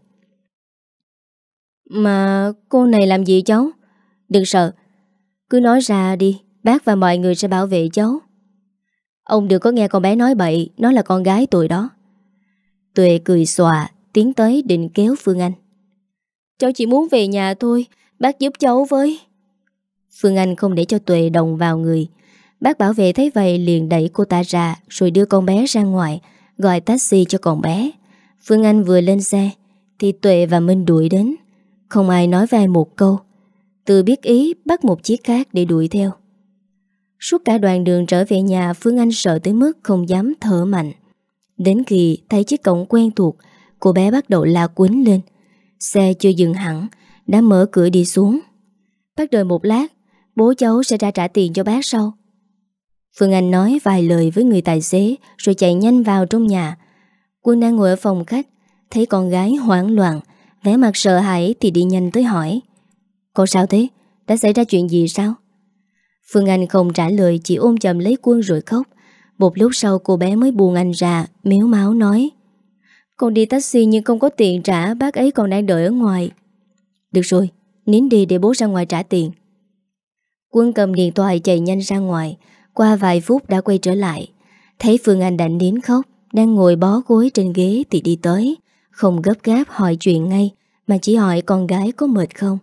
Mà cô này làm gì cháu? Đừng sợ, cứ nói ra đi, bác và mọi người sẽ bảo vệ cháu. Ông đừng có nghe con bé nói bậy, nó là con gái tôi đó. Tuệ cười xòa, tiến tới định kéo Phương Anh. Cháu chỉ muốn về nhà thôi, bác giúp cháu với. Phương Anh không để cho Tuệ động vào người. Bác bảo vệ thấy vậy liền đẩy cô ta ra, rồi đưa con bé ra ngoài, gọi taxi cho con bé. Phương Anh vừa lên xe thì Tuệ và Minh đuổi đến. Không ai nói với ai một câu. Từ biết ý bắt một chiếc khác để đuổi theo. Suốt cả đoạn đường trở về nhà, Phương Anh sợ tới mức không dám thở mạnh. Đến khi thấy chiếc cổng quen thuộc, cô bé bắt đầu la quýnh lên. Xe chưa dừng hẳn, đã mở cửa đi xuống. Bác đợi một lát, bố cháu sẽ ra trả tiền cho bác sau. Phương Anh nói vài lời với người tài xế rồi chạy nhanh vào trong nhà. Quân đang ngồi ở phòng khách, thấy con gái hoảng loạn, vẻ mặt sợ hãi thì đi nhanh tới hỏi. Con sao thế? Đã xảy ra chuyện gì sao? Phương Anh không trả lời, chỉ ôm chầm lấy Quân rồi khóc. Một lúc sau cô bé mới buông anh ra, mếu máo nói. Con đi taxi nhưng không có tiền trả, bác ấy còn đang đợi ở ngoài. Được rồi, nín đi để bố ra ngoài trả tiền. Quân cầm điện thoại chạy nhanh ra ngoài. Qua vài phút đã quay trở lại. Thấy Phương Anh đã nín khóc, đang ngồi bó gối trên ghế thì đi tới. Không gấp gáp hỏi chuyện ngay, mà chỉ hỏi con gái có mệt không.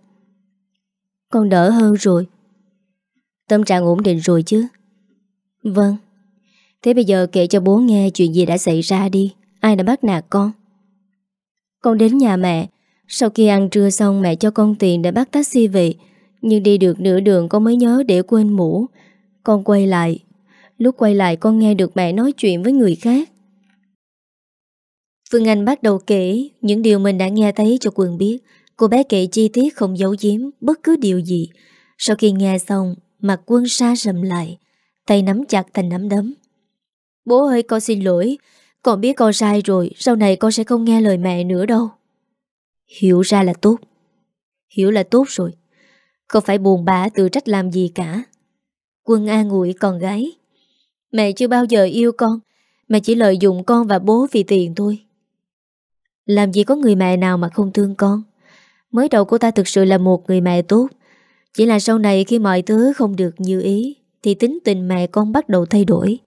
Con đỡ hơn rồi. Tâm trạng ổn định rồi chứ? Vâng. Thế bây giờ kể cho bố nghe chuyện gì đã xảy ra đi. Ai đã bắt nạt con? Con đến nhà mẹ. Sau khi ăn trưa xong mẹ cho con tiền để bắt taxi về. Nhưng đi được nửa đường con mới nhớ để quên mũ. Con quay lại. Lúc quay lại con nghe được mẹ nói chuyện với người khác. Phương Anh bắt đầu kể những điều mình đã nghe thấy cho Quân biết. Cô bé kể chi tiết không giấu giếm bất cứ điều gì. Sau khi nghe xong, mặt Quân sa sầm lại, tay nắm chặt thành nắm đấm. Bố ơi, con xin lỗi. Con biết con sai rồi. Sau này con sẽ không nghe lời mẹ nữa đâu. Hiểu ra là tốt. Hiểu là tốt rồi. Không phải buồn bã tự trách làm gì cả. Quân an ủi con gái. Mẹ chưa bao giờ yêu con. Mẹ chỉ lợi dụng con và bố vì tiền thôi. Làm gì có người mẹ nào mà không thương con. Mới đầu cô ta thực sự là một người mẹ tốt. Chỉ là sau này khi mọi thứ không được như ý thì tính tình mẹ con bắt đầu thay đổi.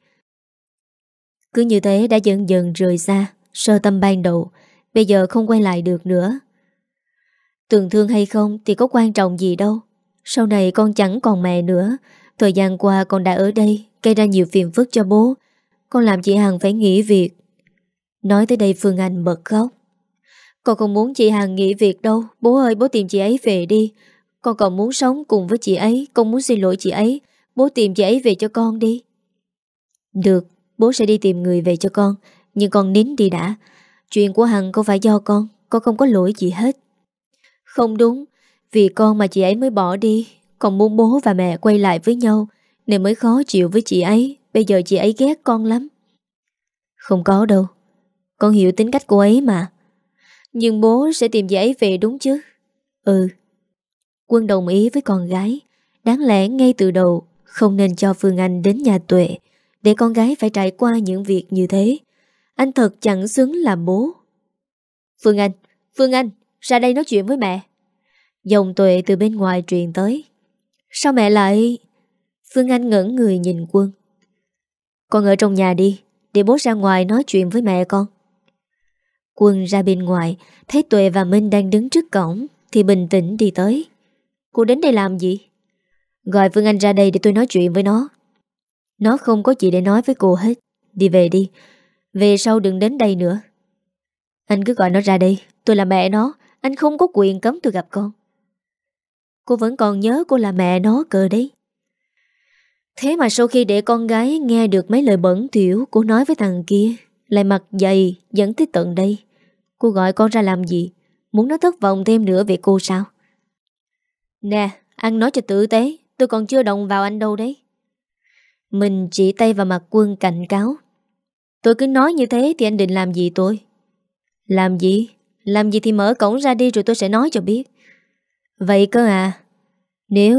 Cứ như thế đã dần dần rời xa sơ tâm ban đầu. Bây giờ không quay lại được nữa. Tường thương hay không thì có quan trọng gì đâu. Sau này con chẳng còn mẹ nữa. Thời gian qua con đã ở đây gây ra nhiều phiền phức cho bố. Con làm chị Hằng phải nghỉ việc. Nói tới đây Phương Anh bật khóc. Con không muốn chị Hằng nghỉ việc đâu. Bố ơi, bố tìm chị ấy về đi. Con còn muốn sống cùng với chị ấy. Con muốn xin lỗi chị ấy. Bố tìm chị ấy về cho con đi. Được, bố sẽ đi tìm người về cho con. Nhưng con nín đi đã. Chuyện của Hằng không phải do con. Con không có lỗi gì hết. Không đúng. Vì con mà chị ấy mới bỏ đi. Con muốn bố và mẹ quay lại với nhau nên mới khó chịu với chị ấy. Bây giờ chị ấy ghét con lắm. Không có đâu. Con hiểu tính cách cô ấy mà. Nhưng bố sẽ tìm chị ấy về đúng chứ? Ừ. Quân đồng ý với con gái. Đáng lẽ ngay từ đầu không nên cho Phương Anh đến nhà Tuệ để con gái phải trải qua những việc như thế. Anh thật chẳng xứng làm bố. Phương Anh, Phương Anh, ra đây nói chuyện với mẹ. Dòng Tuệ từ bên ngoài truyền tới. Sao mẹ lại... Phương Anh ngẩn người nhìn Quân. Con ở trong nhà đi. để bố ra ngoài nói chuyện với mẹ con. Quân ra bên ngoài, thấy Tuệ và Minh đang đứng trước cổng thì bình tĩnh đi tới. Cô đến đây làm gì? Gọi Phương Anh ra đây để tôi nói chuyện với nó. Nó không có gì để nói với cô hết. Đi về đi. Về sau đừng đến đây nữa. Anh cứ gọi nó ra đây. Tôi là mẹ nó. Anh không có quyền cấm tôi gặp con. Cô vẫn còn nhớ cô là mẹ nó cơ đấy. Thế mà sau khi để con gái nghe được mấy lời bẩn thỉu cô nói với thằng kia, lại mặt dày dẫn tới tận đây. Cô gọi con ra làm gì? Muốn nó thất vọng thêm nữa về cô sao? Nè, ăn nói cho tử tế. Tôi còn chưa động vào anh đâu đấy. Mình chỉ tay vào mặt Quân cảnh cáo. Tôi cứ nói như thế thì anh định làm gì tôi? Làm gì? Làm gì thì mở cổng ra đi rồi tôi sẽ nói cho biết. Vậy cơ à? Nếu...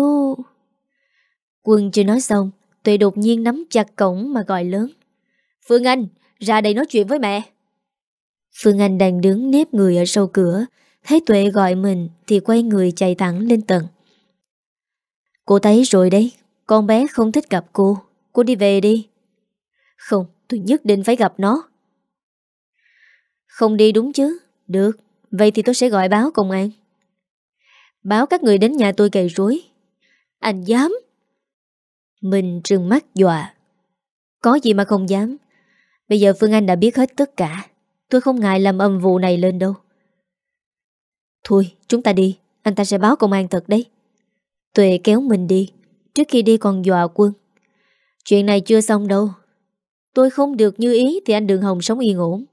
Quân chưa nói xong, Tuệ đột nhiên nắm chặt cổng mà gọi lớn. Phương Anh, ra đây nói chuyện với mẹ. Phương Anh đang đứng nép người ở sau cửa, thấy Tuệ gọi mình thì quay người chạy thẳng lên tầng. Cô thấy rồi đấy, con bé không thích gặp cô. Cô đi về đi. Không, tôi nhất định phải gặp nó. Không đi đúng chứ? Được, vậy thì tôi sẽ gọi báo công an. Báo các người đến nhà tôi gây rối. Anh dám? Mình trừng mắt dọa. Có gì mà không dám. Bây giờ Phương Anh đã biết hết tất cả. Tôi không ngại làm âm vụ này lên đâu. Thôi chúng ta đi. Anh ta sẽ báo công an thật đấy. Tuệ kéo mình đi. Trước khi đi còn dọa Quân. Chuyện này chưa xong đâu. Tôi không được như ý thì anh đừng hòng sống yên ổn.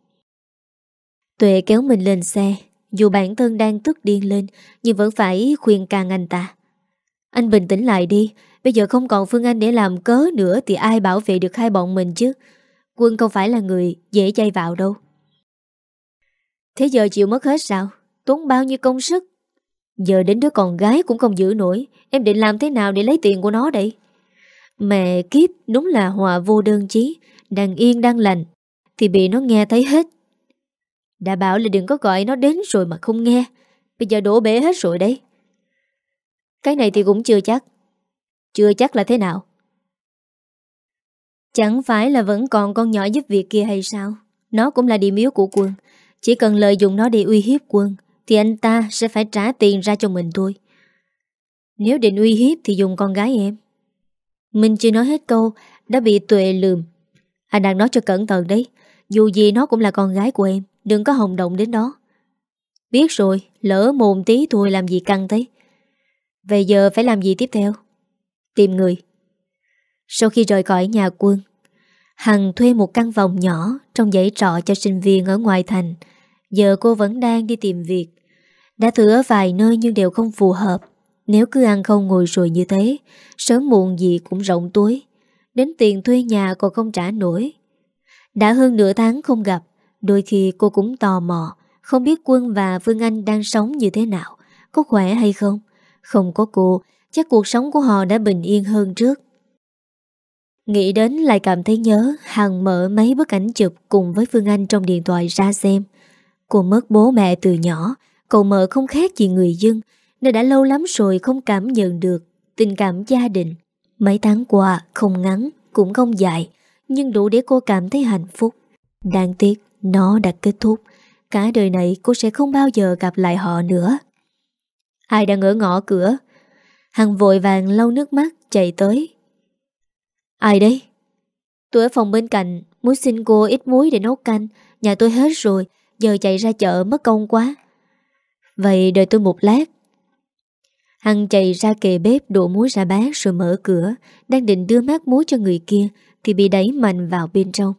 Tuệ kéo mình lên xe. Dù bản thân đang tức điên lên, nhưng vẫn phải khuyên can anh ta. Anh bình tĩnh lại đi. Bây giờ không còn Phương Anh để làm cớ nữa thì ai bảo vệ được hai bọn mình chứ? Quân không phải là người dễ chay vào đâu. Thế giờ chịu mất hết sao? Tốn bao nhiêu công sức? Giờ đến đứa con gái cũng không giữ nổi. Em định làm thế nào để lấy tiền của nó đây? Mẹ kiếp, đúng là họa vô đơn chí. Đang yên đang lành thì bị nó nghe thấy hết. Đã bảo là đừng có gọi nó đến rồi mà không nghe. Bây giờ đổ bể hết rồi đấy. Cái này thì cũng chưa chắc. Chưa chắc là thế nào? Chẳng phải là vẫn còn con nhỏ giúp việc kia hay sao? Nó cũng là điểm yếu của Quân. Chỉ cần lợi dụng nó để uy hiếp Quân thì anh ta sẽ phải trả tiền ra cho mình thôi. Nếu định uy hiếp thì dùng con gái em. Mình chưa nói hết câu đã bị Tuệ lườm. Anh đang nói cho cẩn thận đấy. Dù gì nó cũng là con gái của em. Đừng có hòng động đến đó. Biết rồi, lỡ mồm tí thôi làm gì căng thế. Vậy giờ phải làm gì tiếp theo? Tìm người. Sau khi rời khỏi nhà Quân, Hằng thuê một căn phòng nhỏ trong dãy trọ cho sinh viên ở ngoại thành. Giờ cô vẫn đang đi tìm việc. Đã thử ở vài nơi nhưng đều không phù hợp. Nếu cứ ăn không ngồi rồi như thế, sớm muộn gì cũng rộng túi. Đến tiền thuê nhà còn không trả nổi. Đã hơn nửa tháng không gặp, đôi khi cô cũng tò mò, không biết Quân và Phương Anh đang sống như thế nào, có khỏe hay không. Không có cô, chắc cuộc sống của họ đã bình yên hơn trước. Nghĩ đến lại cảm thấy nhớ. Hằng mở mấy bức ảnh chụp cùng với Phương Anh trong điện thoại ra xem. Cô mất bố mẹ từ nhỏ, cậu mợ không khác gì người dân, nên đã lâu lắm rồi không cảm nhận được tình cảm gia đình. Mấy tháng qua không ngắn cũng không dài, nhưng đủ để cô cảm thấy hạnh phúc. Đáng tiếc nó đã kết thúc. Cả đời này cô sẽ không bao giờ gặp lại họ nữa. Ai đang ở ngõ cửa? Hằng vội vàng lau nước mắt chạy tới. Ai đấy? Tôi ở phòng bên cạnh, muốn xin cô ít muối để nấu canh. Nhà tôi hết rồi, giờ chạy ra chợ mất công quá. Vậy đợi tôi một lát. Hằng chạy ra kề bếp đổ muối ra bát rồi mở cửa. Đang định đưa mát muối cho người kia thì bị đẩy mạnh vào bên trong.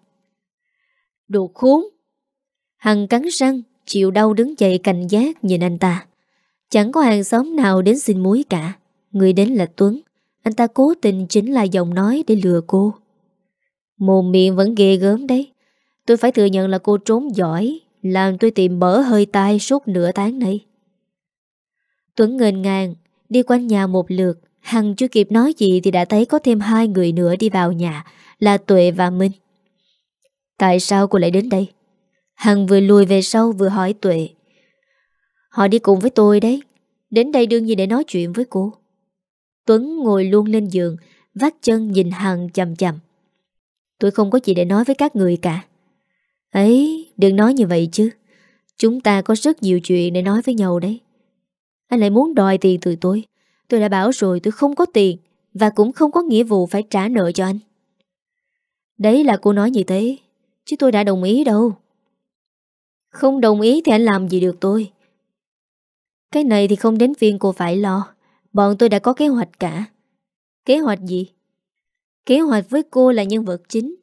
Đồ khốn! Hằng cắn răng, chịu đau đứng dậy cảnh giác nhìn anh ta. Chẳng có hàng xóm nào đến xin muối cả. Người đến là Tuấn. Anh ta cố tình chính là giọng nói để lừa cô. Mồm miệng vẫn ghê gớm đấy. Tôi phải thừa nhận là cô trốn giỏi, làm tôi tìm bở hơi tai suốt nửa tháng nay. Tuấn ngênh ngang đi quanh nhà một lượt. Hằng chưa kịp nói gì thì đã thấy có thêm hai người nữa đi vào nhà, là Tuệ và Minh. Tại sao cô lại đến đây? Hằng vừa lùi về sau vừa hỏi Tuệ. Họ đi cùng với tôi đấy. Đến đây đương nhiên để nói chuyện với cô. Tuấn ngồi luôn lên giường, vắt chân nhìn Hằng chằm chằm. Tôi không có gì để nói với các người cả. Ấy, đừng nói như vậy chứ. Chúng ta có rất nhiều chuyện để nói với nhau đấy. Anh lại muốn đòi tiền từ tôi. Tôi đã bảo rồi tôi không có tiền, và cũng không có nghĩa vụ phải trả nợ cho anh. Đấy là cô nói như thế, chứ tôi đã đồng ý đâu. Không đồng ý thì anh làm gì được tôi. Cái này thì không đến phiên cô phải lo. Bọn tôi đã có kế hoạch cả. Kế hoạch gì? Kế hoạch với cô là nhân vật chính.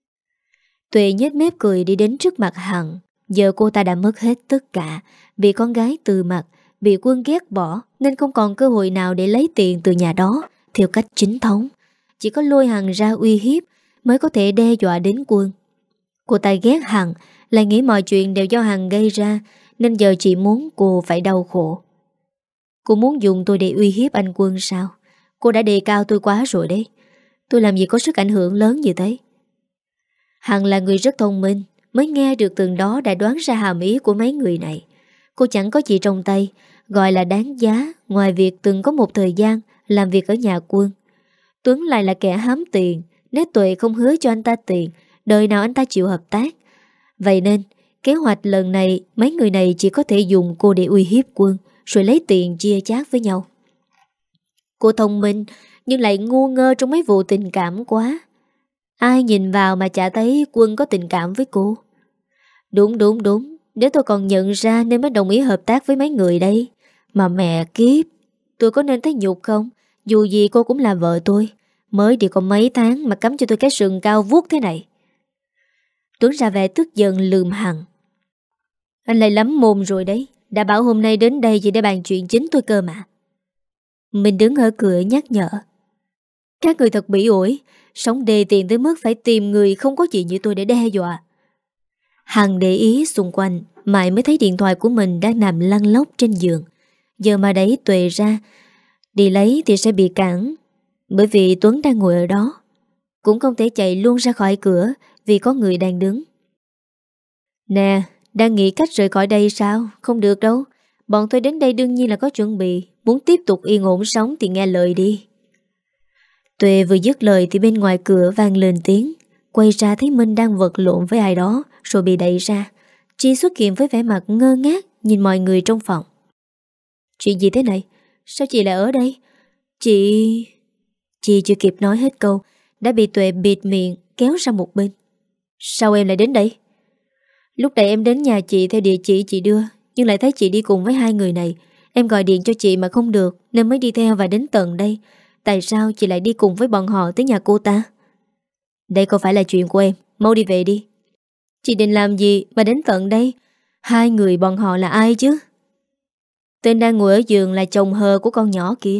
Tuệ nhếch mép cười đi đến trước mặt Hằng. Giờ cô ta đã mất hết tất cả. Bị con gái từ mặt, bị Quân ghét bỏ, nên không còn cơ hội nào để lấy tiền từ nhà đó theo cách chính thống. Chỉ có lôi Hằng ra uy hiếp mới có thể đe dọa đến Quân. Cô ta ghét Hằng, lại nghĩ mọi chuyện đều do Hằng gây ra, nên giờ chỉ muốn cô phải đau khổ. Cô muốn dùng tôi để uy hiếp anh Quân sao? Cô đã đề cao tôi quá rồi đấy. Tôi làm gì có sức ảnh hưởng lớn như thế. Hằng là người rất thông minh, mới nghe được từng đó đã đoán ra hàm ý của mấy người này. Cô chẳng có gì trong tay gọi là đáng giá, ngoài việc từng có một thời gian làm việc ở nhà Quân. Tuấn lại là kẻ hám tiền. Nếu Tuệ không hứa cho anh ta tiền, đời nào anh ta chịu hợp tác. Vậy nên kế hoạch lần này mấy người này chỉ có thể dùng cô để uy hiếp Quân, rồi lấy tiền chia chác với nhau. Cô thông minh nhưng lại ngu ngơ trong mấy vụ tình cảm quá. Ai nhìn vào mà chả thấy Quân có tình cảm với cô. Đúng đúng đúng, nếu tôi còn nhận ra nên mới đồng ý hợp tác với mấy người đây. Mà mẹ kiếp, tôi có nên thấy nhục không? Dù gì cô cũng là vợ tôi. Mới đi có mấy tháng mà cắm cho tôi cái sừng cao vuốt thế này. Tuấn ra vẻ tức giận lườm Hằng. Anh lại lắm mồm rồi đấy. Đã bảo hôm nay đến đây chỉ để bàn chuyện chính tôi cơ mà. Mình đứng ở cửa nhắc nhở. Các người thật bỉ ổi. Sống đề tiền tới mức phải tìm người không có chuyện như tôi để đe dọa. Hằng để ý xung quanh, mãi mới thấy điện thoại của mình đang nằm lăn lóc trên giường. Giờ mà đẩy Tuệ ra đi lấy thì sẽ bị cản, bởi vì Tuấn đang ngồi ở đó. Cũng không thể chạy luôn ra khỏi cửa vì có người đang đứng. Nè, đang nghĩ cách rời khỏi đây sao? Không được đâu. Bọn tôi đến đây đương nhiên là có chuẩn bị. Muốn tiếp tục yên ổn sống thì nghe lời đi. Tuệ vừa dứt lời thì bên ngoài cửa vang lên tiếng. Quay ra thấy Minh đang vật lộn với ai đó, rồi bị đẩy ra. Chi xuất hiện với vẻ mặt ngơ ngác nhìn mọi người trong phòng. Chuyện gì thế này? Sao chị lại ở đây? Chị... Chị chưa kịp nói hết câu đã bị Tuệ bịt miệng kéo sang một bên. Sao em lại đến đây? Lúc nãy em đến nhà chị theo địa chỉ chị đưa, nhưng lại thấy chị đi cùng với hai người này. Em gọi điện cho chị mà không được, nên mới đi theo và đến tận đây. Tại sao chị lại đi cùng với bọn họ tới nhà cô ta? Đây không phải là chuyện của em. Mau đi về đi. Chị định làm gì mà đến tận đây? Hai người bọn họ là ai chứ? Tên đang ngồi ở giường là chồng hờ của con nhỏ kia.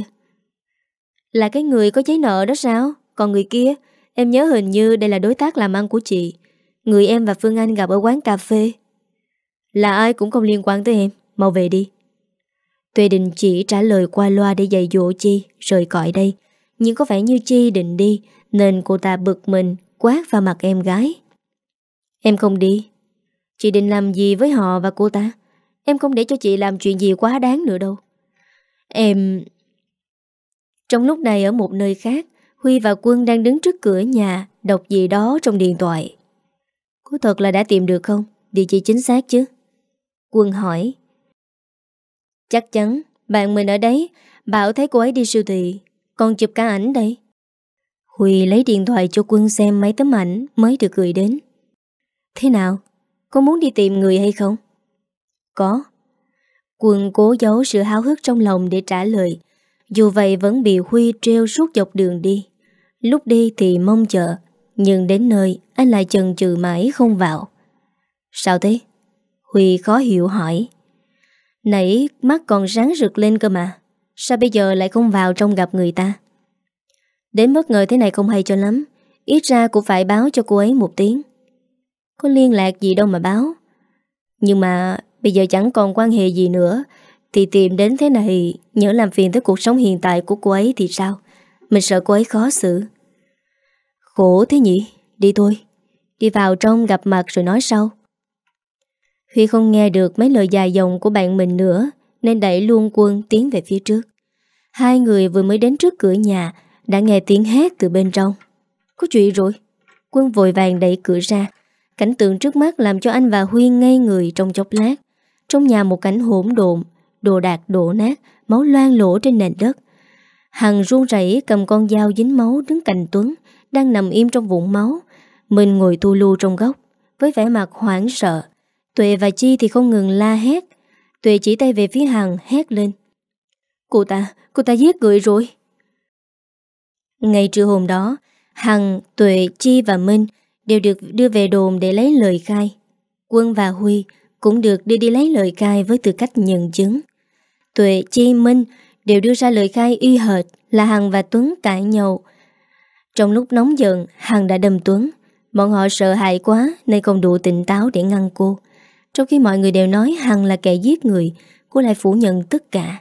Là cái người có giấy nợ đó sao? Còn người kia, em nhớ hình như đây là đối tác làm ăn của chị. Người em và Phương Anh gặp ở quán cà phê. Là ai cũng không liên quan tới em. Mau về đi. Tuệ định chỉ trả lời qua loa để dạy dỗ Chi rời khỏi đây. Nhưng có vẻ như Chi định đi, nên cô ta bực mình quát vào mặt em gái. Em không đi. Chị định làm gì với họ và cô ta? Em không để cho chị làm chuyện gì quá đáng nữa đâu. Em... Trong lúc này ở một nơi khác, Huy và Quân đang đứng trước cửa nhà đọc gì đó trong điện thoại. Có thật là đã tìm được không? Địa chỉ chính xác chứ? Quân hỏi. Chắc chắn, bạn mình ở đấy. Bảo thấy cô ấy đi siêu thị, còn chụp cả ảnh đây. Huy lấy điện thoại cho Quân xem mấy tấm ảnh mới được gửi đến. Thế nào? Có muốn đi tìm người hay không? Có. Quân cố giấu sự háo hức trong lòng để trả lời. Dù vậy vẫn bị Huy treo suốt dọc đường đi. Lúc đi thì mong chờ, nhưng đến nơi anh lại chần chừ mãi không vào. Sao thế? Huy khó hiểu hỏi. Nãy mắt còn sáng rực lên cơ mà. Sao bây giờ lại không vào trong gặp người ta? Đến bất ngờ thế này không hay cho lắm. Ít ra cũng phải báo cho cô ấy một tiếng. Có liên lạc gì đâu mà báo. Nhưng mà bây giờ chẳng còn quan hệ gì nữa, thì tìm đến thế này nhỡ làm phiền tới cuộc sống hiện tại của cô ấy thì sao? Mình sợ cô ấy khó xử. Khổ thế nhỉ? Đi thôi. Đi vào trong gặp mặt rồi nói sau. Huy không nghe được mấy lời dài dòng của bạn mình nữa, nên đẩy luôn Quân tiến về phía trước. Hai người vừa mới đến trước cửa nhà đã nghe tiếng hét từ bên trong. Có chuyện rồi. Quân vội vàng đẩy cửa ra. Cảnh tượng trước mắt làm cho anh và Huy ngây người trong chốc lát. Trong nhà một cảnh hỗn độn, đồ đạc đổ nát, máu loang lổ trên nền đất. Hằng run rẩy cầm con dao dính máu đứng cạnh Tuấn, đang nằm im trong vũng máu. Mình ngồi tu lu trong góc, với vẻ mặt hoảng sợ. Tuệ và Chi thì không ngừng la hét. Tuệ chỉ tay về phía Hằng hét lên: Cô ta, cô ta giết người rồi. Ngày trưa hôm đó, Hằng, Tuệ, Chi và Minh đều được đưa về đồn để lấy lời khai. Quân và Huy cũng được đưa đi lấy lời khai với tư cách nhân chứng. Tuệ, Chi, Minh đều đưa ra lời khai y hệt là Hằng và Tuấn cãi nhau. Trong lúc nóng giận, Hằng đã đâm Tuấn. Bọn họ sợ hãi quá nên không đủ tỉnh táo để ngăn cô. Trong khi mọi người đều nói Hằng là kẻ giết người, cô lại phủ nhận tất cả.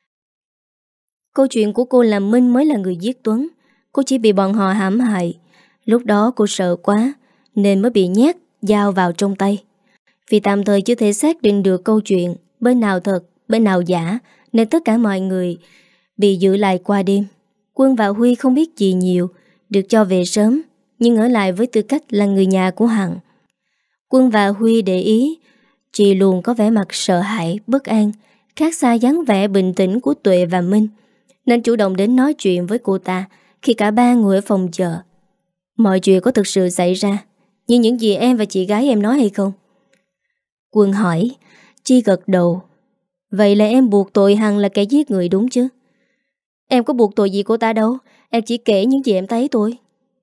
Câu chuyện của cô là Minh mới là người giết Tuấn. Cô chỉ bị bọn họ hãm hại. Lúc đó cô sợ quá nên mới bị nhét dao vào trong tay. Vì tạm thời chưa thể xác định được câu chuyện bên nào thật, bên nào giả, nên tất cả mọi người bị giữ lại qua đêm. Quân và Huy không biết gì nhiều, được cho về sớm, nhưng ở lại với tư cách là người nhà của Hằng. Quân và Huy để ý chị luôn có vẻ mặt sợ hãi, bất an, khác xa dáng vẻ bình tĩnh của Tuệ và Minh, nên chủ động đến nói chuyện với cô ta khi cả ba ngồi ở phòng chờ. Mọi chuyện có thực sự xảy ra như những gì em và chị gái em nói hay không? Quân hỏi. Chi gật đầu. Vậy là em buộc tội Hằng là kẻ giết người đúng chứ? Em có buộc tội gì cô ta đâu, em chỉ kể những gì em thấy thôi.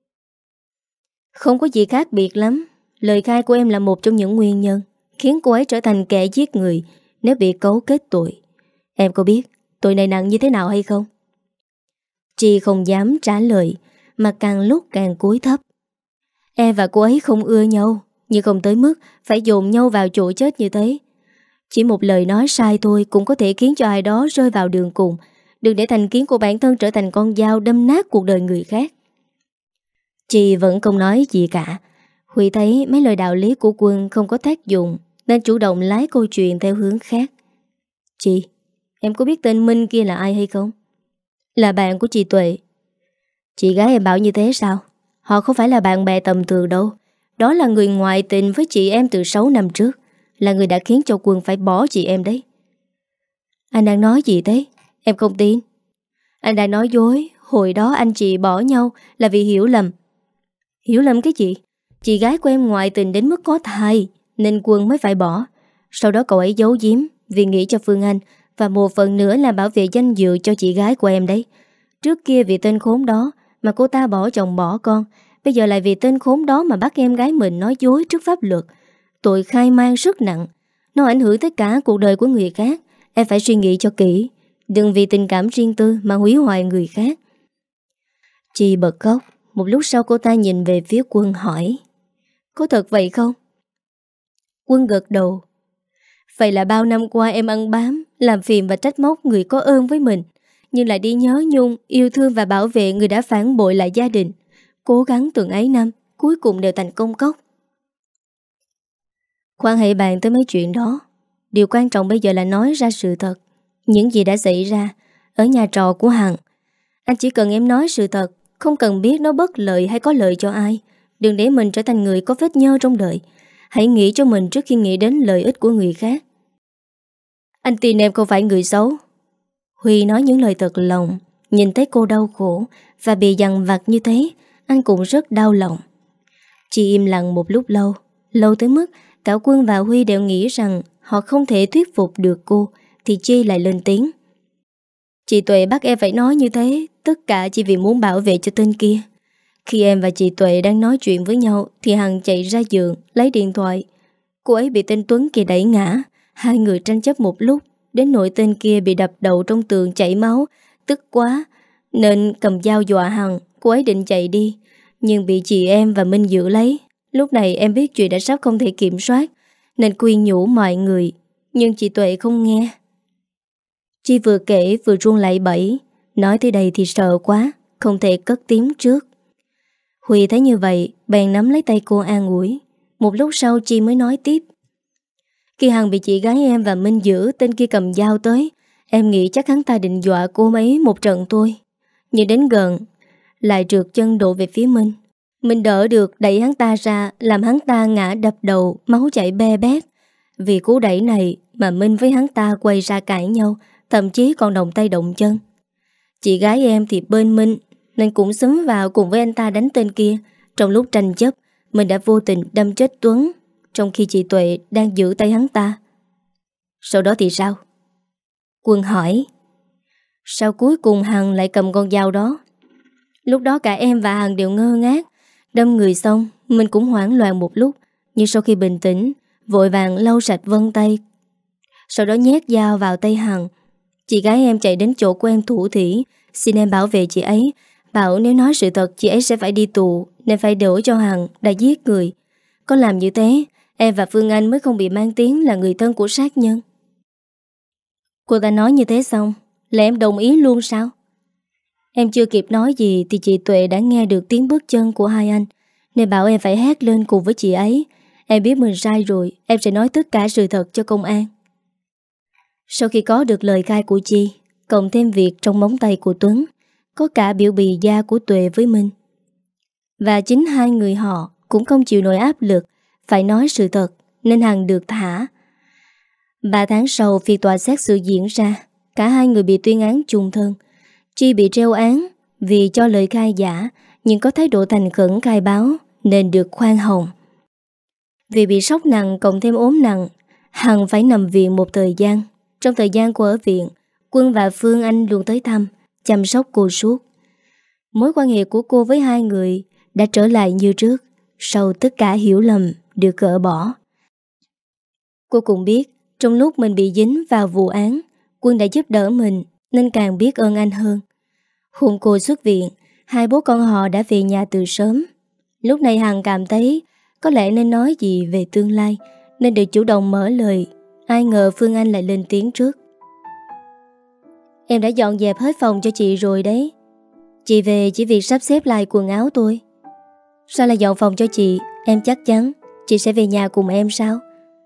Không có gì khác biệt lắm. Lời khai của em là một trong những nguyên nhân khiến cô ấy trở thành kẻ giết người nếu bị cấu kết tội. Em có biết tội này nặng như thế nào hay không? Chi không dám trả lời, mà càng lúc càng cúi thấp. Em và cô ấy không ưa nhau, nhưng không tới mức phải dồn nhau vào chỗ chết như thế. Chỉ một lời nói sai thôi cũng có thể khiến cho ai đó rơi vào đường cùng. Đừng để thành kiến của bản thân trở thành con dao đâm nát cuộc đời người khác. Chị vẫn không nói gì cả. Huy thấy mấy lời đạo lý của Quân không có tác dụng nên chủ động lái câu chuyện theo hướng khác. Chị, em có biết tên Minh kia là ai hay không? Là bạn của chị Tuệ. Chị gái em bảo như thế sao? Họ không phải là bạn bè tầm thường đâu. Đó là người ngoại tình với chị em từ sáu năm trước, là người đã khiến cho Quân phải bỏ chị em đấy. Anh đang nói gì thế? Em không tin. Anh đang nói dối. Hồi đó anh chị bỏ nhau là vì hiểu lầm. Hiểu lầm cái gì? Chị gái của em ngoại tình đến mức có thai nên Quân mới phải bỏ. Sau đó cậu ấy giấu giếm vì nghĩ cho Phương Anh, và một phần nữa là bảo vệ danh dự cho chị gái của em đấy. Trước kia vì tên khốn đó mà cô ta bỏ chồng bỏ con, bây giờ lại vì tên khốn đó mà bắt em gái mình nói dối trước pháp luật. Tội khai man rất nặng, nó ảnh hưởng tới cả cuộc đời của người khác. Em phải suy nghĩ cho kỹ, đừng vì tình cảm riêng tư mà hủy hoại người khác. Chị bật khóc. Một lúc sau cô ta nhìn về phía Quân hỏi: Có thật vậy không? Quân gật đầu. Vậy là bao năm qua em ăn bám, làm phiền và trách móc người có ơn với mình, nhưng lại đi nhớ nhung, yêu thương và bảo vệ người đã phản bội lại gia đình. Cố gắng từng ấy năm, cuối cùng đều thành công cốc. Khoan hãy bàn tới mấy chuyện đó. Điều quan trọng bây giờ là nói ra sự thật. Những gì đã xảy ra ở nhà trọ của Hằng. Anh chỉ cần em nói sự thật, không cần biết nó bất lợi hay có lợi cho ai. Đừng để mình trở thành người có vết nhơ trong đời. Hãy nghĩ cho mình trước khi nghĩ đến lợi ích của người khác. Anh tin em không phải người xấu. Huy nói những lời thật lòng. Nhìn thấy cô đau khổ và bị dằn vặt như thế, anh cũng rất đau lòng. Chị im lặng một lúc lâu, lâu tới mức cả Quân và Huy đều nghĩ rằng họ không thể thuyết phục được cô, thì Chi lại lên tiếng. Chị Tuệ bắt em phải nói như thế, tất cả chỉ vì muốn bảo vệ cho tên kia. Khi em và chị Tuệ đang nói chuyện với nhau thì Hằng chạy ra giường lấy điện thoại. Cô ấy bị tên Tuấn kia đẩy ngã. Hai người tranh chấp một lúc, đến nỗi tên kia bị đập đầu trong tường chảy máu. Tức quá nên cầm dao dọa Hằng. Cô ấy định chạy đi, nhưng bị chị em và Minh giữ lấy. Lúc này em biết chuyện đã sắp không thể kiểm soát nên khuyên nhủ mọi người, nhưng chị Tuệ không nghe. Chi vừa kể vừa run lẩy bẩy. Nói tới đây thì sợ quá, không thể cất tiếng trước. Huy thấy như vậy bèn nắm lấy tay cô an ủi. Một lúc sau Chi mới nói tiếp. Khi Hằng bị chị gái em và Minh giữ, tên kia cầm dao tới. Em nghĩ chắc hắn ta định dọa cô ấy một trận thôi, nhưng đến gần lại trượt chân đổ về phía Minh. Mình đỡ được đẩy hắn ta ra, làm hắn ta ngã đập đầu, máu chảy be bét. Vì cú đẩy này mà Minh với hắn ta quay ra cãi nhau, thậm chí còn động tay động chân. Chị gái em thì bên Minh nên cũng xúm vào cùng với anh ta đánh tên kia. Trong lúc tranh chấp, mình đã vô tình đâm chết Tuấn, trong khi chị Tuệ đang giữ tay hắn ta. Sau đó thì sao? Quân hỏi. Sao cuối cùng Hằng lại cầm con dao đó? Lúc đó cả em và Hằng đều ngơ ngác. Đâm người xong, mình cũng hoảng loạn một lúc, nhưng sau khi bình tĩnh, vội vàng lau sạch vân tay. Sau đó nhét dao vào tay Hằng. Chị gái em chạy đến chỗ của em thủ thỉ, xin em bảo vệ chị ấy, bảo nếu nói sự thật chị ấy sẽ phải đi tù, nên phải đổ cho Hằng đã giết người. Có làm như thế, em và Phương Anh mới không bị mang tiếng là người thân của sát nhân. Cô ta nói như thế xong, là em đồng ý luôn sao? Em chưa kịp nói gì thì chị Tuệ đã nghe được tiếng bước chân của hai anh, nên bảo em phải hét lên cùng với chị ấy. Em biết mình sai rồi, em sẽ nói tất cả sự thật cho công an. Sau khi có được lời khai của Chi, cộng thêm việc trong móng tay của Tuấn, có cả biểu bì da của Tuệ với Minh, và chính hai người họ cũng không chịu nổi áp lực phải nói sự thật, nên Hằng được thả. Ba tháng sau, phiên tòa xét xử diễn ra, cả hai người bị tuyên án chung thân. Chi bị treo án vì cho lời khai giả, nhưng có thái độ thành khẩn khai báo nên được khoan hồng. Vì bị sốc nặng cộng thêm ốm nặng, Hằng phải nằm viện một thời gian. Trong thời gian cô ở viện, Quân và Phương Anh luôn tới thăm, chăm sóc cô suốt. Mối quan hệ của cô với hai người đã trở lại như trước, sau tất cả hiểu lầm được gỡ bỏ. Cô cũng biết, trong lúc mình bị dính vào vụ án, Quân đã giúp đỡ mình, nên càng biết ơn anh hơn. Hôm cô xuất viện, hai bố con họ đã về nhà từ sớm. Lúc này Hằng cảm thấy có lẽ nên nói gì về tương lai, nên được chủ động mở lời. Ai ngờ Phương Anh lại lên tiếng trước. Em đã dọn dẹp hết phòng cho chị rồi đấy. Chị về chỉ việc sắp xếp lại quần áo thôi. Sao lại dọn phòng cho chị? Em chắc chắn chị sẽ về nhà cùng em sao?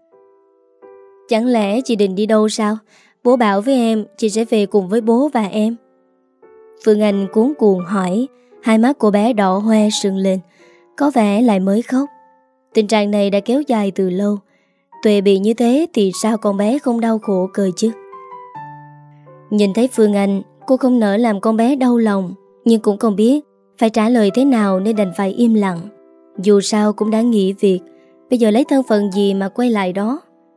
Chẳng lẽ chị định đi đâu sao? Bố bảo với em chị sẽ về cùng với bố và em. Phương Anh cuống cuồng hỏi. Hai mắt cô bé đỏ hoe sưng lên, có vẻ lại mới khóc. Tình trạng này đã kéo dài từ lâu. Tuệ bị như thế thì sao con bé không đau khổ cười chứ? Nhìn thấy Phương Anh, cô không nỡ làm con bé đau lòng, nhưng cũng không biết phải trả lời thế nào nên đành phải im lặng. Dù sao cũng đã nghỉ việc, bây giờ lấy thân phận gì mà quay lại đó?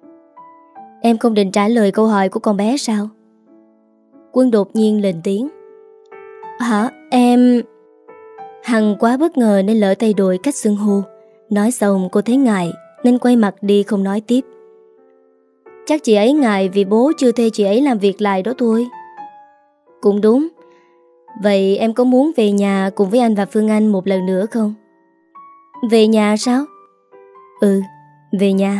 Em không định trả lời câu hỏi của con bé sao? Quân đột nhiên lên tiếng. Hả? Em... Hằng quá bất ngờ nên lỡ tay đổi cách xưng hô. Nói xong cô thấy ngại nên quay mặt đi không nói tiếp. Chắc chị ấy ngại vì bố chưa thuê chị ấy làm việc lại đó thôi. Cũng đúng. Vậy em có muốn về nhà cùng với anh và Phương Anh một lần nữa không? Về nhà sao? Ừ, về nhà.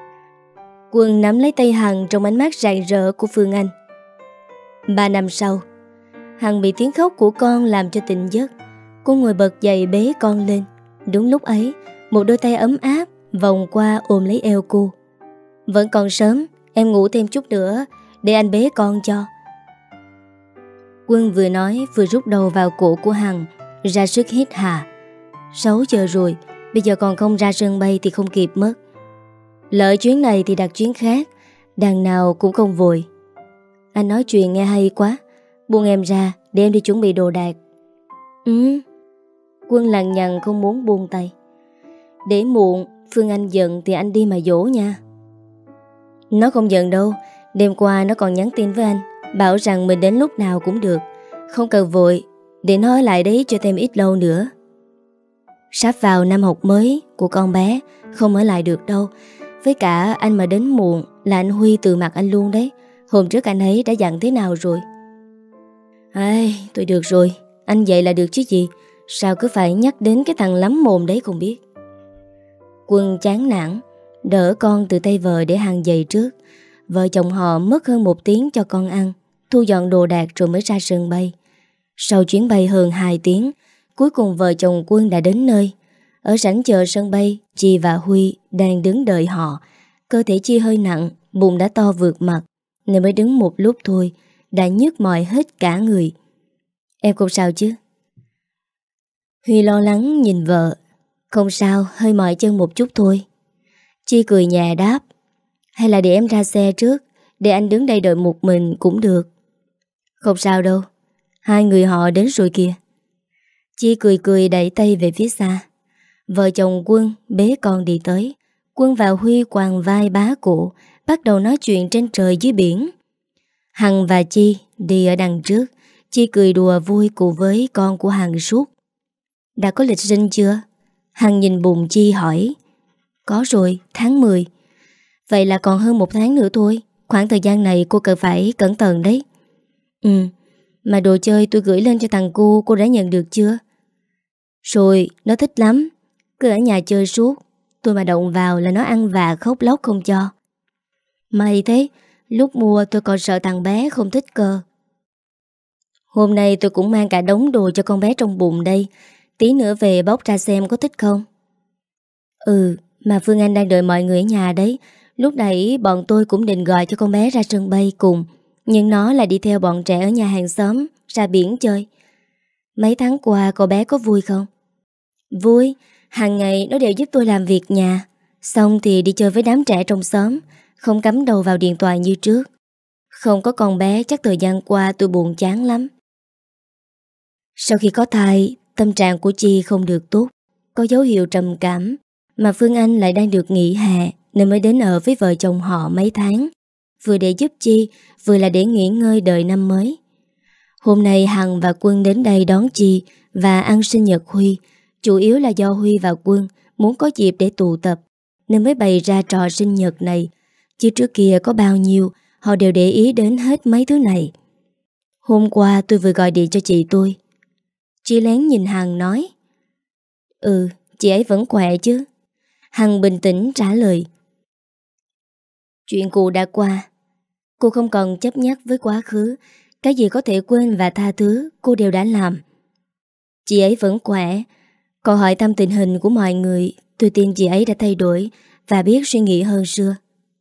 Quân nắm lấy tay Hằng trong ánh mắt rạng rỡ của Phương Anh. Ba năm sau, Hằng bị tiếng khóc của con làm cho tỉnh giấc. Cô ngồi bật dậy bế con lên. Đúng lúc ấy, một đôi tay ấm áp vòng qua ôm lấy eo cô. Vẫn còn sớm, em ngủ thêm chút nữa để anh bế con cho. Quân vừa nói vừa rút đầu vào cổ của Hằng, ra sức hít hà. Sáu giờ rồi, bây giờ còn không ra sân bay thì không kịp mất. Lỡ chuyến này thì đặt chuyến khác, đằng nào cũng không vội. Anh nói chuyện nghe hay quá, buông em ra để em đi chuẩn bị đồ đạc. Ừ. Quân lằng nhằng không muốn buông tay. Để muộn Phương Anh giận thì anh đi mà dỗ nha. Nó không giận đâu. Đêm qua nó còn nhắn tin với anh, bảo rằng mình đến lúc nào cũng được, không cần vội, để nó ở lại đấy cho thêm ít lâu nữa. Sắp vào năm học mới của con bé, không ở lại được đâu. Với cả anh mà đến muộn là anh Huy từ mặt anh luôn đấy. Hôm trước anh ấy đã dặn thế nào rồi? Ai, tôi được rồi. Anh vậy là được chứ gì. Sao cứ phải nhắc đến cái thằng lắm mồm đấy không biết. Quân chán nản đỡ con từ tay vợ để Hằng dậy trước. Vợ chồng họ mất hơn một tiếng cho con ăn, thu dọn đồ đạc rồi mới ra sân bay. Sau chuyến bay hơn hai tiếng, cuối cùng vợ chồng Quân đã đến nơi. Ở sảnh chờ sân bay, Chi và Huy đang đứng đợi họ. Cơ thể Chi hơi nặng, bụng đã to vượt mặt, nên mới đứng một lúc thôi đã nhức mỏi hết cả người. Em không sao chứ? Huy lo lắng nhìn vợ. Không sao, hơi mỏi chân một chút thôi. Chi cười nhẹ đáp: hay là để em ra xe trước, để anh đứng đây đợi một mình cũng được. Không sao đâu, hai người họ đến rồi kìa. Chi cười cười đẩy tay về phía xa. Vợ chồng Quân bế con đi tới. Quân và Huy quàng vai bá cổ, bắt đầu nói chuyện trên trời dưới biển. Hằng và Chi đi ở đằng trước. Chi cười đùa vui cùng với con của Hằng suốt. Đã có lịch sinh chưa? Hằng nhìn bụng Chi hỏi. Có rồi, tháng mười. Vậy là còn hơn một tháng nữa thôi. Khoảng thời gian này cô cần phải cẩn thận đấy. Ừ, mà đồ chơi tôi gửi lên cho thằng cô, cô đã nhận được chưa? Rồi, nó thích lắm. Cứ ở nhà chơi suốt. Tôi mà động vào là nó ăn vạ khóc lóc không cho. May thế, lúc mua tôi còn sợ thằng bé không thích cơ. Hôm nay tôi cũng mang cả đống đồ cho con bé trong bụng đây. Tí nữa về bóc ra xem có thích không. Ừ, mà Phương Anh đang đợi mọi người ở nhà đấy. Lúc nãy bọn tôi cũng định gọi cho con bé ra sân bay cùng, nhưng nó lại đi theo bọn trẻ ở nhà hàng xóm ra biển chơi. Mấy tháng qua cô bé có vui không? Vui, hàng ngày nó đều giúp tôi làm việc nhà. Xong thì đi chơi với đám trẻ trong xóm, không cắm đầu vào điện thoại như trước. Không có con bé chắc thời gian qua tôi buồn chán lắm. Sau khi có thai, tâm trạng của Chi không được tốt, có dấu hiệu trầm cảm. Mà Phương Anh lại đang được nghỉ hè nên mới đến ở với vợ chồng họ mấy tháng, vừa để giúp Chi, vừa là để nghỉ ngơi đợi năm mới. Hôm nay Hằng và Quân đến đây đón Chi và ăn sinh nhật Huy. Chủ yếu là do Huy và Quân muốn có dịp để tụ tập nên mới bày ra trò sinh nhật này. Chứ trước kia có bao nhiêu họ đều để ý đến hết mấy thứ này. Hôm qua tôi vừa gọi điện cho chị tôi. Chi lén nhìn Hằng nói: Ừ, chị ấy vẫn khỏe chứ? Hằng bình tĩnh trả lời: Chuyện cũ đã qua. Cô không còn chấp nhắc với quá khứ. Cái gì có thể quên và tha thứ cô đều đã làm. Chị ấy vẫn khỏe. Còn hỏi thăm tình hình của mọi người, tôi tin chị ấy đã thay đổi và biết suy nghĩ hơn xưa.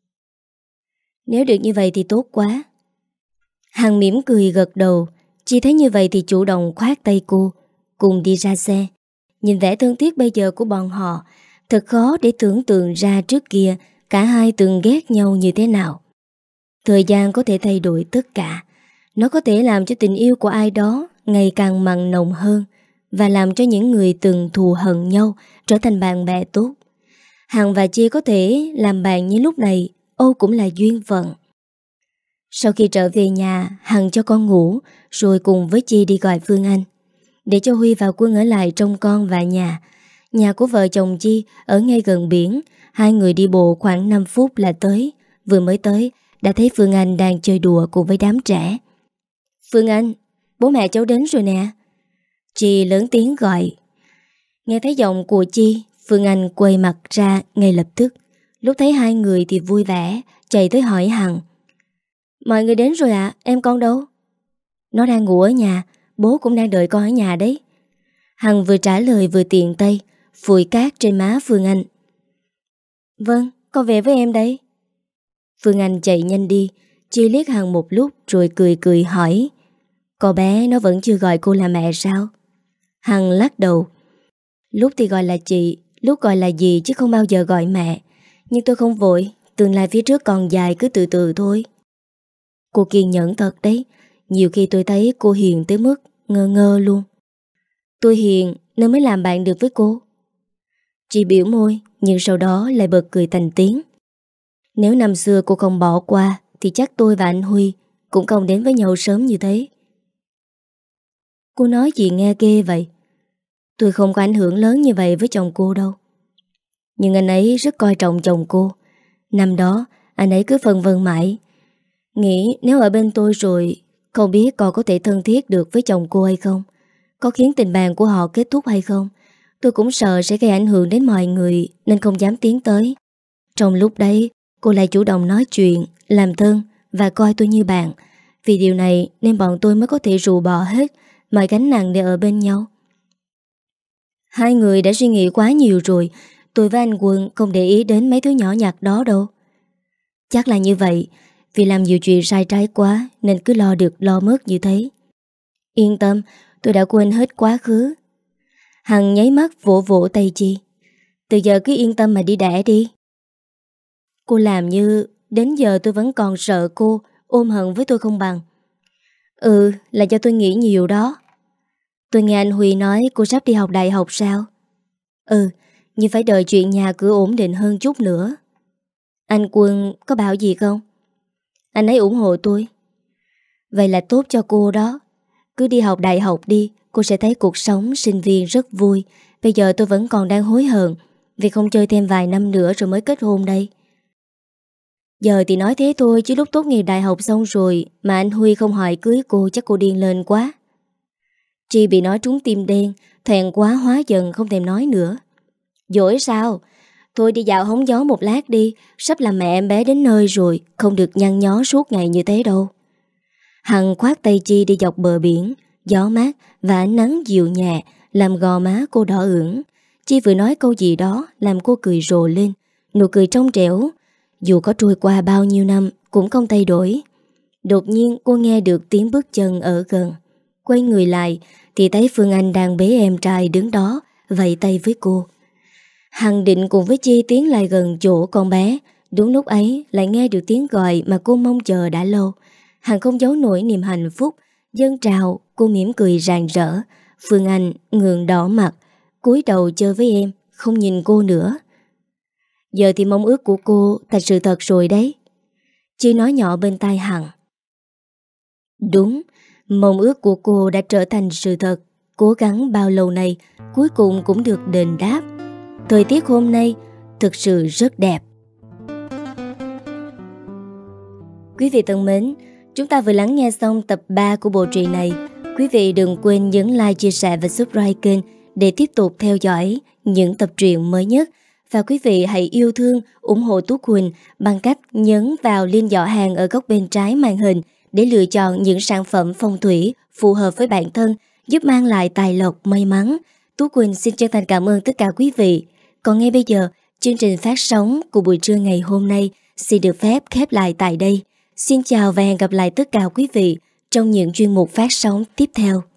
Nếu được như vậy thì tốt quá. Hằng mỉm cười gật đầu. Chị thấy như vậy thì chủ động khoát tay cô, cùng đi ra xe. Nhìn vẻ thương tiếc bây giờ của bọn họ, thật khó để tưởng tượng ra trước kia cả hai từng ghét nhau như thế nào. Thời gian có thể thay đổi tất cả. Nó có thể làm cho tình yêu của ai đó ngày càng mặn nồng hơn, và làm cho những người từng thù hận nhau trở thành bạn bè tốt. Hằng và Chi có thể làm bạn như lúc này, Âu cũng là duyên phận. Sau khi trở về nhà, Hằng cho con ngủ, rồi cùng với Chi đi gọi Phương Anh, để cho Huy và Quân ở lại trông con và nhà. Nhà của vợ chồng Chi ở ngay gần biển. Hai người đi bộ khoảng năm phút là tới. Vừa mới tới đã thấy Phương Anh đang chơi đùa cùng với đám trẻ. Phương Anh, bố mẹ cháu đến rồi nè. Chi lớn tiếng gọi. Nghe thấy giọng của Chi, Phương Anh quay mặt ra ngay lập tức. Lúc thấy hai người thì vui vẻ, chạy tới hỏi Hằng: Mọi người đến rồi ạ, à, em con đâu? Nó đang ngủ ở nhà, bố cũng đang đợi con ở nhà đấy. Hằng vừa trả lời vừa tiện tay phủi cát trên má Phương Anh. Vâng, con về với em đây. Phương Anh chạy nhanh đi. Chi liếc Hằng một lúc rồi cười cười hỏi: Con bé nó vẫn chưa gọi cô là mẹ sao? Hằng lắc đầu. Lúc thì gọi là chị, lúc gọi là dì chứ không bao giờ gọi mẹ. Nhưng tôi không vội, tương lai phía trước còn dài, cứ từ từ thôi. Cô kiên nhẫn thật đấy. Nhiều khi tôi thấy cô hiền tới mức ngơ ngơ luôn. Tôi hiền nên mới làm bạn được với cô. Chị biểu môi, nhưng sau đó lại bật cười thành tiếng. Nếu năm xưa cô không bỏ qua thì chắc tôi và anh Huy cũng không đến với nhau sớm như thế. Cô nói gì nghe ghê vậy? Tôi không có ảnh hưởng lớn như vậy với chồng cô đâu. Nhưng anh ấy rất coi trọng chồng cô. Năm đó anh ấy cứ phân vân mãi, nghĩ nếu ở bên tôi rồi, không biết còn có thể thân thiết được với chồng cô hay không, có khiến tình bạn của họ kết thúc hay không. Tôi cũng sợ sẽ gây ảnh hưởng đến mọi người nên không dám tiến tới. Trong lúc đấy cô lại chủ động nói chuyện, làm thân và coi tôi như bạn. Vì điều này nên bọn tôi mới có thể rũ bỏ hết mọi gánh nặng để ở bên nhau. Hai người đã suy nghĩ quá nhiều rồi. Tôi với anh Quân không để ý đến mấy thứ nhỏ nhặt đó đâu. Chắc là như vậy. Vì làm nhiều chuyện sai trái quá nên cứ lo được lo mất như thế. Yên tâm, tôi đã quên hết quá khứ. Hằng nháy mắt vỗ vỗ tay Chi. Từ giờ cứ yên tâm mà đi đẻ đi. Cô làm như đến giờ tôi vẫn còn sợ cô ôm hận với tôi không bằng. Ừ, là do tôi nghĩ nhiều đó. Tôi nghe anh Huy nói cô sắp đi học đại học sao? Ừ, nhưng phải đợi chuyện nhà cửa ổn định hơn chút nữa. Anh Quân có bảo gì không? Anh ấy ủng hộ tôi. Vậy là tốt cho cô đó. Cứ đi học đại học đi, cô sẽ thấy cuộc sống sinh viên rất vui. Bây giờ tôi vẫn còn đang hối hận vì không chơi thêm vài năm nữa rồi mới kết hôn đây. Giờ thì nói thế thôi, chứ lúc tốt nghiệp đại học xong rồi mà anh Huy không hỏi cưới cô chắc cô điên lên quá. Chi bị nói trúng tim đen, thẹn quá hóa giận không thèm nói nữa. Dỗi sao? Thôi đi dạo hóng gió một lát đi, sắp làm mẹ em bé đến nơi rồi, không được nhăn nhó suốt ngày như thế đâu. Hằng khoác tay Chi đi dọc bờ biển, gió mát và ánh nắng dịu nhẹ làm gò má cô đỏ ửng. Chi vừa nói câu gì đó làm cô cười rộ lên, nụ cười trong trẻo. Dù có trôi qua bao nhiêu năm cũng không thay đổi. Đột nhiên cô nghe được tiếng bước chân ở gần. Quay người lại thì thấy Phương Anh đang bế em trai đứng đó vẫy tay với cô. Hằng định cùng với Chi tiến lại gần chỗ con bé. Đúng lúc ấy lại nghe được tiếng gọi mà cô mong chờ đã lâu. Hằng không giấu nổi niềm hạnh phúc dâng trào, cô mỉm cười rạng rỡ. Phương Anh ngượng đỏ mặt, cúi đầu chơi với em, không nhìn cô nữa. Giờ thì mong ước của cô thành sự thật rồi đấy. Chi nói nhỏ bên tai Hằng. Đúng, mong ước của cô đã trở thành sự thật. Cố gắng bao lâu nay cuối cùng cũng được đền đáp. Thời tiết hôm nay thực sự rất đẹp. Quý vị thân mến, chúng ta vừa lắng nghe xong tập ba của bộ truyện này. Quý vị đừng quên nhấn like, chia sẻ và subscribe kênh để tiếp tục theo dõi những tập truyện mới nhất. Và quý vị hãy yêu thương, ủng hộ Tú Quỳnh bằng cách nhấn vào link giỏ hàng ở góc bên trái màn hình để lựa chọn những sản phẩm phong thủy phù hợp với bản thân, giúp mang lại tài lộc, may mắn. Tú Quỳnh xin chân thành cảm ơn tất cả quý vị. Còn ngay bây giờ, chương trình phát sóng của buổi trưa ngày hôm nay xin được phép khép lại tại đây. Xin chào và hẹn gặp lại tất cả quý vị trong những chuyên mục phát sóng tiếp theo.